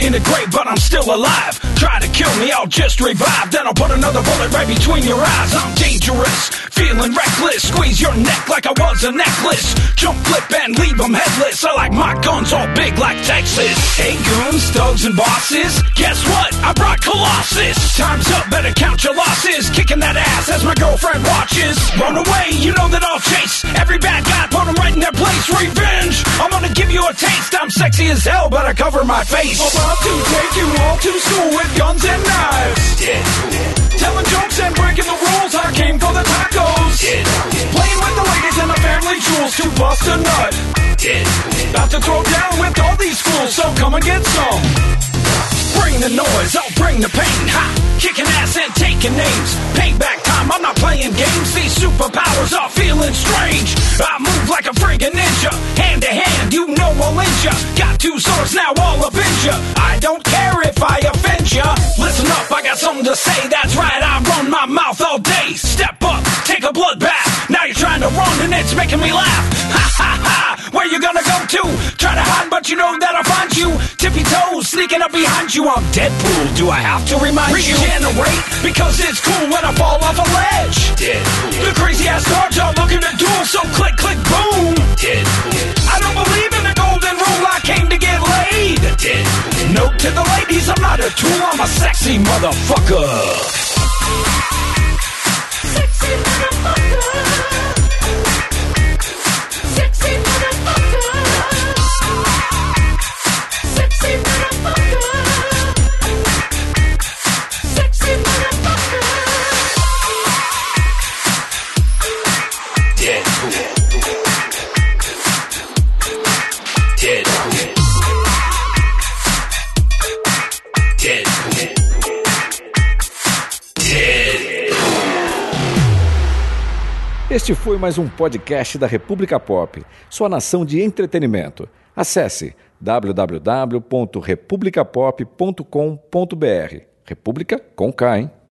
in the grave, but I'm still alive. Try to kill me, I'll just revive. Then I'll put another bullet right between your eyes. I'm dangerous, feeling reckless. Squeeze your neck like I was a necklace. Jump, flip, and leave them headless. I like my guns all big like Texas. Hey goons, thugs, and bosses, guess what? I brought Colossus. Time's up, better count your losses. Kicking that ass as my girlfriend watches. Run away, you know that I'll chase every bad guy, put them right in their place. Revenge, I'm gonna give you a taste. I'm sexy as hell, but I cover my face. About to take you all to school with guns and knives. Telling jokes and breaking the rules. I came for the tacos. Playing with the ladies and the family jewels to bust a nut. About to throw down with all these fools, so come and get some. Bring the noise, I'll bring the pain. Ha! Kicking ass and taking names. Payback time, I'm not playing games. These superpowers are feeling strange. I move like a friggin' ninja. Hand to hand, you know I'll end ya. Got two swords, now all up in ya. I don't care if I offend ya. Listen up, I got something to say. That's right, I run my mouth all day. Step up, take a bloodbath. Now you're trying to run and it's making me laugh. Ha ha ha, where you gonna go to? Try to hide, but you know that I'll find you. Tippy toes, sneaking up behind you. I'm Deadpool, do I have to remind you? Regenerate, because it's cool when I fall off a ledge. The crazy ass guards are looking to duel, so click, click, boom. I don't believe in the golden rule, I came to get laid. Note to the ladies, I'm not a tool, I'm a sexy motherfucker. Sexy motherfucker. Sexy motherfucker. Sexy motherfucker. Sexy motherfucker. Deadpool. Deadpool. Deadpool. Este foi mais um podcast da República Pop, sua nação de entretenimento. Acesse www.republicapop.com.br. República com K, hein?